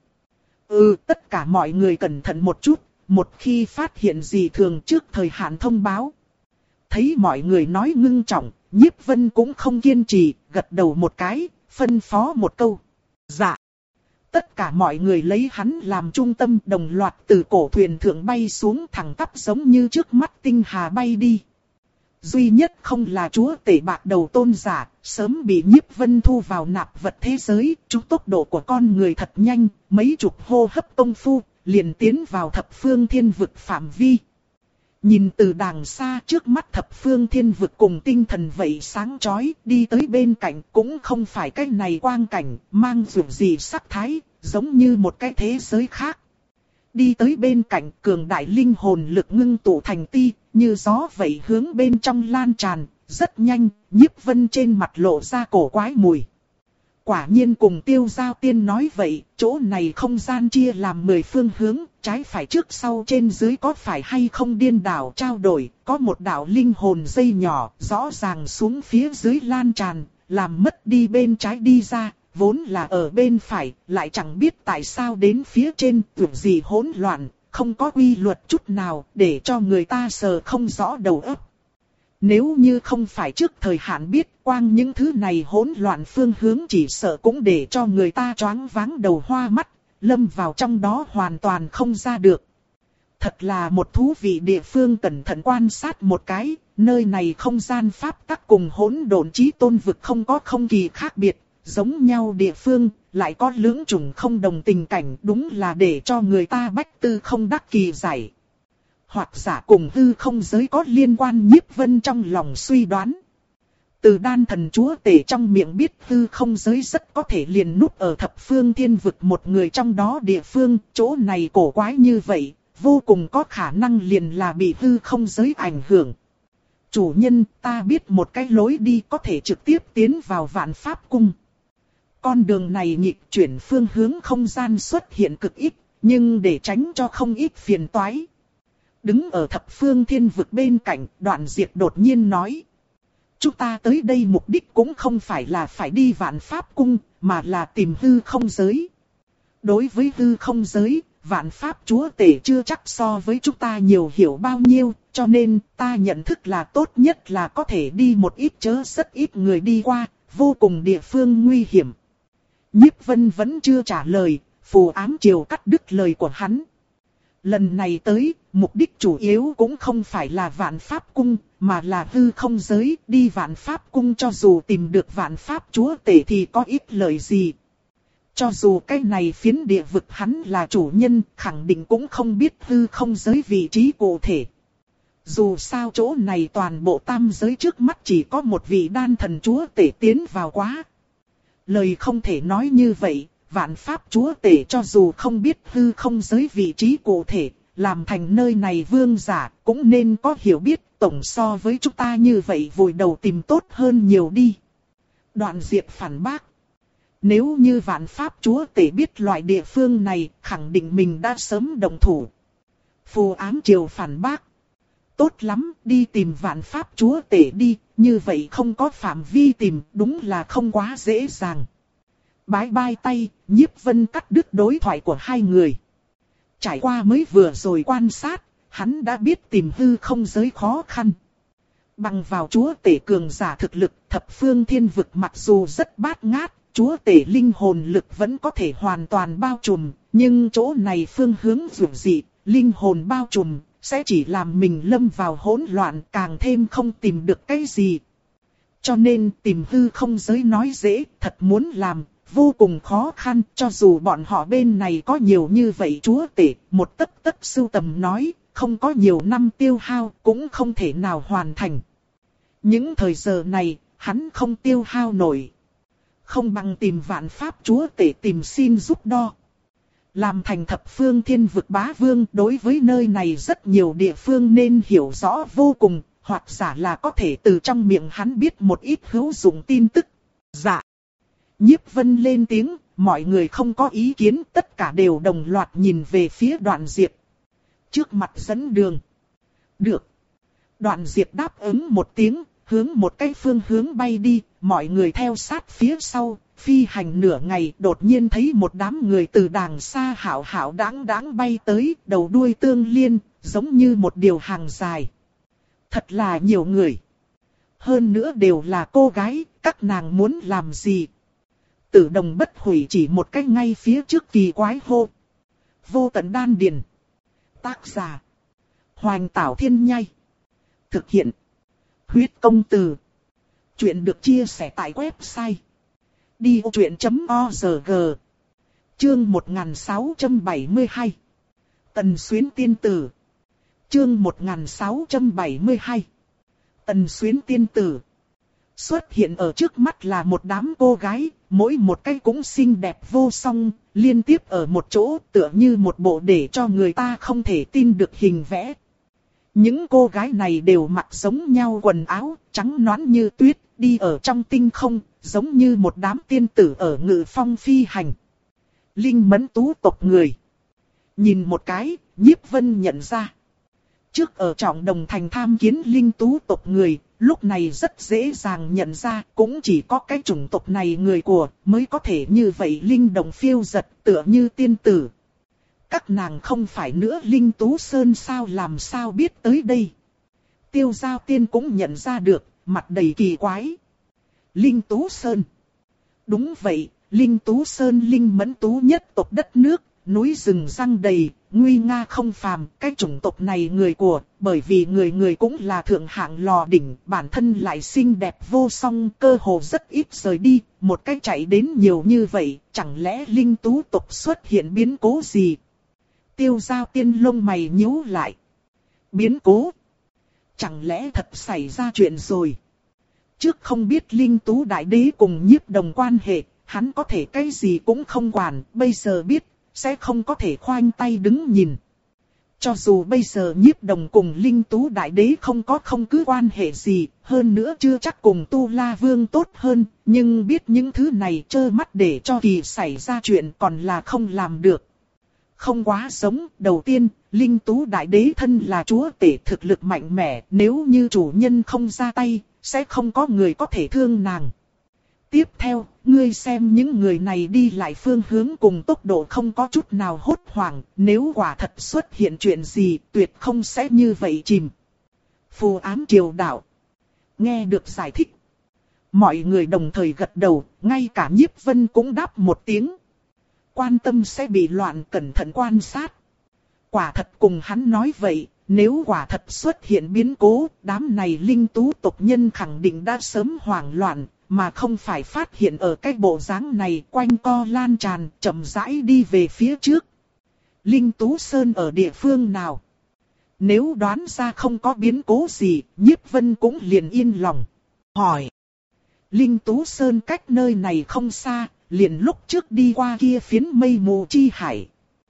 Ừ, tất cả mọi người cẩn thận một chút, một khi phát hiện gì thường trước thời hạn thông báo. Thấy mọi người nói ngưng trọng, Nhiếp Vân cũng không kiên trì, gật đầu một cái, phân phó một câu. Dạ. Tất cả mọi người lấy hắn làm trung tâm, đồng loạt từ cổ thuyền thượng bay xuống thẳng tắp giống như trước mắt tinh hà bay đi. Duy nhất không là chúa tể bạc đầu tôn giả, sớm bị Nhiếp Vân thu vào nạp vật thế giới, chúng tốc độ của con người thật nhanh, mấy chục hô hấp công phu, liền tiến vào thập phương thiên vực phạm vi. Nhìn từ đàng xa trước mắt thập phương thiên vực cùng tinh thần vậy sáng chói, đi tới bên cạnh cũng không phải cái này quang cảnh, mang dù gì sắc thái, giống như một cái thế giới khác. Đi tới bên cạnh cường đại linh hồn lực ngưng tụ thành ti, như gió vậy hướng bên trong lan tràn, rất nhanh, Nhiếp Vân trên mặt lộ ra cổ quái mùi. Quả nhiên cùng Tiêu Giao tiên nói vậy, chỗ này không gian chia làm mười phương hướng, trái phải trước sau trên dưới có phải hay không điên đảo trao đổi, có một đạo linh hồn dây nhỏ, rõ ràng xuống phía dưới lan tràn, làm mất đi bên trái đi ra, vốn là ở bên phải, lại chẳng biết tại sao đến phía trên, tưởng gì hỗn loạn, không có quy luật chút nào, để cho người ta sờ không rõ đầu óc. Nếu như không phải trước thời hạn biết quang những thứ này hỗn loạn phương hướng chỉ sợ cũng để cho người ta choáng váng đầu hoa mắt, lâm vào trong đó hoàn toàn không ra được. Thật là một thú vị địa phương, cẩn thận quan sát một cái, nơi này không gian pháp tắc cùng hỗn độn chí tôn vực không có không kỳ khác biệt, giống nhau địa phương, lại có lưỡng chủng không đồng tình cảnh, đúng là để cho người ta bách tư không đắc kỳ giải. Hoặc giả cùng hư không giới có liên quan, Nhiếp Vân trong lòng suy đoán. Từ đan thần chúa tể trong miệng biết hư không giới rất có thể liền núp ở thập phương thiên vực một người trong đó địa phương, chỗ này cổ quái như vậy, vô cùng có khả năng liền là bị hư không giới ảnh hưởng. Chủ nhân, ta biết một cái lối đi có thể trực tiếp tiến vào Vạn Pháp Cung. Con đường này nghịch chuyển phương hướng không gian xuất hiện cực ít, nhưng để tránh cho không ít phiền toái. Đứng ở thập phương thiên vực bên cạnh, Đoạn Diệt đột nhiên nói. Chúng ta tới đây mục đích cũng không phải là phải đi Vạn Pháp Cung, mà là tìm hư không giới. Đối với hư không giới, Vạn Pháp chúa tể chưa chắc so với chúng ta nhiều hiểu bao nhiêu, cho nên ta nhận thức là tốt nhất là có thể đi một ít chớ rất ít người đi qua, vô cùng địa phương nguy hiểm. Nhiếp Vân vẫn chưa trả lời, phù ám triều cắt đứt lời của hắn. Lần này tới, mục đích chủ yếu cũng không phải là Vạn Pháp Cung, mà là hư không giới. Đi Vạn Pháp Cung cho dù tìm được Vạn Pháp chúa tể thì có ít lợi gì. Cho dù cái này phiến địa vực hắn là chủ nhân, khẳng định cũng không biết hư không giới vị trí cụ thể. Dù sao chỗ này toàn bộ tam giới trước mắt chỉ có một vị đan thần chúa tể tiến vào quá. Lời không thể nói như vậy. Vạn Pháp chúa tể cho dù không biết hư không giới vị trí cụ thể, làm thành nơi này vương giả, cũng nên có hiểu biết, tổng so với chúng ta như vậy vùi đầu tìm tốt hơn nhiều đi. Đoạn Diệt phản bác. Nếu như Vạn Pháp chúa tể biết loại địa phương này, khẳng định mình đã sớm động thủ. Phù ám triều phản bác. Tốt lắm, đi tìm Vạn Pháp chúa tể đi, như vậy không có phạm vi tìm, đúng là không quá dễ dàng. Bái bai tay, Nhiếp Vân cắt đứt đối thoại của hai người. Trải qua mới vừa rồi quan sát, hắn đã biết tìm hư không giới khó khăn. Bằng vào chúa tể cường giả thực lực, thập phương thiên vực mặc dù rất bát ngát, chúa tể linh hồn lực vẫn có thể hoàn toàn bao trùm, nhưng chỗ này phương hướng dữ dị, linh hồn bao trùm, sẽ chỉ làm mình lâm vào hỗn loạn, càng thêm không tìm được cái gì. Cho nên tìm hư không giới nói dễ, thật muốn làm, vô cùng khó khăn, cho dù bọn họ bên này có nhiều như vậy chúa tể, một tấc tấc sưu tầm nói, không có nhiều năm tiêu hao, cũng không thể nào hoàn thành. Những thời giờ này, hắn không tiêu hao nổi. Không bằng tìm vạn pháp chúa tể tìm xin giúp đo. Làm thành thập phương thiên vực bá vương, đối với nơi này rất nhiều địa phương nên hiểu rõ vô cùng, hoặc giả là có thể từ trong miệng hắn biết một ít hữu dụng tin tức. Dạ. Nhiếp Vân lên tiếng, mọi người không có ý kiến, tất cả đều đồng loạt nhìn về phía Đoạn Diệp. Trước mặt dẫn đường. Được. Đoạn Diệp đáp ứng một tiếng, hướng một cái phương hướng bay đi, mọi người theo sát phía sau, phi hành nửa ngày đột nhiên thấy một đám người từ đàng xa hảo hảo đáng đáng bay tới, đầu đuôi tương liên, giống như một điều hàng dài. Thật là nhiều người. Hơn nữa đều là cô gái, các nàng muốn làm gì? Tử Đồng Bất Hủy chỉ một cách ngay phía trước kỳ quái hô. Vô Tận Đan Điền. Tác giả. Hoành Tảo Thiên Nhai. Thực hiện. Huyết Công Từ. Chuyện được chia sẻ tại website đi ô chuyện chấm org. Chương một nghìn sáu trăm bảy mươi hai. Tần Xuyến Tiên Tử. Chương một nghìn sáu trăm bảy mươi hai. Tần Xuyến Tiên Tử. Xuất hiện ở trước mắt là một đám cô gái, mỗi một cái cũng xinh đẹp vô song, liên tiếp ở một chỗ tựa như một bộ để cho người ta không thể tin được hình vẽ. Những cô gái này đều mặc giống nhau quần áo, trắng nõn như tuyết, đi ở trong tinh không, giống như một đám tiên tử ở ngự phong phi hành. Linh Mẫn tú tộc người. Nhìn một cái, Nhiếp Vân nhận ra. Trước ở Trọng Đồng Thành tham kiến Linh tú tộc người, lúc này rất dễ dàng nhận ra, cũng chỉ có cái chủng tộc này người của, mới có thể như vậy linh động phiêu giật, tựa như tiên tử. Các nàng không phải nữa Linh Tú Sơn sao làm sao biết tới đây. Tiêu Giao Tiên cũng nhận ra được, mặt đầy kỳ quái. Linh Tú Sơn. Đúng vậy, Linh Tú Sơn linh mẫn tú nhất tộc đất nước, núi rừng răng đầy, nguy nga không phàm. Cái chủng tộc này người của, bởi vì người người cũng là thượng hạng lò đỉnh, bản thân lại xinh đẹp vô song, cơ hồ rất ít rời đi, một cách chạy đến nhiều như vậy, chẳng lẽ Linh Tú tộc xuất hiện biến cố gì? Tiêu Giao Tiên lông mày nhíu lại. Biến cố? Chẳng lẽ thật xảy ra chuyện rồi? Trước không biết Linh Tú Đại Đế cùng Nhiếp Đồng quan hệ, hắn có thể cái gì cũng không quản, bây giờ biết, sẽ không có thể khoanh tay đứng nhìn. Cho dù bây giờ Nhiếp Đồng cùng Linh Tú Đại Đế không có không cứ quan hệ gì, hơn nữa chưa chắc cùng Tu La Vương tốt hơn, nhưng biết những thứ này trơ mắt để cho kỳ xảy ra chuyện còn là không làm được. Không quá giống, đầu tiên, Linh Tú Đại Đế thân là chúa tể thực lực mạnh mẽ, nếu như chủ nhân không ra tay, sẽ không có người có thể thương nàng. Tiếp theo, ngươi xem những người này đi lại phương hướng cùng tốc độ không có chút nào hốt hoảng, nếu quả thật xuất hiện chuyện gì, tuyệt không sẽ như vậy chìm. Phù ám triều đạo. Nghe được giải thích. Mọi người đồng thời gật đầu, ngay cả Nhiếp Vân cũng đáp một tiếng. Quan tâm sẽ bị loạn, cẩn thận quan sát. Quả thật cùng hắn nói vậy, nếu quả thật xuất hiện biến cố, đám này Linh Tú tộc nhân khẳng định đã sớm hoảng loạn, mà không phải phát hiện ở cái bộ dáng này quanh co lan tràn, chậm rãi đi về phía trước. Linh Tú Sơn ở địa phương nào? Nếu đoán ra không có biến cố gì, Nhiếp Vân cũng liền yên lòng. Hỏi. Linh Tú Sơn cách nơi này không xa, liền lúc trước đi qua kia phiến mây mù chi hải.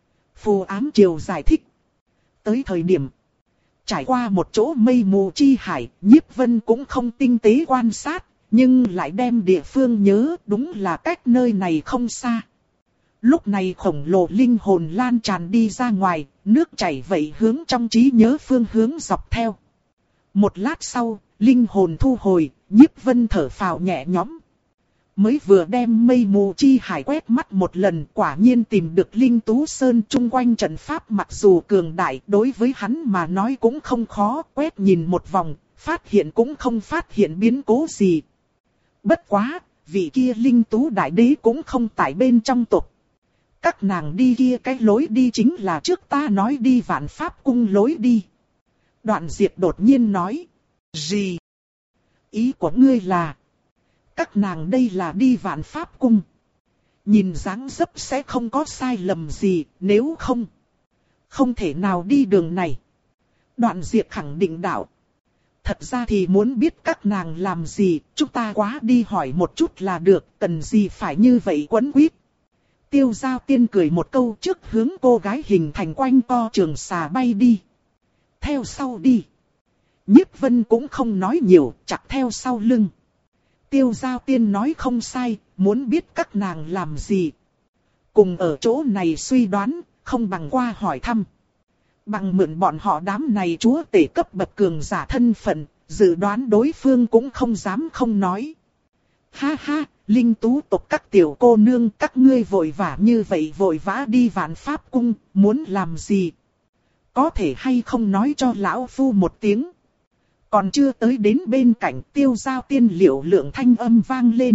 Phù ám triều giải thích. Tới thời điểm trải qua một chỗ mây mù chi hải, Nhiếp Vân cũng không tinh tế quan sát, nhưng lại đem địa phương nhớ, đúng là cách nơi này không xa. Lúc này khổng lồ linh hồn lan tràn đi ra ngoài, nước chảy vậy hướng trong trí nhớ phương hướng dọc theo. Một lát sau, linh hồn thu hồi, Nhiếp Vân thở phào nhẹ nhõm. mới vừa đem mây mù chi hải quét mắt một lần, quả nhiên tìm được Linh Tú Sơn. Chung quanh trận pháp mặc dù cường đại, đối với hắn mà nói cũng không khó, quét nhìn một vòng, phát hiện cũng không phát hiện biến cố gì. Bất quá, vị kia Linh Tú Đại Đế cũng không tại bên trong tộc. Các nàng đi kia cái lối đi chính là trước ta nói đi Vạn Pháp Cung lối đi. Đoạn Diệp đột nhiên nói. Gì? Ý của ngươi là... Các nàng đây là đi Vạn Pháp Cung. Nhìn dáng dấp sẽ không có sai lầm gì, nếu không... Không thể nào đi đường này. Đoạn Diệp khẳng định đạo. Thật ra thì muốn biết các nàng làm gì, chúng ta quá đi hỏi một chút là được, cần gì phải như vậy quấn quýt. Tiêu Giao Tiên cười một câu trước hướng cô gái hình thành quanh co trường xà bay đi. Theo sau đi. Nhiếp Vân cũng không nói nhiều, chặt theo sau lưng. Tiêu Giao Tiên nói không sai, muốn biết các nàng làm gì. Cùng ở chỗ này suy đoán, không bằng qua hỏi thăm. Bằng mượn bọn họ đám này chúa tể cấp bậc cường giả thân phận, dự đoán đối phương cũng không dám không nói. Ha ha, Linh Tú tộc các tiểu cô nương, các ngươi vội vã như vậy vội vã đi Vạn Pháp Cung, muốn làm gì? Có thể hay không nói cho lão phu một tiếng? Còn chưa tới đến bên cạnh, Tiêu Giao Tiên Liệu lượng thanh âm vang lên.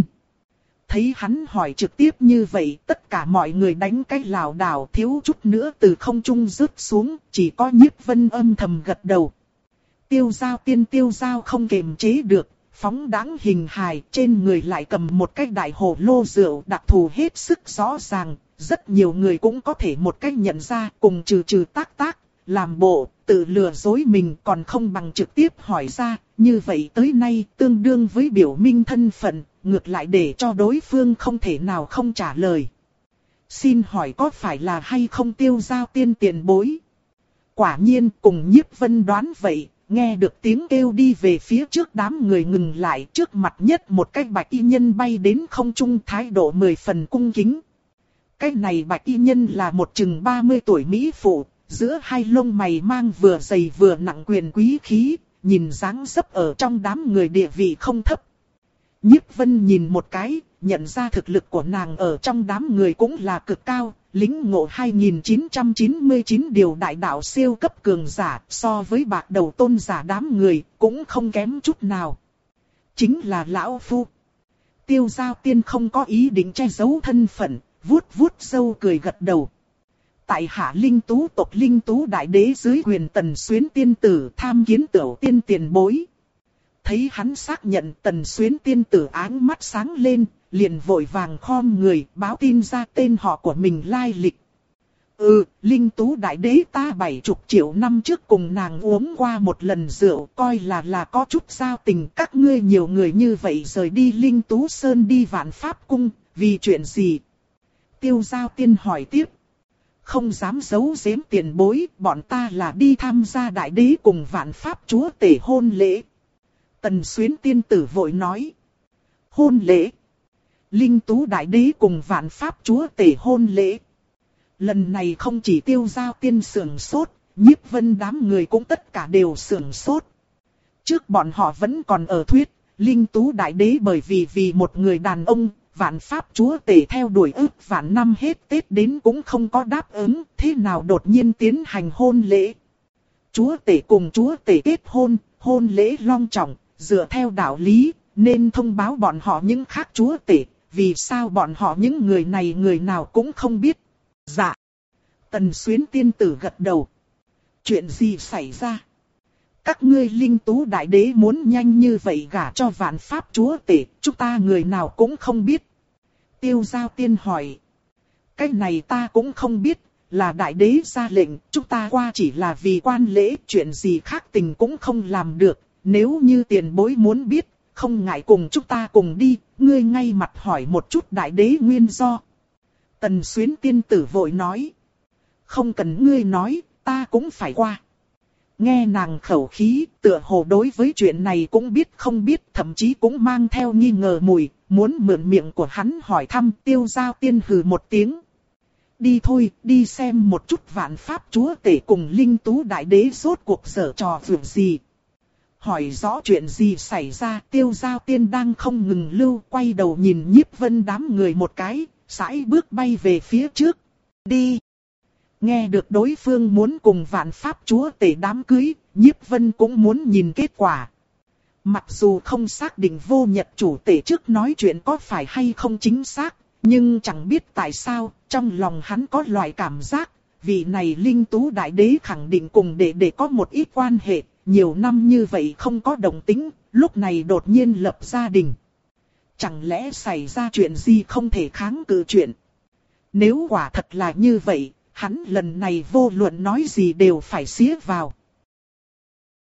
Thấy hắn hỏi trực tiếp như vậy, tất cả mọi người đánh cái lảo đảo, thiếu chút nữa từ không trung rớt xuống, chỉ có Nhiếp Vân âm thầm gật đầu. Tiêu Giao Tiên Tiêu Giao không kiềm chế được, phóng đãng hình hài, trên người lại cầm một cái đại hồ lô rượu đặc thù hết sức rõ ràng, rất nhiều người cũng có thể một cách nhận ra, cùng trừ trừ tác tác, làm bộ, tự lừa dối mình còn không bằng trực tiếp hỏi ra, như vậy tới nay tương đương với biểu minh thân phận, ngược lại để cho đối phương không thể nào không trả lời. Xin hỏi có phải là hay không Tiêu Giao Tiên tiền bối? Quả nhiên cùng Nhiếp Vân đoán vậy, nghe được tiếng kêu đi về phía trước, đám người ngừng lại, trước mặt nhất một cái bạch y nhân bay đến không trung, thái độ mười phần cung kính. Cái này bạch y nhân là một chừng ba mươi tuổi mỹ phụ, giữa hai lông mày mang vừa dày vừa nặng quyền quý khí, nhìn dáng dấp ở trong đám người địa vị không thấp. Nhiếp Vân nhìn một cái, nhận ra thực lực của nàng ở trong đám người cũng là cực cao, lĩnh ngộ hai nghìn chín trăm chín mươi chín điều đại đạo siêu cấp cường giả, so với bạc đầu tôn giả đám người, cũng không kém chút nào. Chính là lão phu. Tiêu Giao Tiên không có ý định che giấu thân phận, vuốt vuốt râu cười gật đầu. Tại hạ Linh Tú tộc Linh Tú Đại Đế dưới quyền Tần Xuyến Tiên Tử tham kiến Tiểu Tiên tiền bối. Thấy hắn xác nhận, Tần Xuyến Tiên Tử áng mắt sáng lên, liền vội vàng khom người báo tin ra tên họ của mình lai lịch. Ừ, Linh Tú Đại Đế ta bảy chục triệu năm trước cùng nàng uống qua một lần rượu, coi là là có chút giao tình. Các ngươi nhiều người như vậy rời đi Linh Tú Sơn đi Vạn Pháp Cung, vì chuyện gì? Tiêu Giao Tiên hỏi tiếp. Không dám giấu giếm tiền bối, bọn ta là đi tham gia Đại Đế cùng Vạn Pháp Chúa tể hôn lễ. Tần Xuyến Tiên Tử vội nói. Hôn lễ. Linh Tú Đại Đế cùng Vạn Pháp Chúa tể hôn lễ. Lần này không chỉ Tiêu Giao Tiên sưởng sốt, Nhiếp Vân đám người cũng tất cả đều sưởng sốt. Trước bọn họ vẫn còn ở thuyết, Linh Tú Đại Đế bởi vì vì một người đàn ông, Vạn Pháp Chúa tể theo đuổi ước vạn năm hết Tết đến cũng không có đáp ứng, thế nào đột nhiên tiến hành hôn lễ. Chúa tể cùng Chúa tể kết hôn, hôn lễ long trọng, dựa theo đạo lý, nên thông báo bọn họ những khác Chúa tể, vì sao bọn họ những người này người nào cũng không biết. Dạ. Tần Xuyến Tiên Tử gật đầu. Chuyện gì xảy ra? Các ngươi Linh Tú Đại Đế muốn nhanh như vậy gả cho Vạn Pháp Chúa tể, chúng ta người nào cũng không biết. Tiêu Giao Tiên hỏi. Cái này ta cũng không biết, là Đại Đế ra lệnh, chúng ta qua chỉ là vì quan lễ, chuyện gì khác tình cũng không làm được. Nếu như tiền bối muốn biết, không ngại cùng chúng ta cùng đi, ngươi ngay mặt hỏi một chút Đại Đế nguyên do. Tần Xuyến Tiên Tử vội nói. Không cần ngươi nói, ta cũng phải qua. Nghe nàng khẩu khí, tựa hồ đối với chuyện này cũng biết không biết, thậm chí cũng mang theo nghi ngờ mùi, muốn mượn miệng của hắn hỏi thăm. Tiêu Giao Tiên hừ một tiếng. Đi thôi, đi xem một chút Vạn Pháp Chúa tể cùng Linh Tú Đại Đế rốt cuộc giở trò vượt gì. hỏi rõ chuyện gì xảy ra. Tiêu Giao Tiên đang không ngừng lưu, quay đầu nhìn Nhiếp Vân đám người một cái, sải bước bay về phía trước. Đi! Nghe được đối phương muốn cùng Vạn Pháp Chúa Tể đám cưới, Nhiếp Vân cũng muốn nhìn kết quả. Mặc dù không xác định Vô Nhật chủ tể trước nói chuyện có phải hay không chính xác, nhưng chẳng biết tại sao, trong lòng hắn có loại cảm giác, vị này Linh Tú Đại Đế khẳng định cùng đệ đệ có một ít quan hệ, nhiều năm như vậy không có đồng tính, lúc này đột nhiên lập gia đình. Chẳng lẽ xảy ra chuyện gì không thể kháng cự chuyện? Nếu quả thật là như vậy, hắn lần này vô luận nói gì đều phải xía vào.